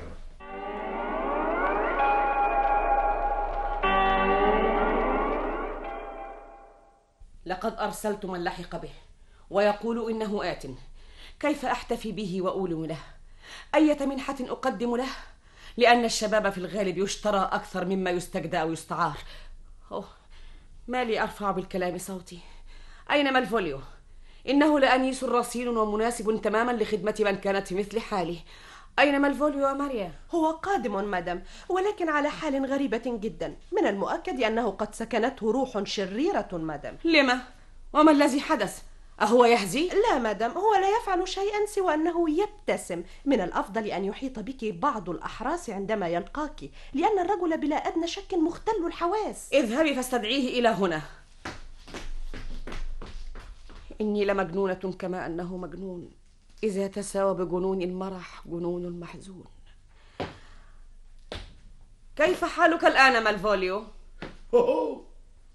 لقد أرسلت من لحق به ويقول إنه آت. كيف أحتفي به وأولم له؟ أية منحة أقدم له؟ لأن الشباب في الغالب يشترى أكثر مما يستجدى أو يستعار. أوه، ما لي أرفع بالكلام صوتي. أين مالفوليو؟ إنه لأنيس رصين ومناسب تماما لخدمة من كانت في مثل حالي. أين مالفوليو يا ماريا؟ هو قادم مدام، ولكن على حال غريبة جدا. من المؤكد أنه قد سكنته روح شريرة مدام. لما؟ وما الذي حدث؟ أهو يهزي؟ لا مدام، هو لا يفعل شيئا سوى أنه يبتسم. من الأفضل أن يحيط بك بعض الأحراس عندما يلقاك، لأن الرجل بلا أدنى شك مختل الحواس. اذهبي فاستدعيه إلى هنا. إني لمجنونة كما أنه مجنون، إذا تساوى بجنون المرح جنون المحزون. كيف حالك الآن مالفوليو؟ أوه.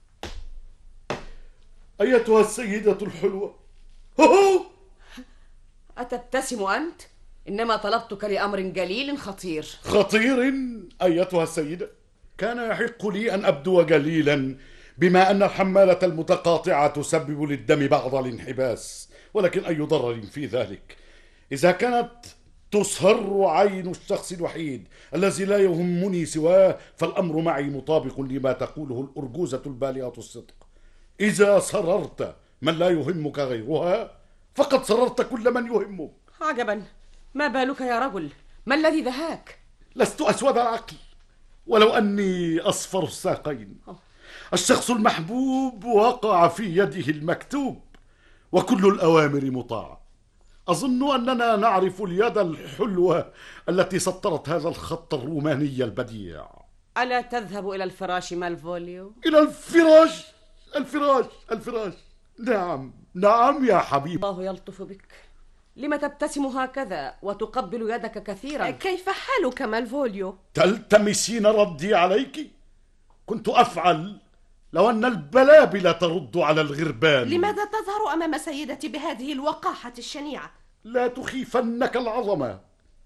أيتها السيدة الحلوة. أوه. أتبتسم أنت؟ إنما طلبتك لأمر جليل خطير. خطير أيتها السيدة؟ كان يحق لي أن أبدو جليلا بما أن الحمالة المتقاطعة تسبب للدم بعض الانحباس، ولكن أي ضرر في ذلك إذا كانت تصهر عين الشخص الوحيد الذي لا يهمني سواه، فالأمر معي مطابق لما تقوله الأرجوزة البالغة الصدق. إذا سررت من لا يهمك غيرها فقد سررت كل من يهمك. عجبا، ما بالك يا رجل؟ ما الذي دهاك؟ لست أسود العقل ولو أني أصفر الساقين. الشخص المحبوب وقع في يده المكتوب، وكل الأوامر مطاعة. أظن أننا نعرف اليد الحلوة التي سطرت هذا الخط الروماني البديع. ألا تذهب إلى الفراش مالفوليو؟ إلى الفراش؟ الفراش الفراش نعم نعم يا حبيب. الله يلطف بك. لما تبتسم هكذا وتقبل يدك كثيرا؟ كيف حالك مالفوليو؟ تلتمسين ردي عليك؟ كنت أفعل لو أن البلابل ترد على الغربان. لماذا تظهر أمام سيدتي بهذه الوقاحة الشنيعة؟ لا تخيفنك العظمة.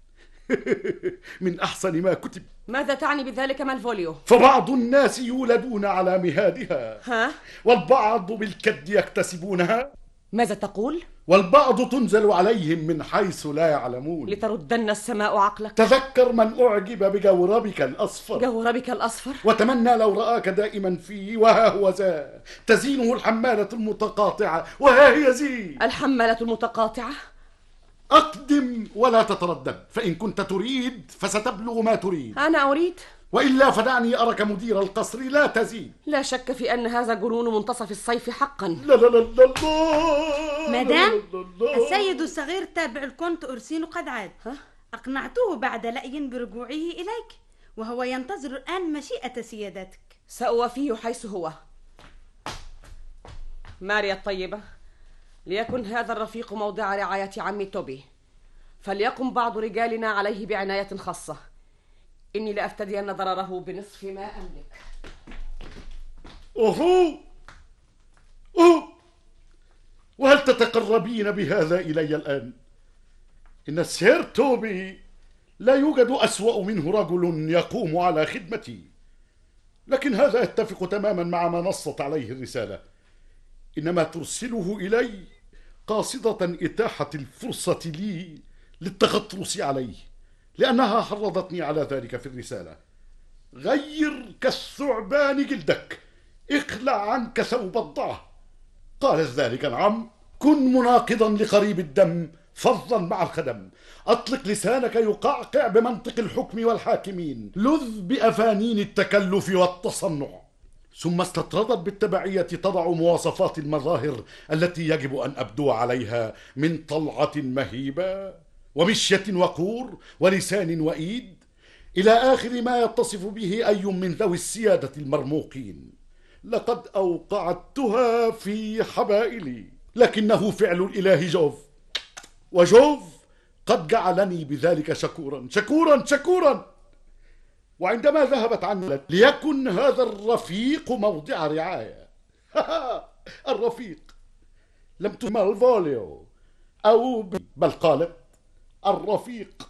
من أحسن ما كتب. ماذا تعني بذلك مالفوليو؟ فبعض الناس يولدون على مهادها، ها؟ والبعض بالكد يكتسبونها. ماذا تقول؟ والبعض تنزل عليهم من حيث لا يعلمون لتردن السماء عقلك. تذكر من أعجب بجوربك الأصفر جوربك الأصفر وتمنى لو رآك دائما فيه، وها هو ذا تزينه الحمالة المتقاطعة، وها هي زي الحمالة المتقاطعة. أقدم ولا تتردد، فإن كنت تريد فستبلغ ما تريد. أنا أريد، وإلا فدعني أرك مدير القصر لا تزيد. لا شك في أن هذا جنون منتصف الصيف حقا. لا لا لا لا مدام، السيد الصغير تابع الكونت أورسينو قد عاد. أقنعته بعد لأي برجوعه إليك، وهو ينتظر الآن مشيئة سيادتك. سأوافيه حيث هو. ماريا الطيبة، ليكن هذا الرفيق موضع رعاية عمي توبي، فليقم بعض رجالنا عليه بعناية خاصة. إني لأفتدين ضرره بنصف ما أملك. أوهو أوه وهل تتقربين بهذا إلي الآن؟ إن السير توبي لا يوجد أسوأ منه رجل يقوم على خدمتي، لكن هذا يتفق تماما مع ما نصت عليه الرسالة. إنما ترسله إلي قاصدة إتاحة الفرصة لي للتغطرس عليه، لأنها حرضتني على ذلك في الرسالة. غير كالثعبان جلدك، اخلع عنك ثوب الضعف. قالت ذلك نعم. كن مناقضا لقريب الدم فظا مع الخدم. أطلق لسانك يقعقع بمنطق الحكم والحاكمين، لذ بأفانين التكلف والتصنع. ثم استطردت بالتبعية تضع مواصفات المظاهر التي يجب أن أبدو عليها من طلعة مهيبة ومشية وقور ولسان وإيد، إلى آخر ما يتصف به أي من ذوي السيادة المرموقين. لقد أوقعتها في حبائلي، لكنه فعل الإله جوف، وجوف قد جعلني بذلك شكورا شكورا شكورا. وعندما ذهبت عني ليكن هذا الرفيق موضع رعاية. الرفيق لم تسمى الفوليو أو بل قالت الرفيق.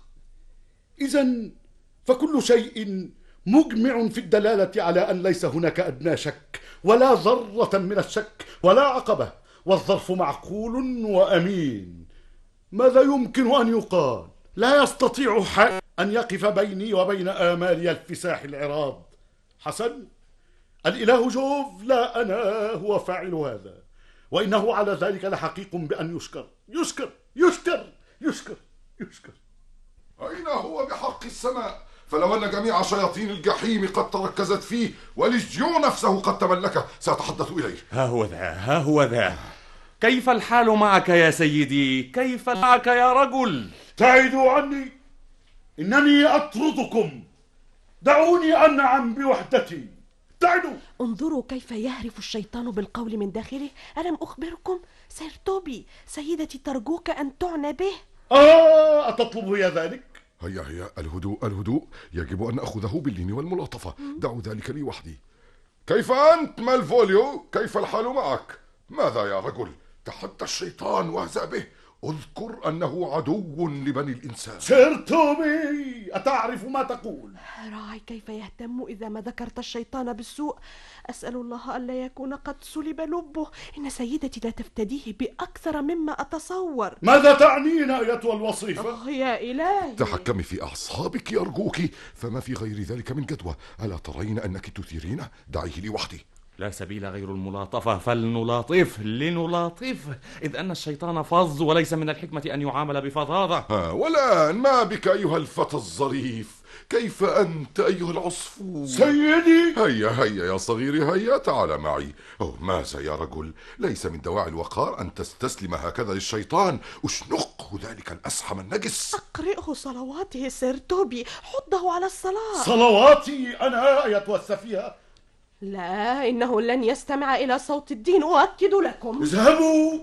إذن فكل شيء مجمع في الدلالة على أن ليس هناك أدنى شك ولا ذرة من الشك ولا عقبة، والظرف معقول وأمين. ماذا يمكن أن يقال؟ لا يستطيع حق أن يقف بيني وبين آمالي الفساح العراض. حسن، الإله جوف لا أنا هو فاعل هذا، وإنه على ذلك لحقيق بأن يشكر يشكر يشكر يشكر يشكر. أين هو بحق السماء؟ فلو أن جميع شياطين الجحيم قد تركزت فيه ولجيو نفسه قد تملكه سأتحدث إليه. ها هو ذا ها هو ذا. كيف الحال معك يا سيدي؟ كيف معك يا رجل؟ ابتعدوا عني، إنني أطردكم. دعوني أنعم بوحدتي. ابتعدوا. انظروا كيف يهرف الشيطان بالقول من داخله. ألم أخبركم؟ سير توبي، سيدتي ترجوك أن تعنى به. آه، أتطلب هي ذلك؟ هيا هيا، الهدوء الهدوء، يجب أن أخذه باللين والملاطفة. دعوا ذلك لي وحدي. كيف أنت مالفوليو؟ كيف الحال معك؟ ماذا يا رجل؟ تحدى الشيطان واهزأ به. اذكر أنه عدو لبني الإنسان. سير توبي، أتعرف ما تقول؟ راعي كيف يهتم إذا ما ذكرت الشيطان بالسوء. أسأل الله ألا يكون قد سلب لبه. إن سيدتي لا تفتديه بأكثر مما أتصور. ماذا تعنين أيتها الوصيفة؟ أوه يا إلهي، تحكمي في أعصابك أرجوك، فما في غير ذلك من جدوى. ألا ترين أنك تثيرينه؟ دعيه لي وحدي. لا سبيل غير الملاطفة، فلنلاطف لنلاطف، إذ أن الشيطان فظ وليس من الحكمة أن يعامل بفظاظة. ها والآن ما بك أيها الفتى الظريف؟ كيف أنت أيها العصفور؟ سيدي، هيا هيا يا صغيري، هيا تعال معي. أوه ماذا يا رجل؟ ليس من دواعي الوقار أن تستسلم هكذا للشيطان. أشنقه ذلك الأسحم النجس. أقرئه صلواته سير توبي، حضه على الصلاة. صلواتي أنا أيتها السفيهة؟ لا، إنه لن يستمع إلى صوت الدين، أؤكد لكم. اذهبوا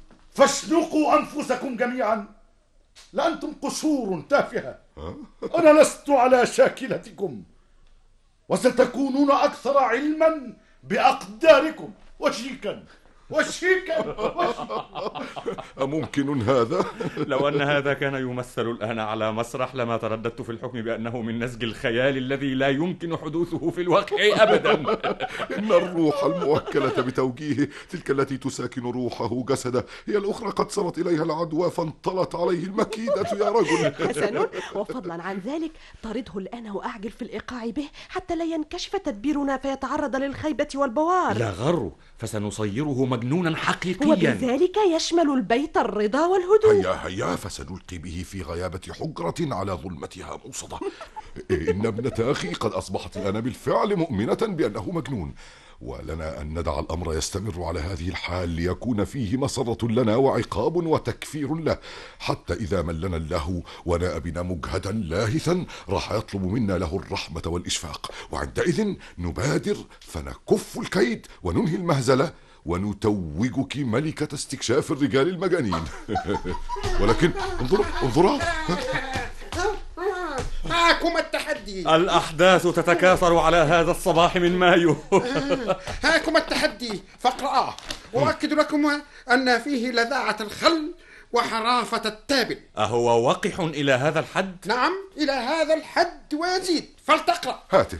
فاشنقوا أنفسكم جميعا، لأنتم قشور تافهة. أنا لست على شاكلتكم، وستكونون أكثر علما بأقداركم وشيكا. وشيكا. أممكن هذا؟ لو أن هذا كان يمثل الآن على مسرح لما ترددت في الحكم بأنه من نسج الخيال الذي لا يمكن حدوثه في الواقع أبدا. إن الروح الموكلة بتوجيهه، تلك التي تساكن روحه جسده، هي الأخرى قد صارت إليها العدوى فانطلت عليه المكيدة يا رجل. حسن، وفضلا عن ذلك طرده الآن وأعجل في الإيقاع به حتى لا ينكشف تدبيرنا فيتعرض للخيبة والبوار. لا غر، فسنصيره مجنونا حقيقيا، وبذلك يشمل البيت الرضا والهدوء. هيا هيا فسنلقي به في غيابة حجرة على ظلمتها موصدة. إن ابنة أخي قد أصبحت الآن بالفعل مؤمنة بأنه مجنون، ولنا أن ندع الأمر يستمر على هذه الحال ليكون فيه مسرة لنا وعقاب وتكفير له، حتى إذا ملنا اللهو وناء بنا مجهدا لاهثا راح يطلب منا له الرحمة والإشفاق، وعندئذ نبادر فنكف الكيد وننهي المهزلة ونتوجك ملكة استكشاف الرجال المجانين. ولكن انظروا انظروا هاكم التحدي. الأحداث تتكاثر على هذا الصباح من مايو. هاكم التحدي فاقرأه، وأؤكد لكم أن فيه لذاعة الخل وحرافة التابل. أهو وقح إلى هذا الحد؟ نعم، إلى هذا الحد ويزيد. فلتقرأ. هاته.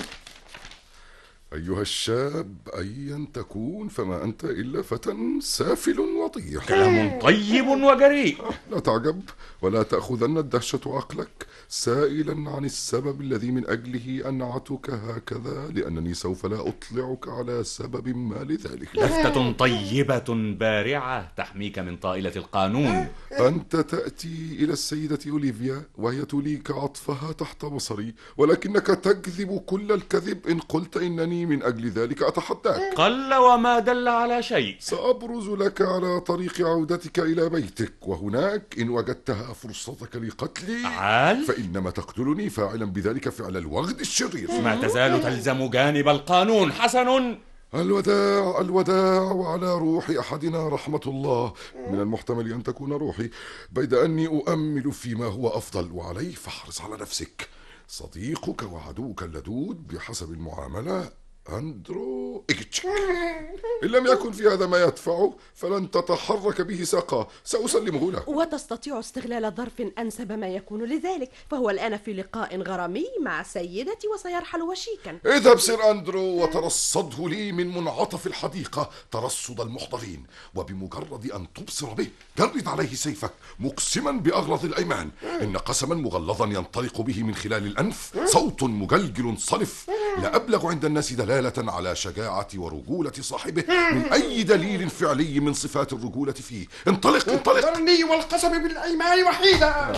أيها الشاب، أيا تكون فما أنت إلا فتى سافل وطيح. كلام طيب وجريء. لا تعجب ولا تأخذن الدهشة عقلك، سائلا عن السبب الذي من أجله أنعتك هكذا، لأنني سوف لا أطلعك على سبب ما لذلك. لفتة طيبة بارعة تحميك من طائلة القانون. أنت تأتي إلى السيدة أوليفيا وهي تليك عطفها تحت بصري، ولكنك تكذب كل الكذب إن قلت إنني من أجل ذلك أتحداك. قل وما دل على شيء. سأبرز لك على طريق عودتك إلى بيتك، وهناك إن وجدتها فرصتك لقتلي عال؟ فإنما تقتلني فاعلا بذلك فعل الوغد الشرير. ما تزال تلزم جانب القانون. حسن. الوداع الوداع وعلى روح أحدنا رحمة الله. من المحتمل أن تكون روحي، بيد أني أؤمل فيما هو أفضل، وعليه فاحرص على نفسك. صديقك وعدوك اللدود بحسب المعاملة أندرو إيجتشيك. إن لم يكن في هذا ما يدفعه فلن تتحرك به ساقا، سأسلمه له. وتستطيع استغلال ظرف أنسب ما يكون لذلك، فهو الآن في لقاء غرامي مع سيدتي وسيرحل وشيكا. اذهب سير أندرو وترصده لي من منعطف الحديقة ترصد المحضرين، وبمجرد أن تبصر به جرد عليه سيفك مقسما بأغلظ الأيمان. إن قسما مغلظا ينطلق به من خلال الأنف صوت مجلجل صلف لا أبلغ عند الناس دلالة على شجاعة ورجولة صاحبه من أي دليل فعلي من صفات الرجولة فيه. انطلق انطلق. ذرني والقسم بالأيمان وحيدا.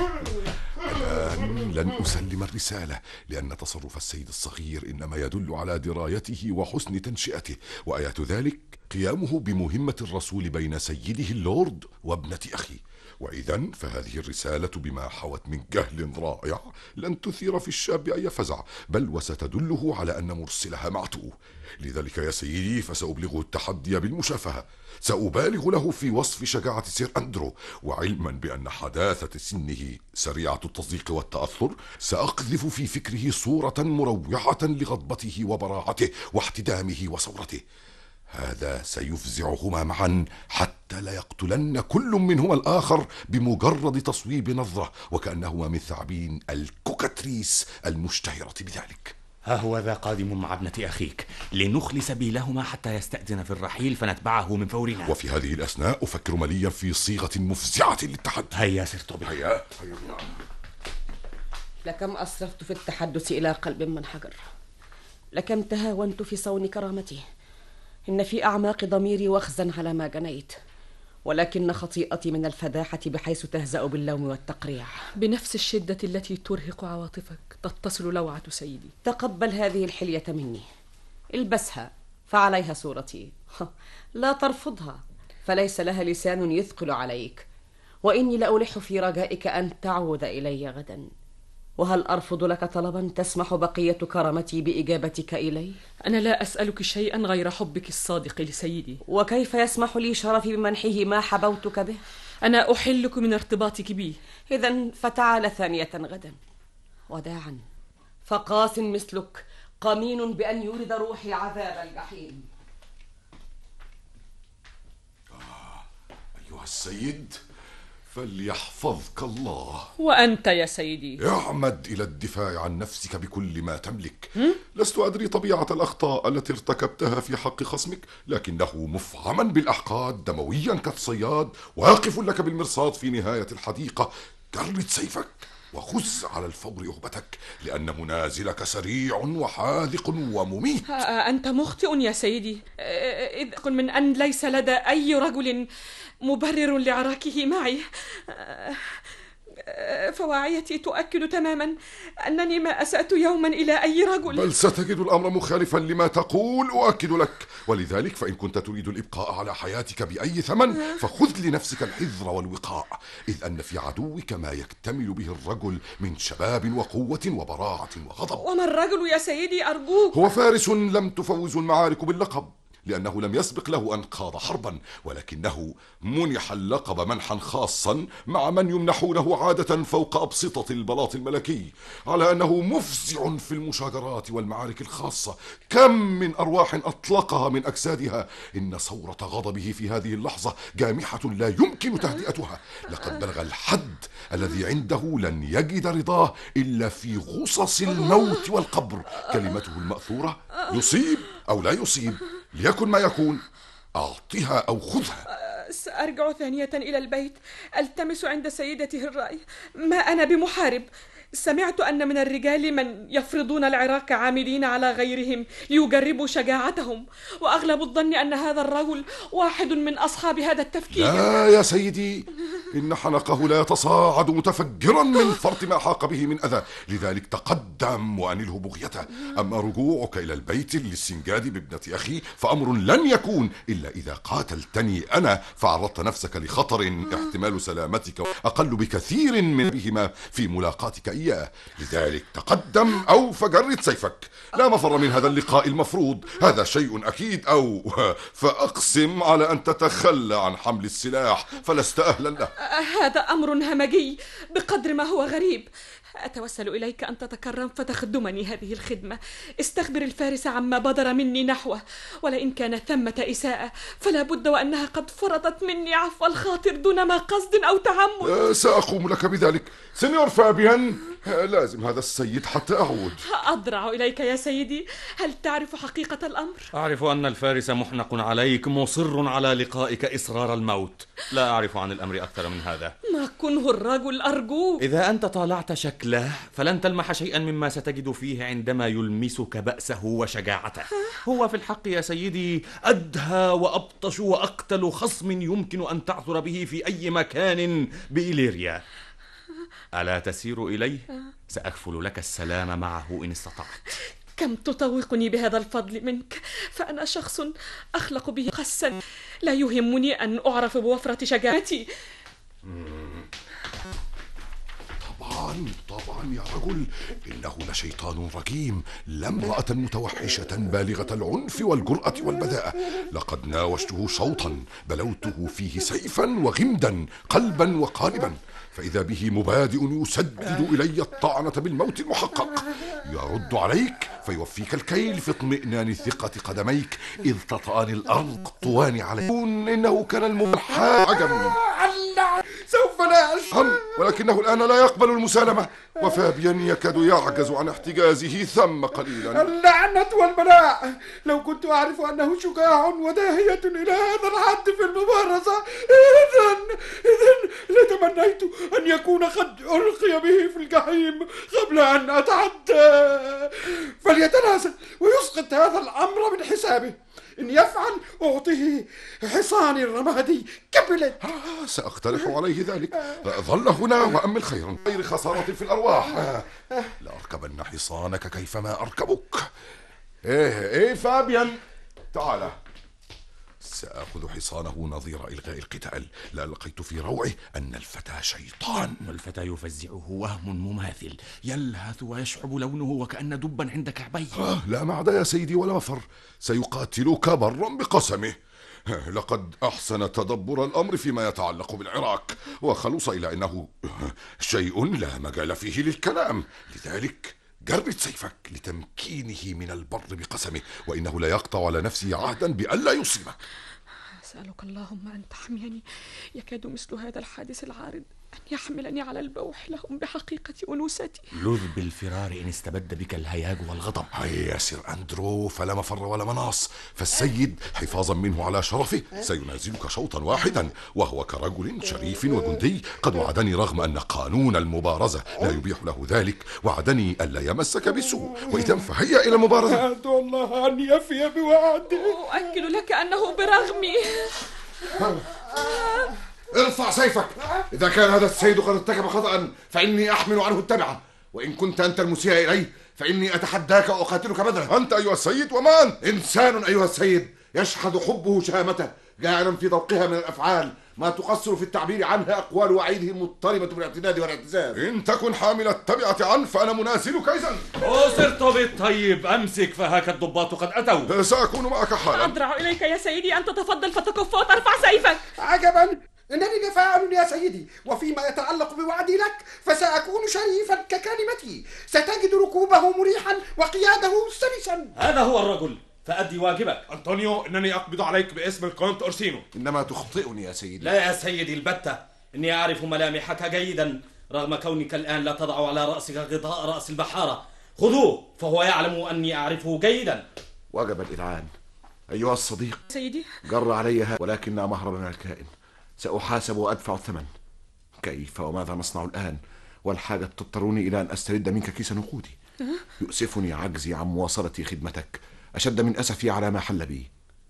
الآن لن أسلم الرسالة، لأن تصرف السيد الصغير إنما يدل على درايته وحسن تنشئته، وآية ذلك قيامه بمهمة الرسول بين سيده اللورد وابنة أخي. وإذن فهذه الرسالة بما حوت من جهل رائع لن تثير في الشاب أي فزع، بل وستدله على أن مرسلها معتوه. لذلك يا سيدي فسأبلغه التحدي بالمشافهة. سأبالغ له في وصف شجاعة سير أندرو، وعلما بأن حداثة سنه سريعة التصديق والتأثر سأقذف في فكره صورة مروعة لغضبته وبراعته واحتدامه وثورته. هذا سيفزعهما معا حتى لا يقتلن كل منهما الآخر بمجرد تصويب نظرة، وكأنهما من ثعابين الكوكاتريس المشتهرة بذلك. ها هو ذا قادم مع ابنة أخيك لنخلي سبيلهما حتى يستأذن في الرحيل فنتبعه من فورنا. وفي هذه الأثناء أفكر مليا في صيغة مفزعة للتحدي. هيا سرت بي. هيا هيا. لكم أسرفت في التحدث إلى قلب من حجر، لكم تهاونت في صون كرامته. إن في أعماق ضميري وخزا على ما جنيت، ولكن خطيئتي من الفداحة بحيث تهزأ باللوم والتقريع. بنفس الشدة التي ترهق عواطفك تتصل لوعة سيدي. تقبل هذه الحلية مني، البسها فعليها صورتي، لا ترفضها فليس لها لسان يثقل عليك، وإني لألح في رجائك أن تعود إلي غدا. وهل أرفض لك طلبا تسمح بقية كرامتي بإجابتك إليه؟ أنا لا أسألك شيئا غير حبك الصادق لسيدي. وكيف يسمح لي شرفي بمنحه ما حبوتك به؟ أنا أحلك من ارتباطك بي. إذن فتعال ثانية غدا. وداعا، فقاس مثلك قمين بأن يورد روحي عذاب الجحيم. أيها السيد، فليحفظك الله. وأنت يا سيدي؟ اعمد إلى الدفاع عن نفسك بكل ما تملك. لست أدري طبيعة الأخطاء التي ارتكبتها في حق خصمك، لكنه مفعما بالأحقاد، دمويا كالصياد، واقف لك بالمرصاد في نهاية الحديقة. جرد سيفك وخذ على الفور أهبتك، لأن منازلك سريع وحاذق ومميت. أنت مخطئ يا سيدي، إذ قل من أن ليس لدى أي رجل مبرر لعراكه معي. فواعيتي تؤكد تماما أنني ما أسأت يوما إلى أي رجل. بل ستجد الأمر مخالفا لما تقول، أؤكد لك. ولذلك فإن كنت تريد الإبقاء على حياتك بأي ثمن فخذ لنفسك الحذر والوقاء، إذ أن في عدوك ما يكتمل به الرجل من شباب وقوة وبراعة وغضب. وما الرجل يا سيدي أرجوك؟ هو فارس لم تفوز المعارك باللقب، لأنه لم يسبق له أن خاض حربا، ولكنه منح اللقب منحا خاصا مع من يمنحونه عادة فوق أبسطة البلاط الملكي، على أنه مفزع في المشاجرات والمعارك الخاصة. كم من أرواح أطلقها من أجسادها، إن صورة غضبه في هذه اللحظة جامحة لا يمكن تهدئتها. لقد بلغ الحد الذي عنده لن يجد رضاه إلا في غصص الموت والقبر. كلمته المأثورة: يصيب أو لا يصيب، ليكن ما يكون، أعطها أو خذها. سأرجع ثانية إلى البيت ألتمس عند سيدته الرأي. ما أنا بمحارب. سمعت أن من الرجال من يفرضون العراك عاملين على غيرهم ليجربوا شجاعتهم، وأغلب الظن أن هذا الرجل واحد من أصحاب هذا التفكير. لا يا سيدي، إن حنقه لا يتصاعد متفجرا من فرط ما حاق به من أذى، لذلك تقدم وأنله بغيته. أما رجوعك إلى البيت للاستنجاد بابنة أخي فأمر لن يكون إلا إذا قاتلتني أنا، فعرضت نفسك لخطر احتمال سلامتك أقل بكثير من بهما في ملاقاتك إياه. لذلك تقدم أو فجرد سيفك. لا مفر من هذا اللقاء المفروض، هذا شيء أكيد، أو فأقسم على أن تتخلى عن حمل السلاح فلست أهلا له. هذا أمر همجي بقدر ما هو غريب. أتوسل إليك أن تتكرم فتخدمني هذه الخدمة. استخبر الفارس عما بدر مني نحوه، ولئن كان ثمة إساءة فلا بد وأنها قد فرضت مني عفو الخاطر دون ما قصد أو تعمد. سأقوم لك بذلك. سينيور فابيان، لازم هذا السيد حتى أعود. أضرع إليك يا سيدي. هل تعرف حقيقة الأمر؟ أعرف أن الفارس محنق عليك، مصر على لقائك إصرار الموت. لا أعرف عن الأمر أكثر من هذا. ما كنه الرجل أرجوك. إذا أنت طالعت شكله فلن تلمح شيئا مما ستجد فيه عندما يلمسك بأسه وشجاعته. هو في الحق يا سيدي أدهى وأبطش وأقتل خصم يمكن أن تعثر به في أي مكان بإيليريا. ألا تسير إليه؟ سأكفل لك السلام معه إن استطعت. كم تطوقني بهذا الفضل منك، فأنا شخص أخلق به قسا. لا يهمني أن أعرف بوفرة شجاعتي. طبعا طبعا يا رجل، إنه لشيطان رجيم، لا امرأة متوحشة بالغة العنف والجرأة والبذاءة. لقد ناوشته شوطا بلوته فيه سيفا وغمدا، قلبا وقالبا، فإذا به مبادئ يسدد إلي الطعنة بالموت المحقق. يرد عليك فيوفيك الكيل في اطمئنان ثقة قدميك إذ تطأني الأرض طوان عليك. إنه كان الملحى عجم. سوف لا أشهم، ولكنه الآن لا يقبل المسالمة، وفابيان يكاد يعجز عن احتجازه ثم قليلا. اللعنة والبلاء، لو كنت أعرف أنه شجاع وداهية إلى هذا الحد في المبارزة إذن إذن لتمنيت أن يكون قد ألقي به في الجحيم قبل أن أتعدى. فليتنازل ويسقط هذا الأمر من حسابه. إن يفعل أعطيه حصاني الرمادي كبلت. آه سأقترح عليه ذلك. ظل هنا وأمل خيرا، غير خسارة في الأرواح. لأركبن حصانك كيفما أركبك. إيه إيه فابيان، تعال. سأخذ حصانه نظير إلغاء القتال. لا لقيت في روعه أن الفتى شيطان. الفتى يفزعه وهم مماثل، يلهث ويشحب لونه وكأن دبا عند كعبيه. آه لا معدى يا سيدي ولا مفر، سيقاتلك برا بقسمه. لقد أحسن تدبر الأمر فيما يتعلق بالعراك، وخلص إلى أنه شيء لا مجال فيه للكلام. لذلك جرد سيفك لتمكينه من البر بقسمه، وإنه لا يقطع على نفسه عهدا بألا يصيبك. أسألك اللهم أن تحميني. يكاد مثل هذا الحادث العارض أن يحملني على البوح لهم بحقيقة أنوثتي. لذ بالفرار إن استبد بك الهياج والغضب. هيا يا سير أندرو، فلا مفر ولا مناص، فالسيد حفاظا منه على شرفه سينازلك شوطا واحدا، وهو كرجل شريف وجندي قد وعدني رغم أن قانون المبارزة لا يبيح له ذلك، وعدني ألا يمسك بسوء، وإذا فهيا إلى المبارزة. أدعو الله أن يفي بوعده. أؤكد لك أنه برغمي. ارفع سيفك. إذا كان هذا السيد قد ارتكب خطأ فإني أحمل عنه التبعة، وإن كنت أنت المسيء إليه فإني أتحداك وأقاتلك بدلا. أنت أيها السيد وما أنت؟ إنسان أيها السيد يشحذ حبه شهامته، جاعلا في ذوقها من الأفعال ما تقصر في التعبير عنها أقوال وعيده المضطربة بالاعتداد والاعتزاز. إن تكن حامل التبعة عنه فأنا منازلك إذن. أسرت بالطيب، أمسك فهاك الضباط قد أتوا. سأكون معك حالا. أضرع إليك يا سيدي أن تتفضل فتكف وترفع سيفك. عجبا، إنني لفاعل يا سيدي، وفيما يتعلق بوعدي لك فسأكون شريفا ككلمتي، ستجد ركوبه مريحا وقياده سلسا. هذا هو الرجل، فأدي واجبك. أنطونيو، إنني أقبض عليك باسم الكونت أورسينو. إنما تخطئني يا سيدي. لا يا سيدي البتة، إني أعرف ملامحك جيدا رغم كونك الآن لا تضع على رأسك غطاء رأس البحارة. خذوه فهو يعلم أني أعرفه جيدا. وجب الإذعان أيها الصديق. سيدي جر علي هذا، ولكن مهرب من الكائن، سأحاسب وأدفع الثمن. كيف وماذا نصنع الآن؟ والحاجة تضطرني إلى أن أسترد منك كيس نقودي. يؤسفني عجزي عن مواصلة خدمتك أشد من أسفي على ما حل بي.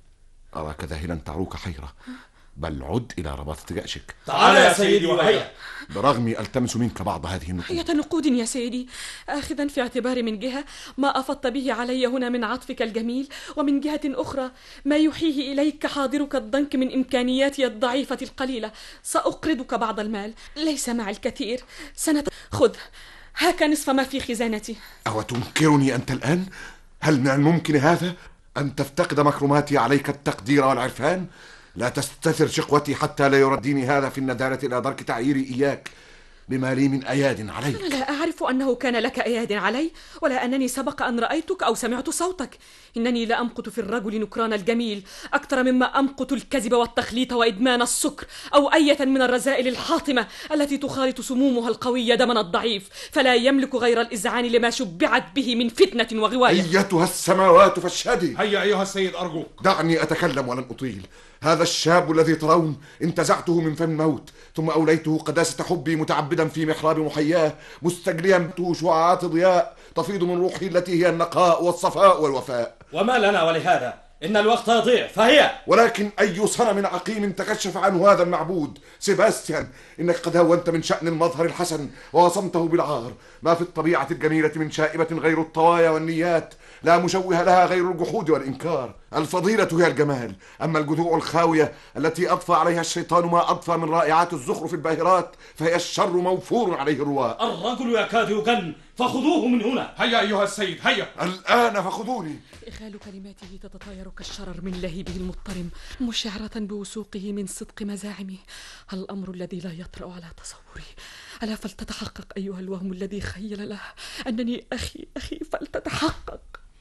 أراك ذاهلا تعروك حيرة، بل عد إلى رباطة جأشك. تعال يا سيدي وهيا. برغمي ألتمس منك بعض هذه النقود. هي نقود يا سيدي، آخذا في اعتبار من جهة ما أفضت به علي هنا من عطفك الجميل، ومن جهة أخرى ما يحيه إليك حاضرك الضنك من إمكانياتي الضعيفة القليلة، سأقرضك بعض المال، ليس معي الكثير. سنة خذ، هاك نصف ما في خزانتي. أو تنكرني أنت الآن؟ هل من الممكن هذا؟ أن تفتقد مكرماتي عليك التقدير والعرفان؟ لا تستثر شقوتي حتى لا يرديني هذا في الندالة إلى درك تعييري إياك بما لي من أياد عليك. أنا لا أعرف أنه كان لك أياد علي، ولا أنني سبق أن رأيتك أو سمعت صوتك. إنني لا أمقت في الرجل نكران الجميل أكثر مما أمقت الكذب والتخليط وإدمان السكر، أو أية من الرذائل الحاطمة التي تخالط سمومها القوية دمنا الضعيف، فلا يملك غير الإذعان لما شبعت به من فتنة وغواية. أيتها السماوات فاشهدي. هيا أيها السيد أرجوك. دعني أتكلم ولن أطيل. هذا الشاب الذي ترون انتزعته من فم الموت، ثم أوليته قداسة حبي متعبدا في محراب محياه، مستجليا شعاعات ضياء تفيض من روحي التي هي النقاء والصفاء والوفاء. وما لنا ولهذا؟ إن الوقت يضيع، فهي. ولكن أي صنم عقيم تكشف عنه هذا المعبود؟ سيباستيان، إنك قد هونت من شأن المظهر الحسن ووصمته بالعار. ما في الطبيعة الجميلة من شائبة غير الطوايا والنيات، لا مشوه لها غير الجحود والإنكار. الفضيلة هي الجمال، أما الجذوع الخاوية التي أضفى عليها الشيطان ما أضفى من رائعات الزخرف الباهرات فهي الشر موفور عليه الرواء. الرجل يكاد يجن، فخذوه من هنا. هيا أيها السيد، هيا الآن فخذوني. إخال كلماته تتطاير كالشرر من لهيبه المضطرم، مشعرة بوثوقه من صدق مزاعمه. الأمر الذي لا يطرأ على تصوري. ألا فلتتحقق أيها الوهم الذي خيل له أنني أخي أخي فلتتحقق.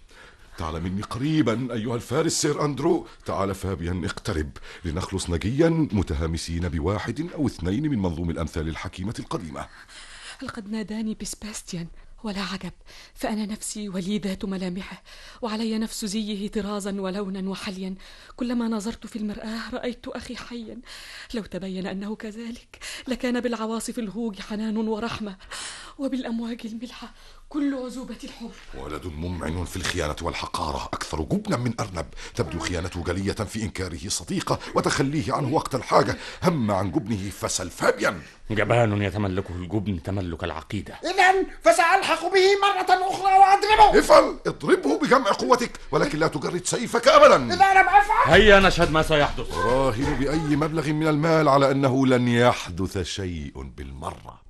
تعال مني قريبا أيها الفارس سير أندرو. تعال فابيا، اقترب لنخلص نجيا متهامسين بواحد أو اثنين من منظوم الأمثال الحكيمة القديمة. لقد ناداني بسباستيان، ولا عجب، فأنا نفسي ولي ذات ملامحه، وعلي نفس زيه طرازا ولونا وحليا. كلما نظرت في المرآة رأيت أخي حيا. لو تبين أنه كذلك لكان بالعواصف الهوج حنان ورحمة، وبالأمواج الملحة كل عذوبة الحب. ولد ممعن في الخيانة والحقارة، أكثر جبنا من أرنب. تبدو خيانته جلية في إنكاره صديقة وتخليه عنه وقت الحاجة. هم عن جبنه فسل فابيا. جبان يتملكه الجبن تملك العقيدة. إذن فسألحق به مرة أخرى وأضربه. افعل، اضربه بجمع قوتك، ولكن لا تجرد سيفك أبدا. إذا لم أفعل هيا نشهد ما سيحدث. راهن بأي مبلغ من المال على أنه لن يحدث شيء بالمرة.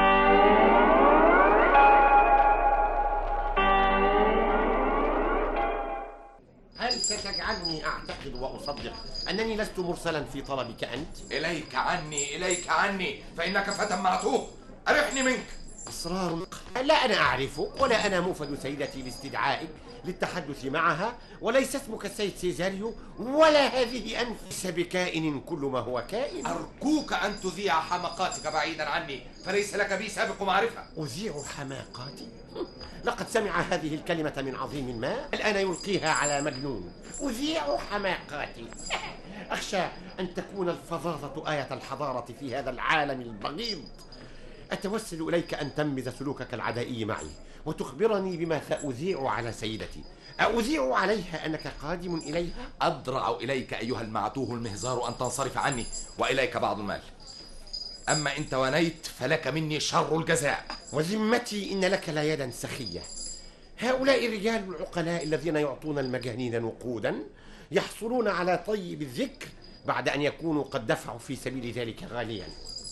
هل ستجعلني أعتقد وأصدق أنني لست مرسلا في طلبك أنت؟ إليك عني، إليك عني، فإنك فتى معتوه. أرحني منك. أسرار لا أنا أعرفه ولا أنا موفد سيدتي لاستدعائك، للتحدث معها، وليس اسمك السيد سيزاريو ولا هذه أنف. ليس بكائن كل ما هو كائن. أرجوك أن تذيع حماقاتك بعيدا عني، فليس لك بي سابق معرفة. أذيع حماقاتي؟ لقد سمع هذه الكلمة من عظيم ما، الآن يلقيها على مجنون. أذيع حماقاتي. أخشى أن تكون الفظاظة آية الحضارة في هذا العالم البغيض. أتوسل إليك أن تنبذ سلوكك العدائي معي وتخبرني بما سأذيع على سيدتي. أذيع عليها أنك قادم إليها؟ أضرع إليك أيها المعتوه المهزار أن تنصرف عني، وإليك بعض المال. أما إن توانيت فلك مني شر الجزاء. وذمتي إن لك لا يدا سخية. هؤلاء الرجال العقلاء الذين يعطون المجانين نقودا يحصلون على طيب الذكر بعد أن يكونوا قد دفعوا في سبيل ذلك غاليا.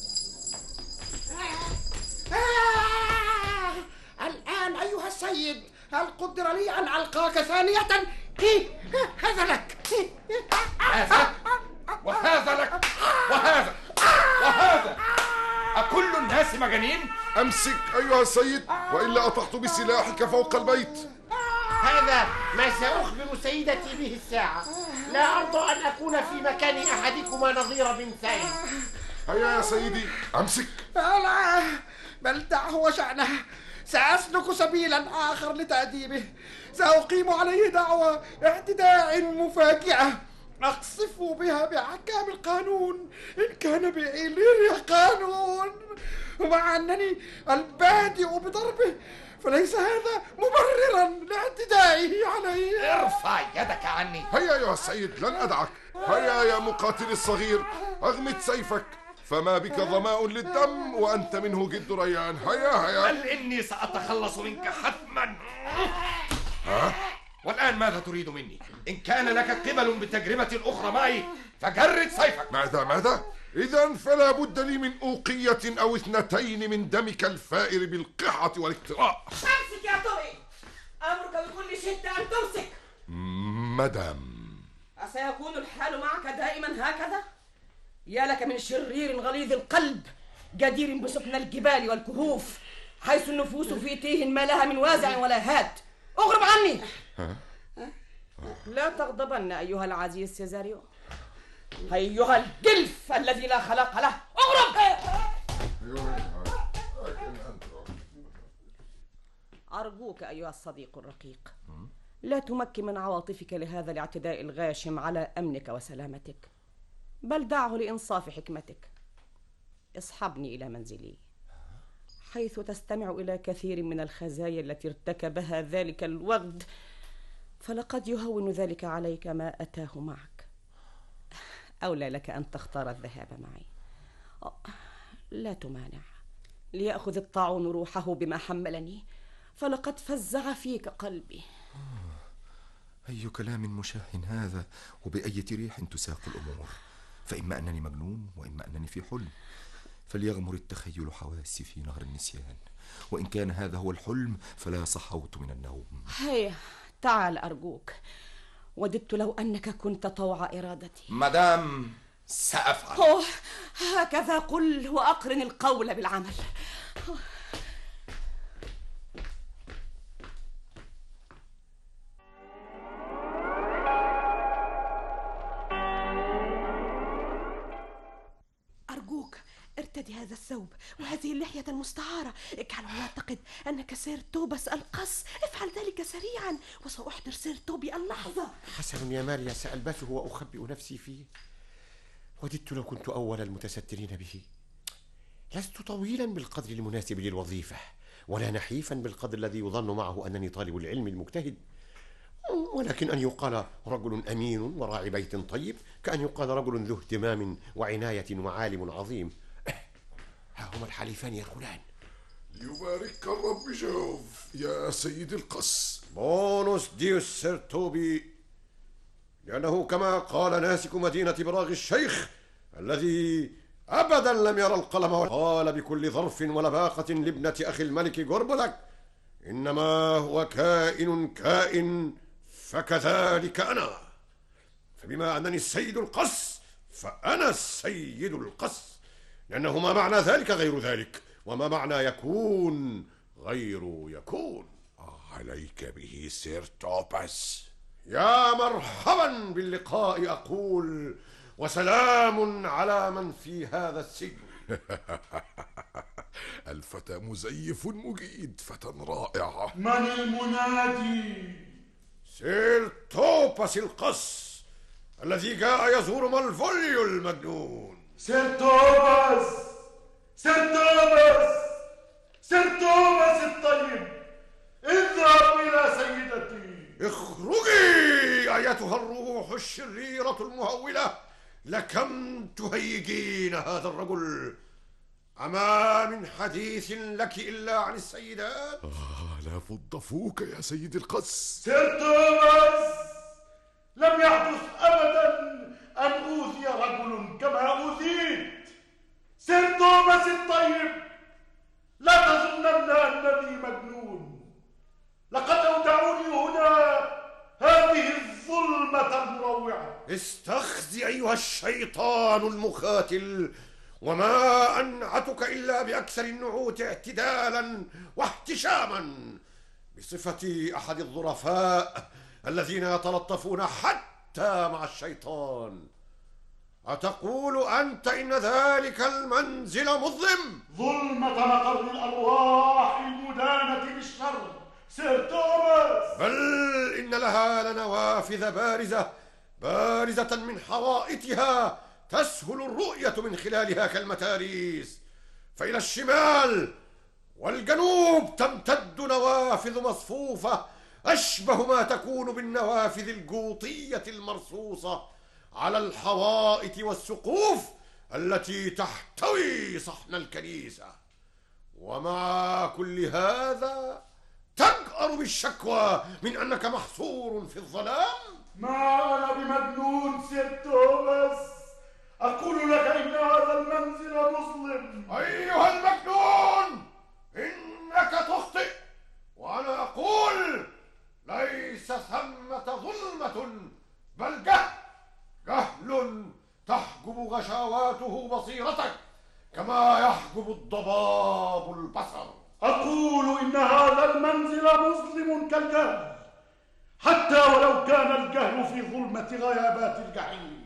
آه الآن أيها السيد، هل قدر لي أن ألقاك ثانية؟ إيه هذا لك، هذا وهذا لك، وهذا وهذا. أكل الناس مجانين؟ أمسك أيها السيد، وإلا أطحت بسلاحك فوق البيت. هذا ما سأخبر سيدتي به الساعة. لا أرضى أن أكون في مكان أحدكما نظير بنتين. هيا يا سيدي أمسك. لا بل دعه وشأنه، سأسلك سبيلا آخر لتأديبه. سأقيم عليه دعوى اعتداء مفاجئة أقصف بها بأحكام القانون إن كان بإيليريا قانون، ومع أنني البادئ بضربه فليس هذا مبررا لاعتدائه علي. ارفع يدك عني. هيا أيها السيد لن أدعك. هيا يا مقاتل الصغير، أغمد سيفك، فما بك ظماء للدم وأنت منه جد ريان. هيا هيا. بل إني سأتخلص منك حتما. ها؟ والآن ماذا تريد مني؟ إن كان لك قبل بتجربة أخرى معي فجرد سيفك. ماذا ماذا؟ إذن فلا بد لي من أوقية أو اثنتين من دمك الفائر بالقحة والاقتراء. أمسك يا طوي، أمرك بكل شدة أن تمسك. مدام، أسيكون الحال معك دائما هكذا؟ يا لك من شرير غليظ القلب جدير بسكن الجبال والكهوف، حيث النفوس في تيه ما لها من وازع ولا هاد. اغرب عني. لا تغضبن أيها العزيز سيزاريو، أيها الجلف الذي لا خلاق له. اغرب. أرجوك أيها الصديق الرقيق، لا تمكن من عواطفك لهذا الاعتداء الغاشم على أمنك وسلامتك، بل دعه لإنصاف حكمتك. اصحبني إلى منزلي، حيث تستمع إلى كثير من الخزايا التي ارتكبها ذلك الوغد، فلقد يهون ذلك عليك ما أتاه معك. أولى لك أن تختار الذهاب معي. لا تمانع، ليأخذ الطاعون روحه بما حملني، فلقد فزع فيك قلبي. أي كلام مشاح هذا، وبأية ريح تساق الأمور؟ فإما أنني مجنون وإما أنني في حلم، فليغمر التخيل حواسي في نهر النسيان، وإن كان هذا هو الحلم فلا صحوت من النوم. هيا تعال أرجوك، وددت لو أنك كنت طوع إرادتي. مدام سأفعل. أوه، هكذا قل وأقرن القول بالعمل. أرجوك ارتدي هذا الثوب وهذه اللحية المستعارة، اجعله يعتقد أنك سير توبس القص. افعل ذلك سريعا وسأحضر سير توبي اللحظة. حسن يا ماريا، سألبسه وأخبئ نفسي فيه. وددت لو كنت أول المتسترين به. لست طويلا بالقدر المناسب للوظيفة، ولا نحيفا بالقدر الذي يظن معه أنني طالب العلم المجتهد، ولكن أن يقال رجل أمين وراعي بيت طيب كأن يقال رجل ذو اهتمام وعناية وعالم عظيم. ها هما الحليفان يدخلان. يبارك الرب جوف يا سيد القص. بونوس ديوس سيرتوبي، لأنه كما قال ناسك مدينة براغ الشيخ الذي أبدا لم يرى القلم، قال بكل ظرف ولباقة لابنة أخي الملك جوربلك: إنما هو كائن كائن فكذلك أنا، فبما أنني السيد القص فأنا السيد القص، لأنه ما معنى ذلك غير ذلك، وما معنى يكون غير يكون. آه عليك به سير توباس؟ يا مرحبا باللقاء أقول، وسلام على من في هذا السجن. الفتى مزيف مجيد، فتى رائع. من المنادي؟ سير توباس القس الذي جاء يزور مالفوليو المجنون. سير توباس، سير توباس، سير توباس الطيب، اذهب إلى سيدتي. اخرجي أيتها الروح الشريرة المهولة، لكم تهيجين هذا الرجل؟ أما من حديث لك إلا عن السيدات؟ آه لا فض فوك يا سيد القس. سير توماس، لم يحدث أبدا أن أوذي رجل كما أوذيت. سير توماس الطيب، لا تظنن أنني مجنون. لقد أودعوني هنا هذه الظلمة المروعة. استخزي أيها الشيطان المخاتل، وما أنعتك إلا بأكثر النعوت اعتدالا واحتشاما، بصفتي أحد الظرفاء الذين يتلطفون حتى مع الشيطان. أتقول أنت إن ذلك المنزل مظلم؟ ظلمة مقر الأرواح المدانة بالشر سير توماس، بل إن لها لنوافذ بارزة بارزة من حوائطها تسهل الرؤية من خلالها كالمتاريس، فإلى الشمال والجنوب تمتد نوافذ مصفوفة أشبه ما تكون بالنوافذ الجوطية المرصوصة على الحوائط والسقوف التي تحتوي صحن الكنيسة. ومع كل هذا تجأر بالشكوى من أنك محصور في الظلام. ما أنا بمجنون سير توماس، أقول لك إن هذا المنزل مظلم. أيها المجنون، إنك تخطئ، وأنا أقول ليس ثمة ظلمة بل جهل، جهل تحجب غشاواته بصيرتك كما يحجب الضباب البصر. أقول إن هذا المنزل مظلم كالجهل، حتى ولو كان الجهل في ظلمة غيابات الجحيم.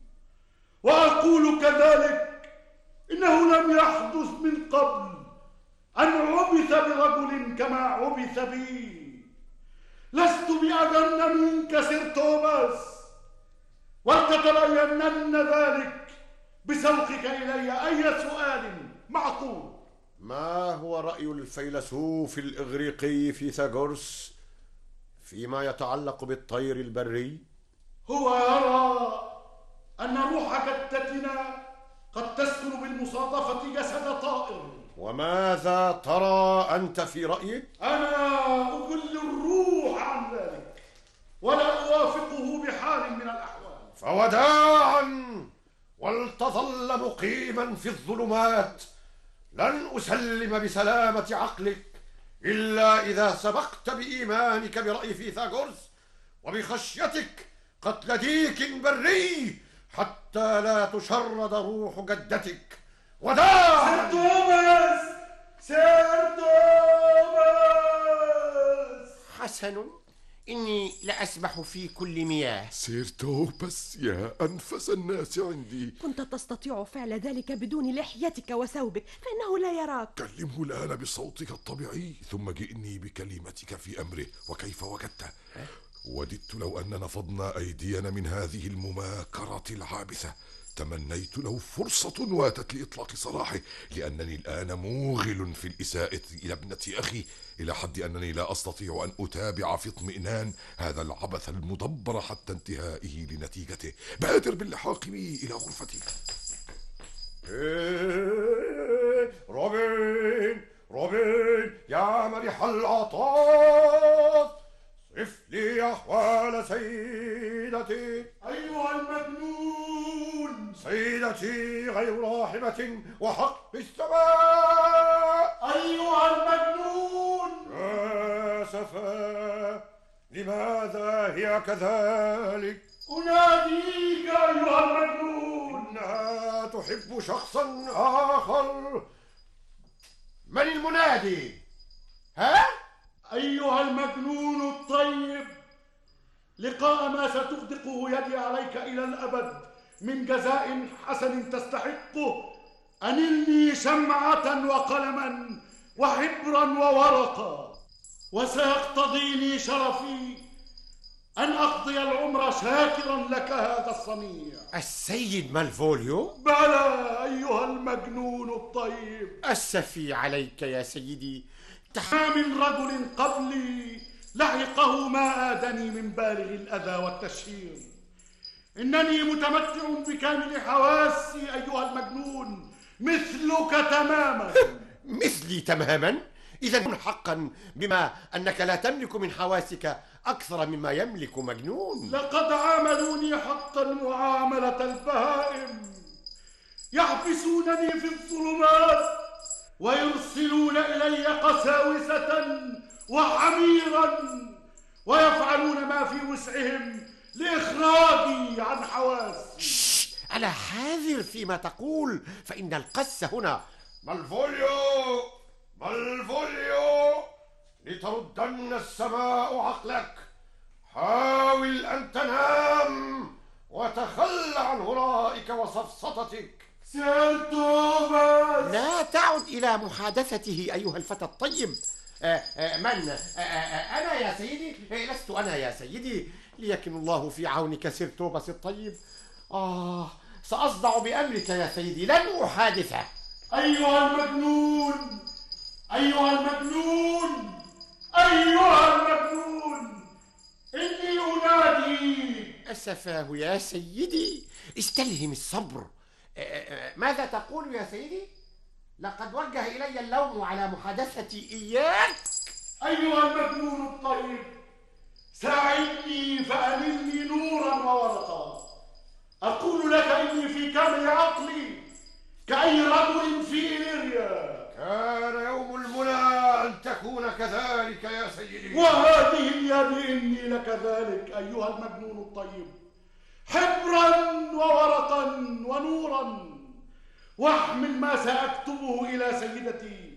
وأقول كذلك إنه لم يحدث من قبل أن عبث برجل كما عبث بي. لست بأجن منك سير توماس، ولتتبينن ذلك بسوقك إلي أي سؤال معقول. ما هو رأي الفيلسوف الإغريقي فيثاغورس فيما يتعلق بالطير البري؟ هو يرى أن روح جدتنا قد تسكن بالمصادفة جسد طائر. وماذا ترى أنت في رأيك؟ أنا أجل الروح عن ذلك ولا أوافقه بحال من الأحوال. فوداعا، ولتظل مقيما في الظلمات. لن أسلم بسلامة عقلك إلا إذا سبقت بإيمانك برأي فيثاغورس وبخشيتك قتل ديك بري حتى لا تشرد روح جدتك. وداعا. سير توماس، سير توماس. حسن، إني لأسبح في كل مياه. سير توباس يا أنفس الناس عندي، كنت تستطيع فعل ذلك بدون لحيتك وثوبك، فإنه لا يراك. كلمه الآن بصوتك الطبيعي، ثم جئني بكلمتك في أمره وكيف وجدته. وددت لو أن نفضنا أيدينا من هذه المماكرة العابثة. تمنيت لو فرصة واتت لإطلاق سراحه، لأنني الآن موغل في الإساءة إلى ابنة أخي، إلى حد أنني لا أستطيع أن أتابع في اطمئنان هذا العبث المدبر حتى انتهائه لنتيجته. بادر باللحاق بي إلى غرفتي. إيه روبين، روبين يا مرح العطاف، صف لي أحوال سيدتي. أيها المجنون، سيدتي غير راحمة وحق السماء. أيها المجنون. آسفا، لماذا هي كذلك؟ أناديك أيها المجنون. إنها تحب شخصا آخر. من المنادي؟ ها؟ أيها المجنون الطيب، لقاء ما ستغدقه يدي عليك إلى الأبد من جزاء حسن تستحقه، أنلني شمعة وقلما وحبرا وورقا، وسيقتضيني شرفي أن أقضي العمر شاكرا لك هذا الصنيع. السيد مالفوليو؟ بلى أيها المجنون الطيب. أسفي عليك يا سيدي. ما من رجل قبلي لحقه ما آدني من بالغ الأذى والتشهير. إنني متمتع بكامل حواسي أيها المجنون، مثلك تماما. مثلي تماما؟ إذا حقا بما أنك لا تملك من حواسك أكثر مما يملك مجنون. لقد عاملوني حقا معاملة البهائم، يحبسونني في الظلمات ويرسلون إلي قساوسة وحميرا، ويفعلون ما في وسعهم لإخراجي عن حواسي. ألا حاذر فيما تقول، فإن القس هنا. مالفوليو مالفوليو، لتردن السماء عقلك، حاول أن تنام وتخل عن هرائك وسفسطتك. سير توماس، لا تعد إلى محادثته أيها الفتى الطيب. آآ آآ من آآ آآ أنا يا سيدي؟ لست أنا يا سيدي، ليكن الله في عونك سير توماس الطيب. آه سأصدع بأمرك يا سيدي، لن أحادثه. أيها المجنون، أيها المجنون، أيها المجنون، إني أنادي. أسفاه يا سيدي، استلهم الصبر. ماذا تقول يا سيدي؟ لقد وجه إلي اللوم على محادثتي إياك. أيها المجنون الطيب، ساعدني فأنلني نورا وورقا. أقول لك إني في كامل عقلي كأي رجل في إليريا. كان يوم المنى أن تكون كذلك يا سيدي، وهذه اليد إني لكذلك أيها المجنون الطيب، حبرا وورقا ونورا، واحمل ما سأكتبه إلى سيدتي،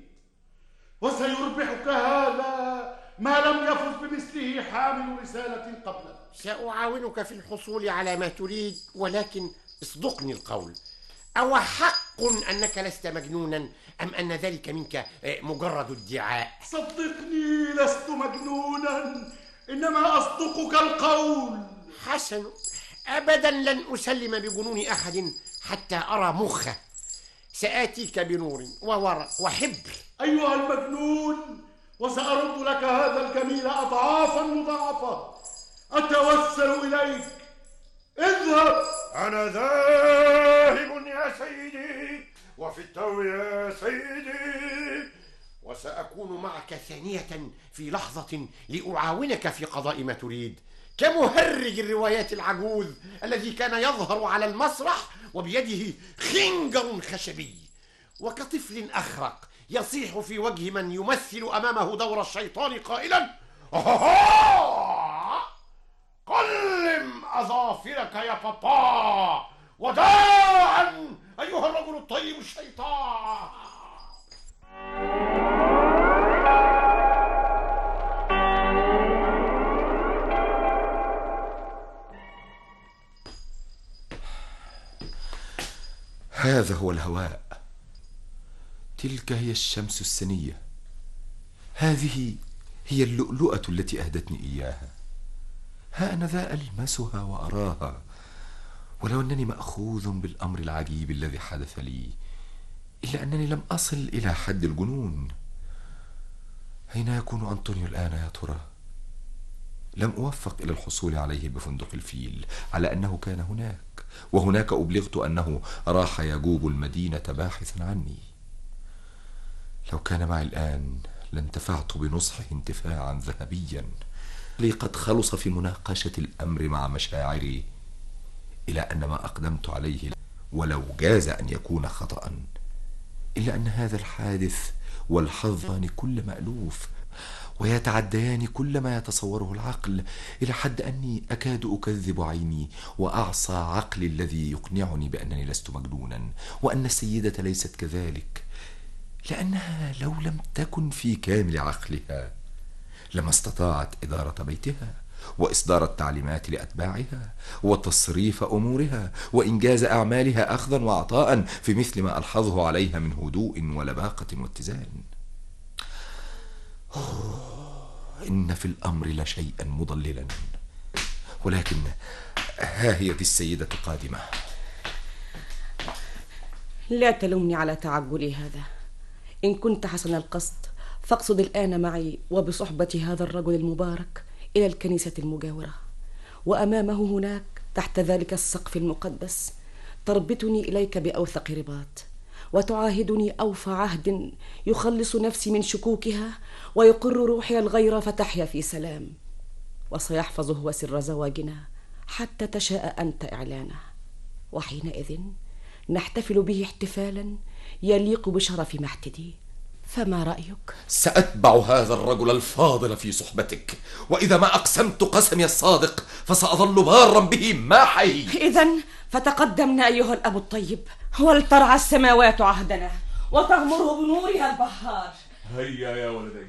وسيربحك هذا ما لم يفز بمثله حامل رسالة قبلك. سأعاونك في الحصول على ما تريد، ولكن اصدقني القول، أو حق أنك لست مجنونا، أم أن ذلك منك مجرد ادعاء؟ صدقني لست مجنونا، إنما أصدقك القول. حسن، أبدا لن أسلم بجنون أحد حتى أرى مخه. سآتيك بنور وورق وحبر. أيها المجنون، وسأرد لك هذا الجميل أضعافا مضاعفة. أتوسل إليك، اذهب. أنا ذاهب يا سيدي، وفي التو يا سيدي، وسأكون معك ثانية في لحظة لأعاونك في قضاء ما تريد، كمهرج الروايات العجوز الذي كان يظهر على المسرح وبيده خنجر خشبي، وكطفل أخرق يصيح في وجه من يمثل أمامه دور الشيطان قائلا: قلم أظافرك يا بابا، وداعا أيها الرجل الطيب الشيطان. هذا هو الهواء، تلك هي الشمس السنية، هذه هي اللؤلؤة التي أهدتني إياها. ها أنا ذا ألمسها وأراها، ولو أنني مأخوذ بالأمر العجيب الذي حدث لي، إلا أنني لم أصل إلى حد الجنون. أين يكون أنطونيو الآن يا ترى؟ لم أوفق إلى الحصول عليه بفندق الفيل، على أنه كان هناك، وهناك أبلغت أنه راح يجوب المدينة باحثا عني. لو كان معي الآن لانتفعت بنصحه انتفاعا ذهبيا، لي قد خلص في مناقشة الأمر مع مشاعري، إلى أن ما أقدمت عليه ولو جاز أن يكون خطأ، إلا أن هذا الحادث والحظان كل مألوف، ويتعديان كل ما يتصوره العقل، إلى حد أني أكاد أكذب عيني وأعصى عقلي الذي يقنعني بأنني لست مجنونا، وأن السيدة ليست كذلك، لأنها لو لم تكن في كامل عقلها لما استطاعت إدارة بيتها وإصدار التعليمات لأتباعها وتصريف أمورها وإنجاز أعمالها أخذا وعطاء في مثل ما ألحظه عليها من هدوء ولباقة واتزان. إن في الأمر لشيئا مضللا، ولكن ها هي السيدة قادمة. لا تلومني على تعجلي هذا. إن كنت حسن القصد فاقصد الآن معي وبصحبة هذا الرجل المبارك إلى الكنيسة المجاورة، وأمامه هناك تحت ذلك السقف المقدس تربطني إليك بأوثق رباط، وتعاهدني أوفى عهد يخلص نفسي من شكوكها ويقر روحي الغير فتحيا في سلام، وسيحفظ هو سر زواجنا حتى تشاء أنت إعلانه، وحينئذ نحتفل به احتفالا يليق بشرف محتدي. فما رأيك؟ سأتبع هذا الرجل الفاضل في صحبتك، وإذا ما أقسمت قسمي الصادق فسأظل بارا به ما حي. إذن فتقدمنا أيها الأب الطيب، ولترعى السماوات عهدنا وتغمره بنورها البهار. هيا يا ولدي.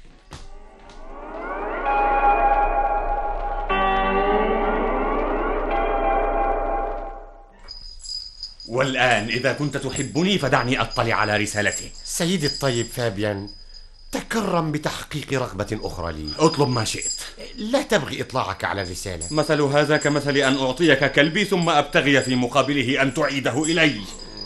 والآن إذا كنت تحبني فدعني أطلع على رسالته. سيدي الطيب فابيان، تكرم بتحقيق رغبة أخرى لي. اطلب ما شئت. لا تبغي إطلاعك على الرسالة. مثل هذا كمثل أن أعطيك كلبي ثم أبتغي في مقابله أن تعيده إلي.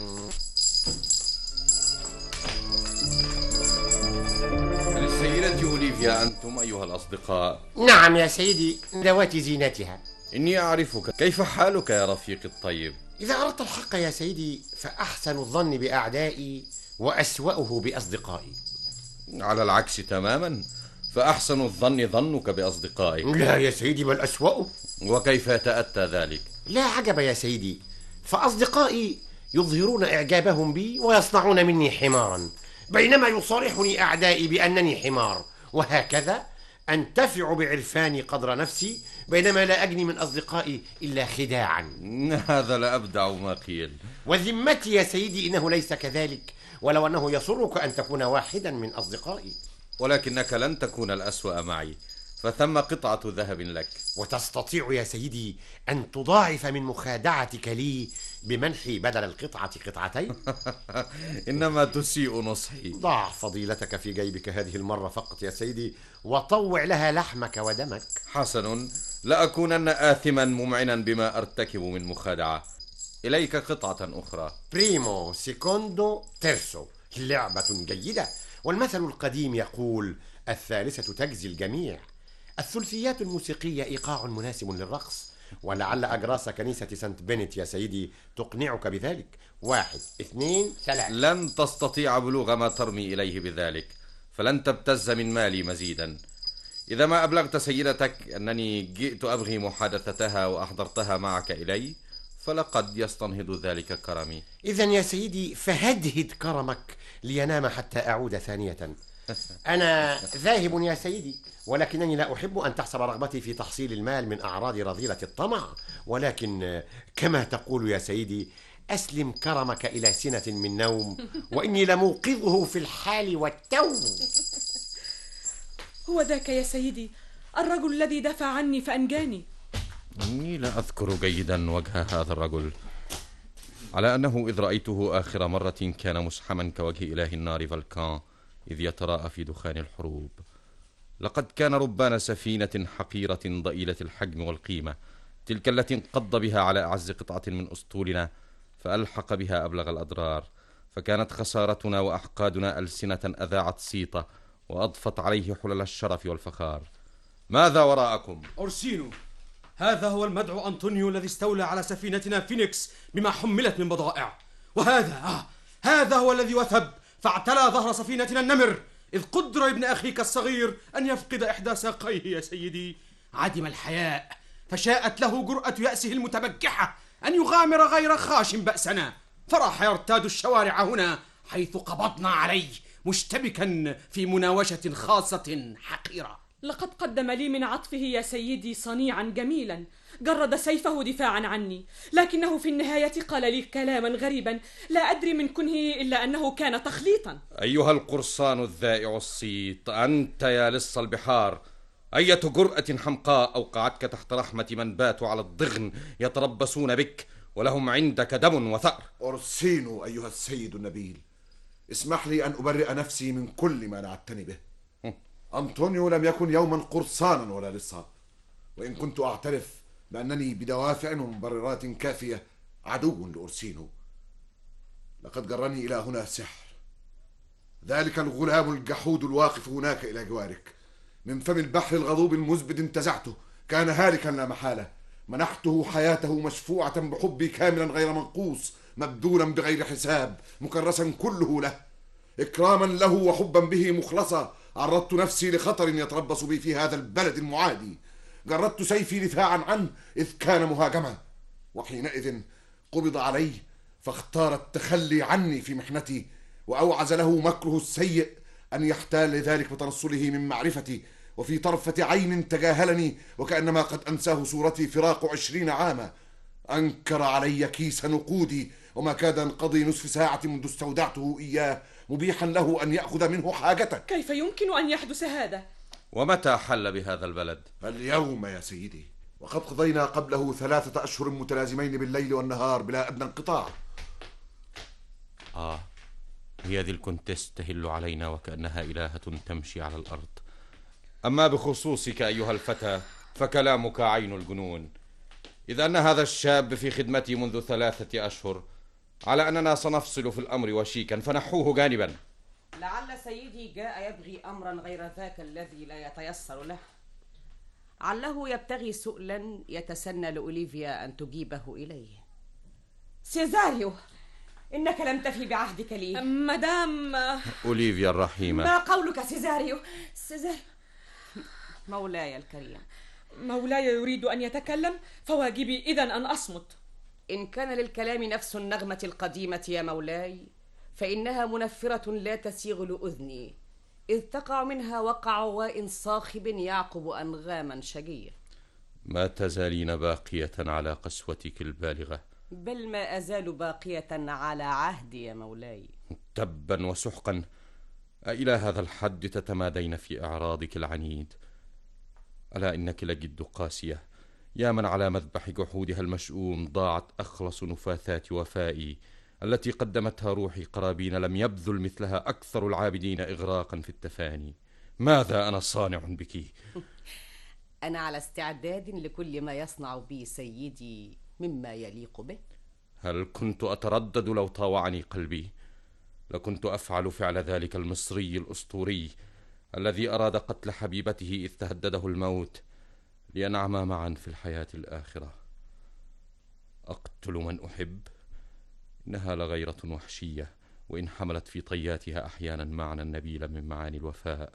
السيدة أوليفيا أنتم أيها الأصدقاء؟ نعم يا سيدي، ذوات زينتها. إني أعرفك. كيف حالك يا رفيقي الطيب؟ إذا أردت الحق يا سيدي فأحسن الظن بأعدائي وأسوأه بأصدقائي. على العكس تماما، فأحسن الظن ظنك بأصدقائك. لا يا سيدي، بل أسوأه. وكيف يتأتى ذلك؟ لا عجب يا سيدي، فأصدقائي يظهرون إعجابهم بي ويصنعون مني حمارا، بينما يصارحني أعدائي بأنني حمار، وهكذا أنتفع بعرفاني قدر نفسي بينما لا أجني من أصدقائي إلا خداعا. هذا لأبدع ما قيل. وذمتي يا سيدي إنه ليس كذلك، ولو أنه يسرك أن تكون واحدا من أصدقائي. ولكنك لن تكون الأسوأ معي، فثم قطعة ذهب لك. وتستطيع يا سيدي أن تضاعف من مخادعتك لي بمنحي بدل القطعة قطعتين. إنما تسيء نصحي. ضع فضيلتك في جيبك هذه المرة فقط يا سيدي، وطوع لها لحمك ودمك. حسن، لأكونن آثما ممعنا بما أرتكب من مخادعة. إليك قطعة أخرى. بريمو سيكوندو تيرسو، لعبة جيدة، والمثل القديم يقول الثالثة تجزي الجميع. الثلثيات الموسيقية إيقاع مناسب للرقص، ولعل أجراس كنيسة سانت بنت يا سيدي تقنعك بذلك. واحد اثنين ثلاثة. لن تستطيع بلوغ ما ترمي إليه بذلك، فلن تبتز من مالي مزيدا. إذا ما أبلغت سيدتك أنني جئت أبغي محادثتها وأحضرتها معك إلي، فلقد يستنهض ذلك كرمي. إذن يا سيدي فهدهد كرمك لينام حتى أعود ثانية. أنا ذاهب يا سيدي، ولكنني لا أحب أن تحسب رغبتي في تحصيل المال من أعراض رذيلة الطمع، ولكن كما تقول يا سيدي أسلم كرمك إلى سنة من نوم، وإني لموقظه في الحال والتو. هو ذاك يا سيدي الرجل الذي دفع عني فأنجاني. إني لا أذكر جيدا وجه هذا الرجل، على أنه إذ رأيته آخر مرة كان مسحما كوجه إله النار فالكان إذ يتراءى في دخان الحروب. لقد كان ربان سفينة حقيرة ضئيلة الحجم والقيمة، تلك التي انقض بها على أعز قطعة من أسطولنا فألحق بها أبلغ الأضرار، فكانت خسارتنا وأحقادنا ألسنة أذاعت صيتة وأضفت عليه حلل الشرف والفخار. ماذا وراءكم؟ أورسينو، هذا هو المدعو أنطونيو الذي استولى على سفينتنا فينيكس بما حملت من بضائع، وهذا آه هذا هو الذي وثب فاعتلى ظهر سفينتنا النمر، إذ قدر ابن أخيك الصغير أن يفقد إحدى ساقيه يا سيدي. عدم الحياء، فشاءت له جرأة يأسه المتبجحة أن يغامر غير خاش بأسنا، فراح يرتاد الشوارع هنا حيث قبضنا عليه مشتبكا في مناوشة خاصة حقيرة. لقد قدم لي من عطفه يا سيدي صنيعا جميلا، جرد سيفه دفاعا عني، لكنه في النهاية قال لي كلاما غريبا لا أدري من كنه إلا أنه كان تخليطا. أيها القرصان الذائع الصيت، أنت يا لص البحار، أية جرأة حمقاء أوقعتك تحت رحمة من باتوا على الضغن يتربصون بك ولهم عندك دم وثأر؟ أرسينو أيها السيد النبيل، اسمح لي أن أبرئ نفسي من كل ما نعتني به. أنطونيو لم يكن يوما قرصانا ولا لصا، وإن كنت أعترف بأنني بدوافع ومبررات كافية عدو لأرسينو. لقد جرني إلى هنا سحر، ذلك الغلام الجحود الواقف هناك إلى جوارك، من فم البحر الغضوب المزبد انتزعته، كان هالكا لا محالة، منحته حياته مشفوعة بحبي كاملا غير منقوص، مبذولا بغير حساب، مكرسا كله له، إكراما له وحبا به مخلصا. عرضت نفسي لخطر يتربص بي في هذا البلد المعادي، جردت سيفي دفاعا عنه إذ كان مهاجما، وحينئذ قبض عليه فاختار التخلي عني في محنتي، وأوعز له مكره السيء أن يحتال لذلك بترسله من معرفتي، وفي طرفة عين تجاهلني وكأنما قد أنساه صورتي فراق عشرين عاما. أنكر علي كيس نقودي، وما كاد ينقضي نصف ساعة منذ استودعته إياه مبيحا له أن يأخذ منه حاجتك. كيف يمكن أن يحدث هذا؟ ومتى حل بهذا البلد؟ اليوم يا سيدي، وقد قضينا قبله ثلاثة أشهر متلازمين بالليل والنهار بلا أدنى انقطاع. آه، هي ذي الكونتيس تهل علينا وكأنها إلهة تمشي على الأرض. أما بخصوصك أيها الفتى فكلامك عين الجنون. إذا أن هذا الشاب في خدمتي منذ ثلاثة أشهر، على أننا سنفصل في الأمر وشيكا، فنحوه جانبا. لعل سيدي جاء يبغي أمرا غير ذاك الذي لا يتيسر له، عله يبتغي سؤلا يتسنى لأوليفيا أن تجيبه إليه. سيزاريو، إنك لم تفي بعهدك لي. مدام أوليفيا الرحيمة، ما قولك سيزاريو؟ سيزاريو مولاي الكريم. مولاي يريد أن يتكلم، فواجبي إذن أن أصمت. إن كان للكلام نفس النغمة القديمة يا مولاي، فإنها منفرة لا تسيغ لأذني، إذ تقع منها وقع عواء صاخب يعقب أنغاما شجية. ما تزالين باقية على قسوتك البالغة. بل ما أزال باقية على عهدي يا مولاي. تبا وسحقا، أإلى هذا الحد تتمادين في إعراضك العنيد؟ ألا إنك لجد قاسية، يا من على مذبح جحودها المشؤوم ضاعت أخلص نفاثات وفائي التي قدمتها روحي قرابين لم يبذل مثلها أكثر العابدين إغراقا في التفاني. ماذا أنا صانع بك؟ أنا على استعداد لكل ما يصنع بي سيدي مما يليق به. هل كنت أتردد لو طاوعني قلبي؟ لكنت أفعل فعل ذلك المصري الأسطوري الذي أراد قتل حبيبته إذ تهدده الموت لينعما معا في الحياة الآخرة. أقتل من أحب؟ إنها لغيرة وحشية، وإن حملت في طياتها أحيانا معنى نبيلا من معاني الوفاء.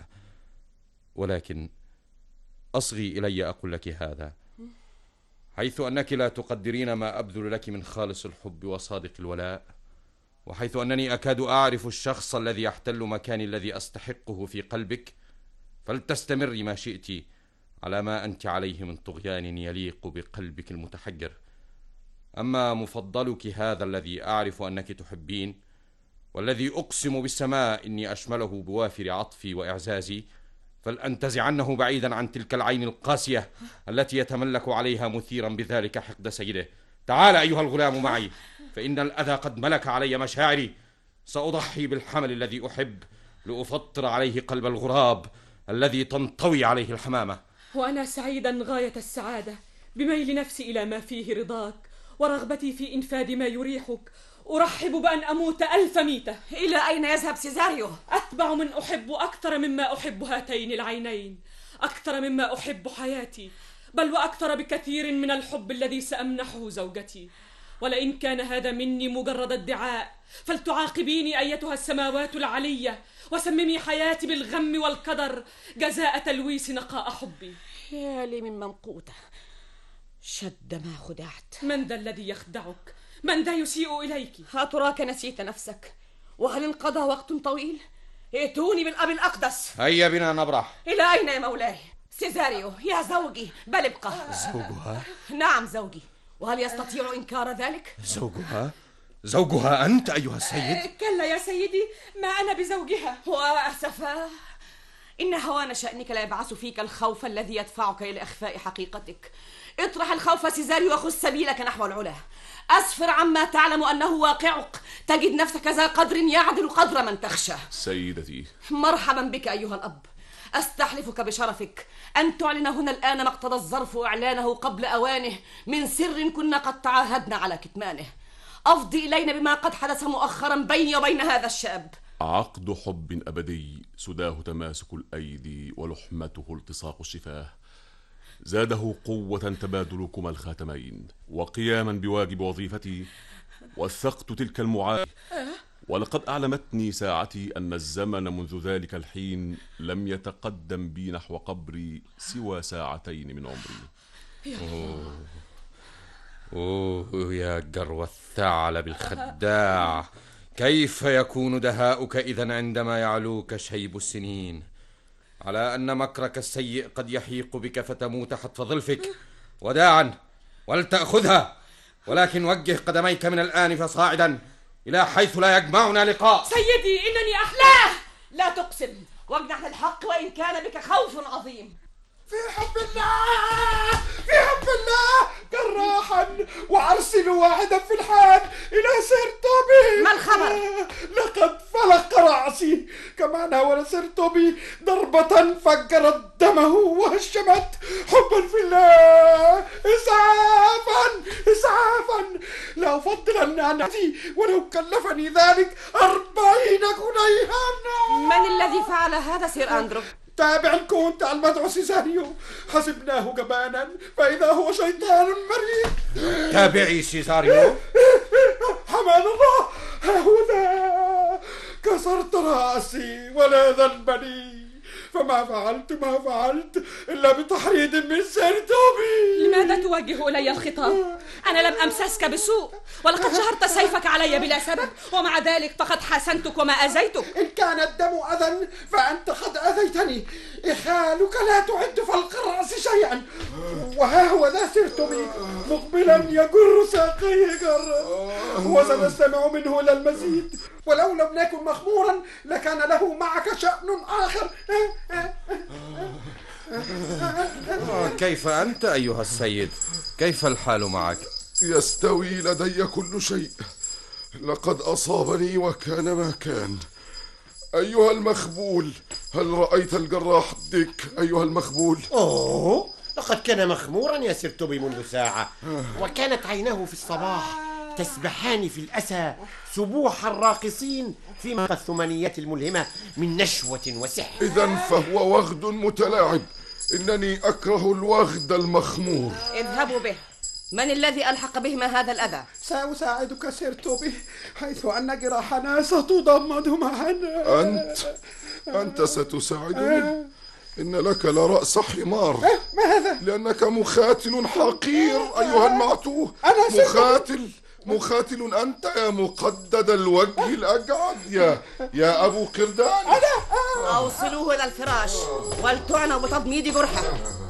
ولكن أصغي إلي أقول لك هذا، حيث أنك لا تقدرين ما أبذل لك من خالص الحب وصادق الولاء، وحيث أنني أكاد أعرف الشخص الذي يحتل مكاني الذي أستحقه في قلبك، فلتستمري ما شئت على ما أنت عليه من طغيان يليق بقلبك المتحجر. أما مفضلك هذا الذي أعرف أنك تحبين، والذي أقسم بالسماء إني أشمله بوافر عطفي وإعزازي، فلأنتزعنه بعيدا عن تلك العين القاسية التي يتملك عليها مثيرا بذلك حقد سيده. تعال أيها الغلام معي، فإن الأذى قد ملك علي مشاعري. سأضحي بالحمل الذي أحب لأفطر عليه قلب الغراب الذي تنطوي عليه الحمامة. وأنا سعيدا غاية السعادة بميل نفسي إلى ما فيه رضاك ورغبتي في إنفاذ ما يريحك. أرحب بأن أموت ألف ميتة. إلى أين يذهب سيزاريو؟ أتبع من أحب أكثر مما أحب هاتين العينين، أكثر مما أحب حياتي، بل وأكثر بكثير من الحب الذي سأمنحه زوجتي. ولئن كان هذا مني مجرد ادعاء، فلتعاقبيني أيتها السماوات العلية وسممي حياتي بالغم والقدر جزاء تلويس نقاء حبي. يا لي من ممقوتة، شد ما خدعت. من ذا الذي يخدعك؟ من ذا يسيء إليك؟ أتراك نسيت نفسك؟ وهل انقضى وقت طويل؟ ائتوني بالأب الأقدس. هيا بنا نبرح. إلى أين يا مولاي؟ سيزاريو يا زوجي، بل ابقى. زوجها؟ نعم زوجي. وهل يستطيع إنكار ذلك؟ زوجها؟ زوجها أنت أيها السيد؟ كلا يا سيدي، ما أنا بزوجها. وأسفا، إن هوان شأنك لا يبعث فيك الخوف الذي يدفعك إلى إخفاء حقيقتك. اطرح الخوف سيزاريو وخذ سبيلك نحو العلا. أسفر عما تعلم أنه واقعك، تجد نفسك ذا قدر يعدل قدر من تخشى. سيدتي، مرحبا بك أيها الأب. أستحلفك بشرفك أن تعلن هنا الآن ما اقتضى الظرف إعلانه قبل أوانه من سر كنا قد تعاهدنا على كتمانه. أفضي إلينا بما قد حدث مؤخرا بيني وبين هذا الشاب. عقد حب أبدي سداه تماسك الأيدي ولحمته التصاق الشفاه، زاده قوة تبادلكما الخاتمين وقياما بواجب وظيفتي. وثقت تلك المعاناة، ولقد أعلمتني ساعتي أن الزمن منذ ذلك الحين لم يتقدم بي نحو قبري سوى ساعتين من عمري. أوه, أوه يا جرو الثعلب الخداع، كيف يكون دهاؤك إذن عندما يعلوك شيب السنين؟ على أن مكرك السيء قد يحيق بك فتموت حتف ظلفك. وداعا، ولتأخذها، ولكن وجه قدميك من الآن فصاعدا إلى حيث لا يجمعنا لقاء. سيدي إنني أحلاه. لا تقسم، واجنح للحق وإن كان بك خوف عظيم. في حب الله، في حب الله جراحا، وارسلوا واحدا في الحال الى سيرتوبي. ما الخبر؟ لقد فلق راسي كما ناول سيرتوبي ضربة فجرت دمه وهشمت. حبا في الله، اسعافا اسعافا، لا افضل ان اتي ولو كلفني ذلك أربعين جنيها. من الذي فعل هذا سير أندرو؟ تابع الكونت المدعو سيزاريو، حسبناه جبانا فإذا هو شيطان مريض. تابعي سيزاريو. حمان الله، ها هو ذا، كسرت رأسي ولا ذنب لي، فما فعلت ما فعلت إلا بتحريض من سيرتوبي. لماذا توجه إلي الخطاب؟ أنا لم أمسسك بسوء، ولقد شهرت سيفك علي بلا سبب، ومع ذلك فقد حاسنتك وما أذيتك. إن كان الدم أذى فأنت قد أذيتني. إخالك لا تعد فلق الرأس شيئا. وها هو ذا سيرتوبي مقبلا يجر ساقيه جرا، وسنستمع منه إلى المزيد. ولو لم نكن مخمورا لكان له معك شأن آخر. كيف أنت أيها السيد؟ كيف الحال معك؟ يستوي لدي كل شيء. لقد أصابني وكان ما كان. أيها المخبول، هل رأيت الجراح ديك أيها المخبول؟ أوه، لقد كان مخمورا يا سيرتوبي منذ ساعة، وكانت عيناه في الصباح تسبحان في الأسى سبوح الراقصين في مقى الثمانية الملهمة من نشوة وسحر. إذن فهو وغد متلاعب. إنني أكره الوغد المخمور. اذهبوا به. من الذي ألحق بهما هذا الأذى؟ سأساعدك سيرتوبي، حيث أن جراحنا ستضمد معنا. أنت أنت ستساعدني؟ إن لك لرأس حمار. ماذا؟ لأنك مخاتل حقير أيها المعتوه. أنا مخاتل مخاتل أنت يا مقدد الوجه الأجعد، يا يا أبو قردان. أنا أوصلوه إلى الفراش ولتعنوا بتضميد جرحه.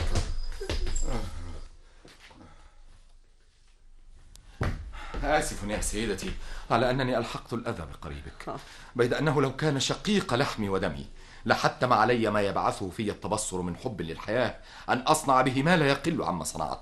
آسف يا سيدتي على أنني ألحقت الأذى بقريبك، بيد أنه لو كان شقيق لحمي ودمي لحتم علي ما يبعثه في التبصر من حب للحياة أن أصنع به ما لا يقل عما صنعت.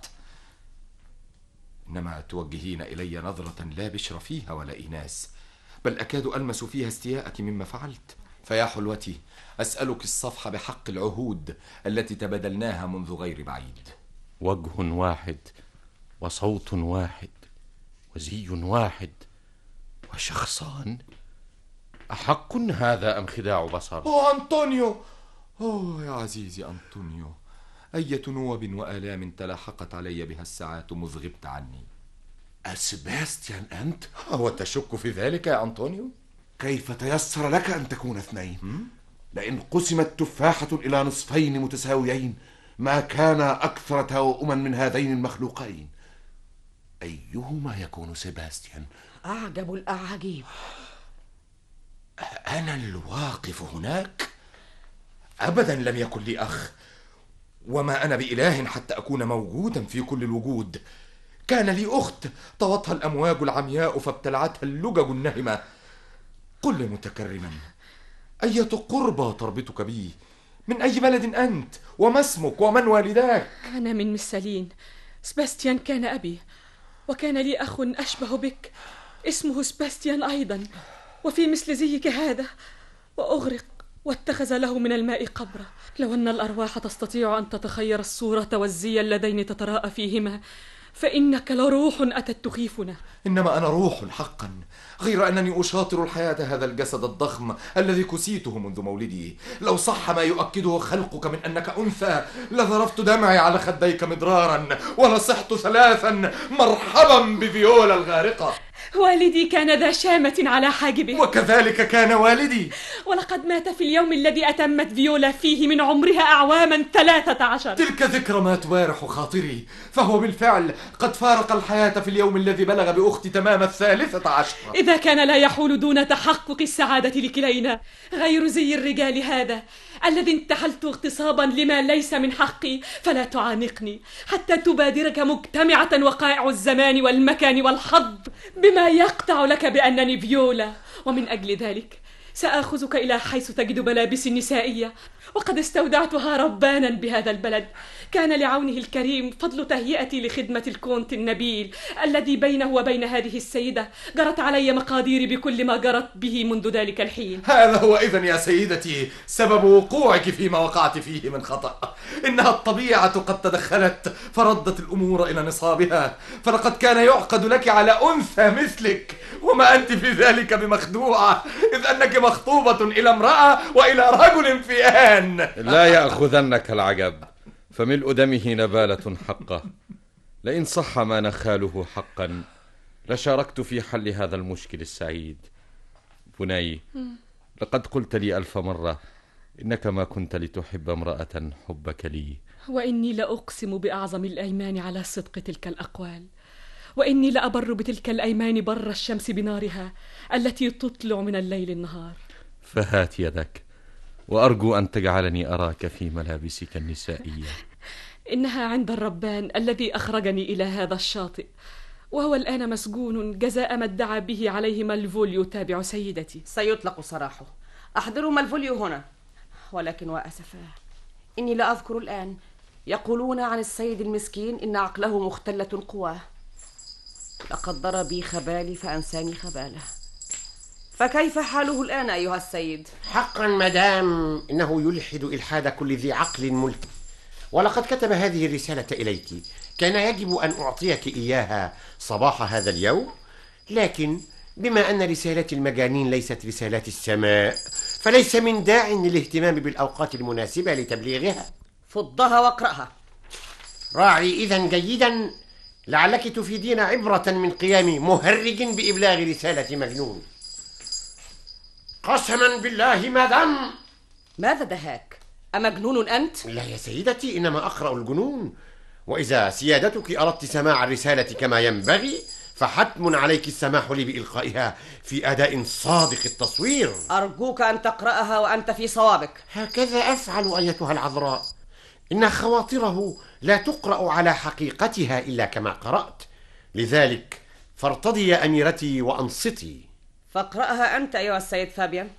إنما توجهين إلي نظرة لا بشر فيها ولا إيناس، بل أكاد ألمس فيها استياءك مما فعلت. فيا حلوتي، أسألك الصفح بحق العهود التي تبادلناها منذ غير بعيد. وجه واحد، وصوت واحد، وزي واحد، وشخصان. أحق هذا أم خداع بصر؟ أوه أنطونيو، أوه يا عزيزي أنطونيو، أية نوب وآلام تلاحقت علي بها الساعات مذ غبت عني. سباستيان أنت؟ هو تشك في ذلك يا أنطونيو؟ كيف تيسر لك أن تكون اثنين؟ لئن قسمت تفاحة إلى نصفين متساويين ما كان أكثر توأما من هذين المخلوقين. أيهما يكون سباستيان؟ أعجب الأعاجيب. أنا الواقف هناك؟ أبدا لم يكن لي أخ، وما أنا بإله حتى أكون موجودا في كل الوجود. كان لي أخت طوتها الأمواج العمياء فابتلعتها اللجج النهمة. قل لي متكرما، أية قربى تربطك بي؟ من أي بلد أنت؟ وما اسمك ومن والداك؟ أنا من مسالين. سباستيان كان أبي، وكان لي أخ أشبه بك اسمه سباستيان أيضا، وفي مثل زيك هذا، وأغرق واتخذ له من الماء قبرا. لو أن الأرواح تستطيع أن تتخير الصورة والزي اللذين تتراءى فيهما، فإنك لروح أتت تخيفنا. إنما أنا روح حقا، غير أنني أشاطر الحياة هذا الجسد الضخم الذي كسيته منذ مولدي. لو صح ما يؤكده خلقك من أنك أنثى لذرفت دمعي على خديك مدرارا ولصحت ثلاثا مرحبا بفيولا الغارقة. والدي كان ذا شامة على حاجبه، وكذلك كان والدي، ولقد مات في اليوم الذي أتمت فيولا فيه من عمرها أعواما ثلاثة عشر. تلك ذكرى ما توارح خاطري، فهو بالفعل قد فارق الحياة في اليوم الذي بلغ بأختي تمام الثالثة عشر. إذا كان لا يحول دون تحقق السعادة لكلينا غير زي الرجال هذا الذي انتحلت اغتصابا لما ليس من حقي، فلا تعانقني حتى تبادرك مجتمعة وقائع الزمان والمكان والحظ بما يقطع لك بأنني فيولا. ومن أجل ذلك سآخذك إلى حيث تجد ملابس نسائية، وقد استودعتها ربانا بهذا البلد. كان لعونه الكريم فضل تهيئتي لخدمة الكونت النبيل الذي بينه وبين هذه السيدة جرت علي مقاديري بكل ما جرت به منذ ذلك الحين. هذا هو إذن يا سيدتي سبب وقوعك فيما وقعت فيه من خطأ. إنها الطبيعة قد تدخلت فردت الأمور إلى نصابها، فلقد كان يعقد لك على أنثى مثلك، وما أنت في ذلك بمخدوعة، إذ أنك مخطوبة إلى امرأة وإلى رجل في آن. لا يأخذنك العجب، فملء دمه نبالة حقه. لئن صح ما نخاله حقا لشاركت في حل هذا المشكل السعيد. بني، لقد قلت لي ألف مرة إنك ما كنت لتحب امرأة حبك لي، وإني لأقسم بأعظم الأيمان على صدق تلك الأقوال، وإني لأبر بتلك الأيمان بر الشمس بنارها التي تطلع من الليل النهار. فهات يدك وأرجو أن تجعلني أراك في ملابسك النسائية. إنها عند الربان الذي أخرجني إلى هذا الشاطئ، وهو الآن مسجون جزاء ما ادعى به عليه مالفوليو تابع سيدتي. سيطلق سراحه. أحضروا مالفوليو هنا. ولكن وأسفا إني لا أذكر الآن. يقولون عن السيد المسكين إن عقله مختلة قواه. لقد ضرب بي خبالي فأنساني خباله. فكيف حاله الآن أيها السيد؟ حقا مدام، إنه يلحد إلحاد كل ذي عقل ملك. ولقد كتب هذه الرسالة إليك، كان يجب أن أعطيك إياها صباح هذا اليوم، لكن بما أن رسالة المجانين ليست رسالات السماء فليس من داع للاهتمام بالأوقات المناسبة لتبليغها. فضها واقرأها. راعي إذن جيدا، لعلك تفيدين عبرة من قيام مهرج بإبلاغ رسالة مجنون. قسما بالله مدام. ماذا دهاك؟ أمجنون أنت؟ لا يا سيدتي، إنما أقرأ الجنون. وإذا سيادتك أردت سماع الرسالة كما ينبغي فحتم عليك السماح لي بإلقائها في أداء صادق التصوير. أرجوك أن تقرأها وأنت في صوابك. هكذا أفعل أيتها العذراء. إن خواطره لا تقرأ على حقيقتها إلا كما قرأت، لذلك فارتضي يا أميرتي وأنصتي. فاقرأها أنت أيها السيد فابيان.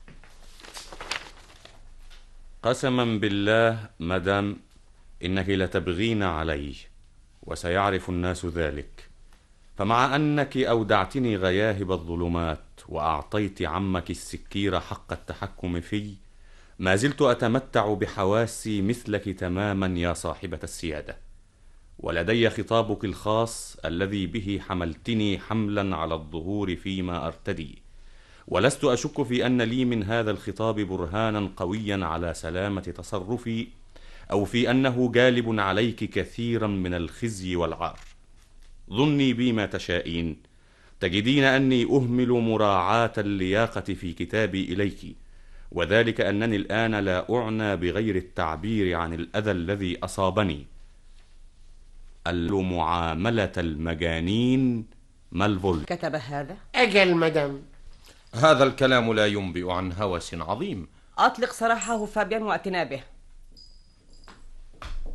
قسما بالله مدام إنك لتبغين علي، وسيعرف الناس ذلك. فمع أنك أودعتني غياهب الظلمات وأعطيت عمك السكير حق التحكم في، ما زلت أتمتع بحواسي مثلك تماما يا صاحبة السيادة. ولدي خطابك الخاص الذي به حملتني حملا على الظهور فيما أرتدي، ولست أشك في أن لي من هذا الخطاب برهانا قويا على سلامة تصرفي، أو في أنه جالب عليك كثيرا من الخزي والعار. ظني بي ما تشائين، تجدين أني أهمل مراعاة اللياقة في كتابي إليك، وذلك أنني الآن لا أعنى بغير التعبير عن الأذى الذي أصابني. المعاملة المجانين مالفول. كتب هذا؟ أجل مدام. هذا الكلام لا ينبئ عن هوس عظيم. أطلق سراحه فابيان وأتنا به.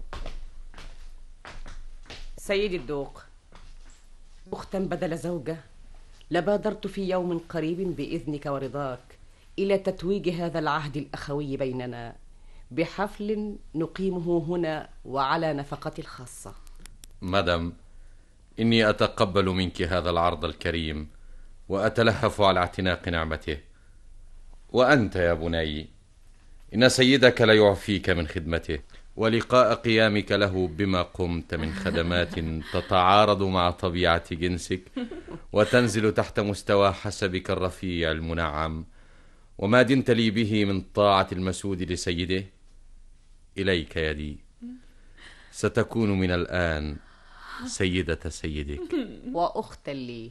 سيدي الدوق، أختا بدل زوجة، لبادرت في يوم قريب بإذنك ورضاك إلى تتويج هذا العهد الأخوي بيننا بحفل نقيمه هنا وعلى نفقتي الخاصة. مدام، إني أتقبل منك هذا العرض الكريم وأتلهف على اعتناق نعمته. وأنت يا بني، إن سيدك لا يعفيك من خدمته، ولقاء قيامك له بما قمت من خدمات تتعارض مع طبيعة جنسك وتنزل تحت مستوى حسبك الرفيع المنعم وما دنت لي به من طاعة المسود لسيده، إليك يدي، ستكون من الآن سيدة سيدك وأختا لي.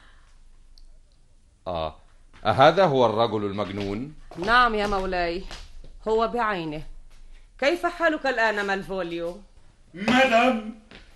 آه أهذا هو الرجل المجنون؟ نعم يا مولاي، هو بعينه. كيف حالك الآن مالفوليو؟ مدام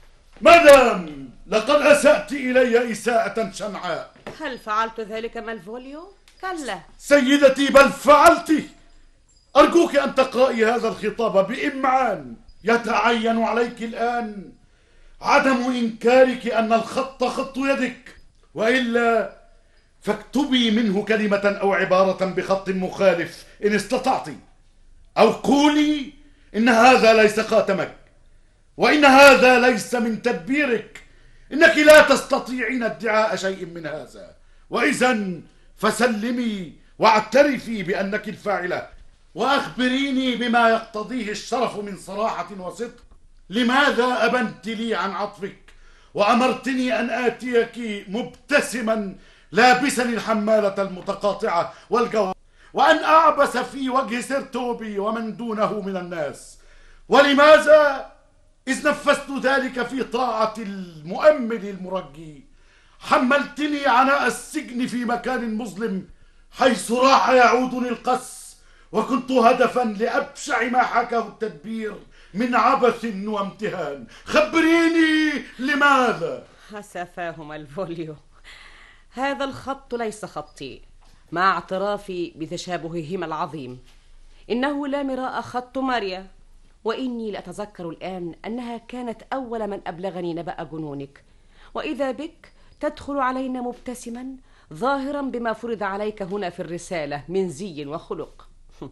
مدام لقد أسأت إلي إساءة شنعاء. هل فعلت ذلك مالفوليو؟ كلا سيدتي، بل فعلت. أرجوك أن تقرأي هذا الخطاب بإمعان. يتعين عليك الآن عدم إنكارك أن الخط خط يدك، وإلا فاكتبي منه كلمة أو عبارة بخط مخالف إن استطعت، أو قولي إن هذا ليس خاتمك، وإن هذا ليس من تدبيرك، إنك لا تستطيعين ادعاء شيء من هذا، وإذن فسلمي واعترفي بأنك الفاعلة، وأخبريني بما يقتضيه الشرف من صراحة وصدق. لماذا أبنت لي عن عطفك وأمرتني أن آتيك مبتسما لابسا الحمالة المتقاطعة والجو، وأن أعبس في وجه سير توبي ومن دونه من الناس؟ ولماذا إذ نفذت ذلك في طاعة المؤمل المرجي حملتني عناء السجن في مكان مظلم حيث راح يعودني القس، وكنت هدفا لأبشع ما حكاه التدبير من عبث وامتهان؟ خبريني لماذا؟ أسفاهم الفوليو، هذا الخط ليس خطي، مع اعترافي بتشابههما العظيم. إنه لا مراء خط ماريا، وإني لأتذكر الآن أنها كانت أول من أبلغني نبأ جنونك، وإذا بك تدخل علينا مبتسما ظاهرا بما فرض عليك هنا في الرسالة من زي وخلق.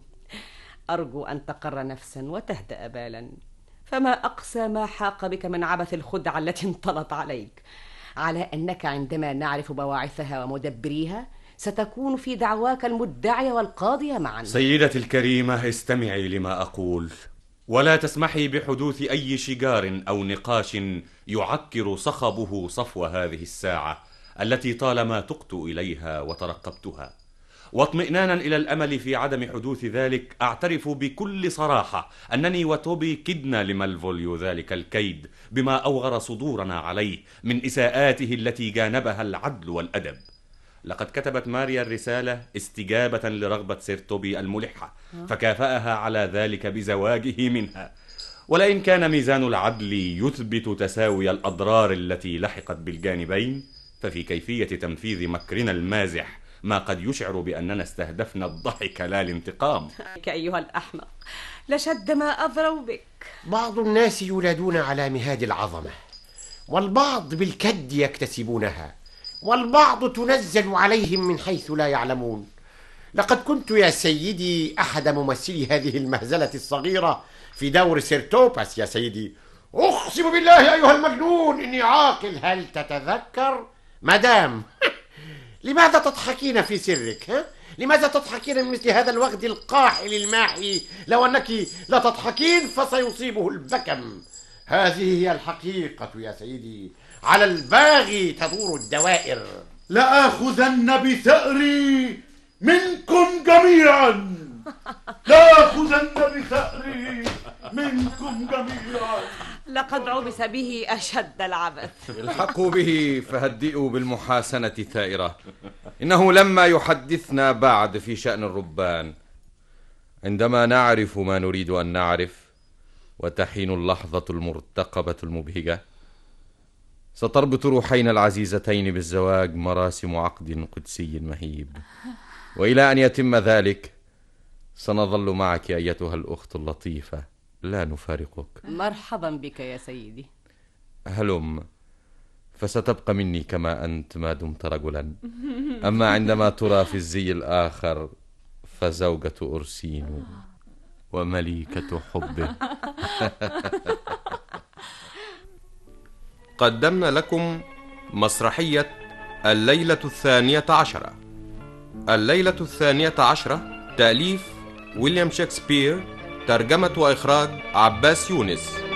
أرجو أن تقر نفسا وتهدأ بالا، فما أقسى ما حاق بك من عبث الخدعة التي انطلت عليك، على أنك عندما نعرف بواعثها ومدبريها ستكون في دعواك المدعية والقاضية معا. سيدتي الكريمة، استمعي لما أقول، ولا تسمحي بحدوث أي شجار أو نقاش يعكر صخبه صفو هذه الساعة التي طالما تقت إليها وترقبتها. واطمئنانا إلى الأمل في عدم حدوث ذلك، أعترف بكل صراحة أنني وتوبي كدنا لمالفوليو ذلك الكيد بما أوغر صدورنا عليه من إساءاته التي جانبها العدل والأدب. لقد كتبت ماريا الرسالة استجابة لرغبة سير توبي الملحة، فكافأها على ذلك بزواجه منها. ولئن كان ميزان العدل يثبت تساوي الأضرار التي لحقت بالجانبين، ففي كيفية تنفيذ مكرنا المازح ما قد يشعر بأننا استهدفنا الضحك لا الانتقام. أيها الأحمق، لشد ما أضروا بك. بعض الناس يولدون على مهاد العظمة، والبعض بالكد يكتسبونها، والبعض تنزل عليهم من حيث لا يعلمون. لقد كنت يا سيدي أحد ممثلي هذه المهزلة الصغيرة في دور سيرتوباس يا سيدي. أقسم بالله أيها المجنون إني عاقل. هل تتذكر مدام؟ لماذا تضحكين في سرك؟ ها؟ لماذا تضحكين من مثل هذا الوغد القاحل الماحي؟ لو أنك لا تضحكين فسيصيبه البكم. هذه هي الحقيقة يا سيدي، على الباغي تدور الدوائر. لآخذن بثأري منكم جميعا، لآخذن بثأري منكم جميعا. لقد عبث به أشد العبث. الحقوا به فهدئوا بالمحاسنة ثائرة، إنه لما يحدثنا بعد في شأن الربان. عندما نعرف ما نريد أن نعرف وتحين اللحظة المرتقبة المبهجة، ستربط روحينا العزيزتين بالزواج مراسم عقد قدسي مهيب، وإلى أن يتم ذلك سنظل معك أيتها الأخت اللطيفة، لا نفارقك. مرحبا بك يا سيدي. هلم، فستبقى مني كما أنت ما دمت رجلا. أما عندما ترى في الزي الآخر فزوجة أرسينو ومليكة حبه. قدمنا لكم مسرحية الليلة الثانية عشرة. الليلة الثانية عشرة تأليف ويليام شكسبير، ترجمة وإخراج عباس يونس.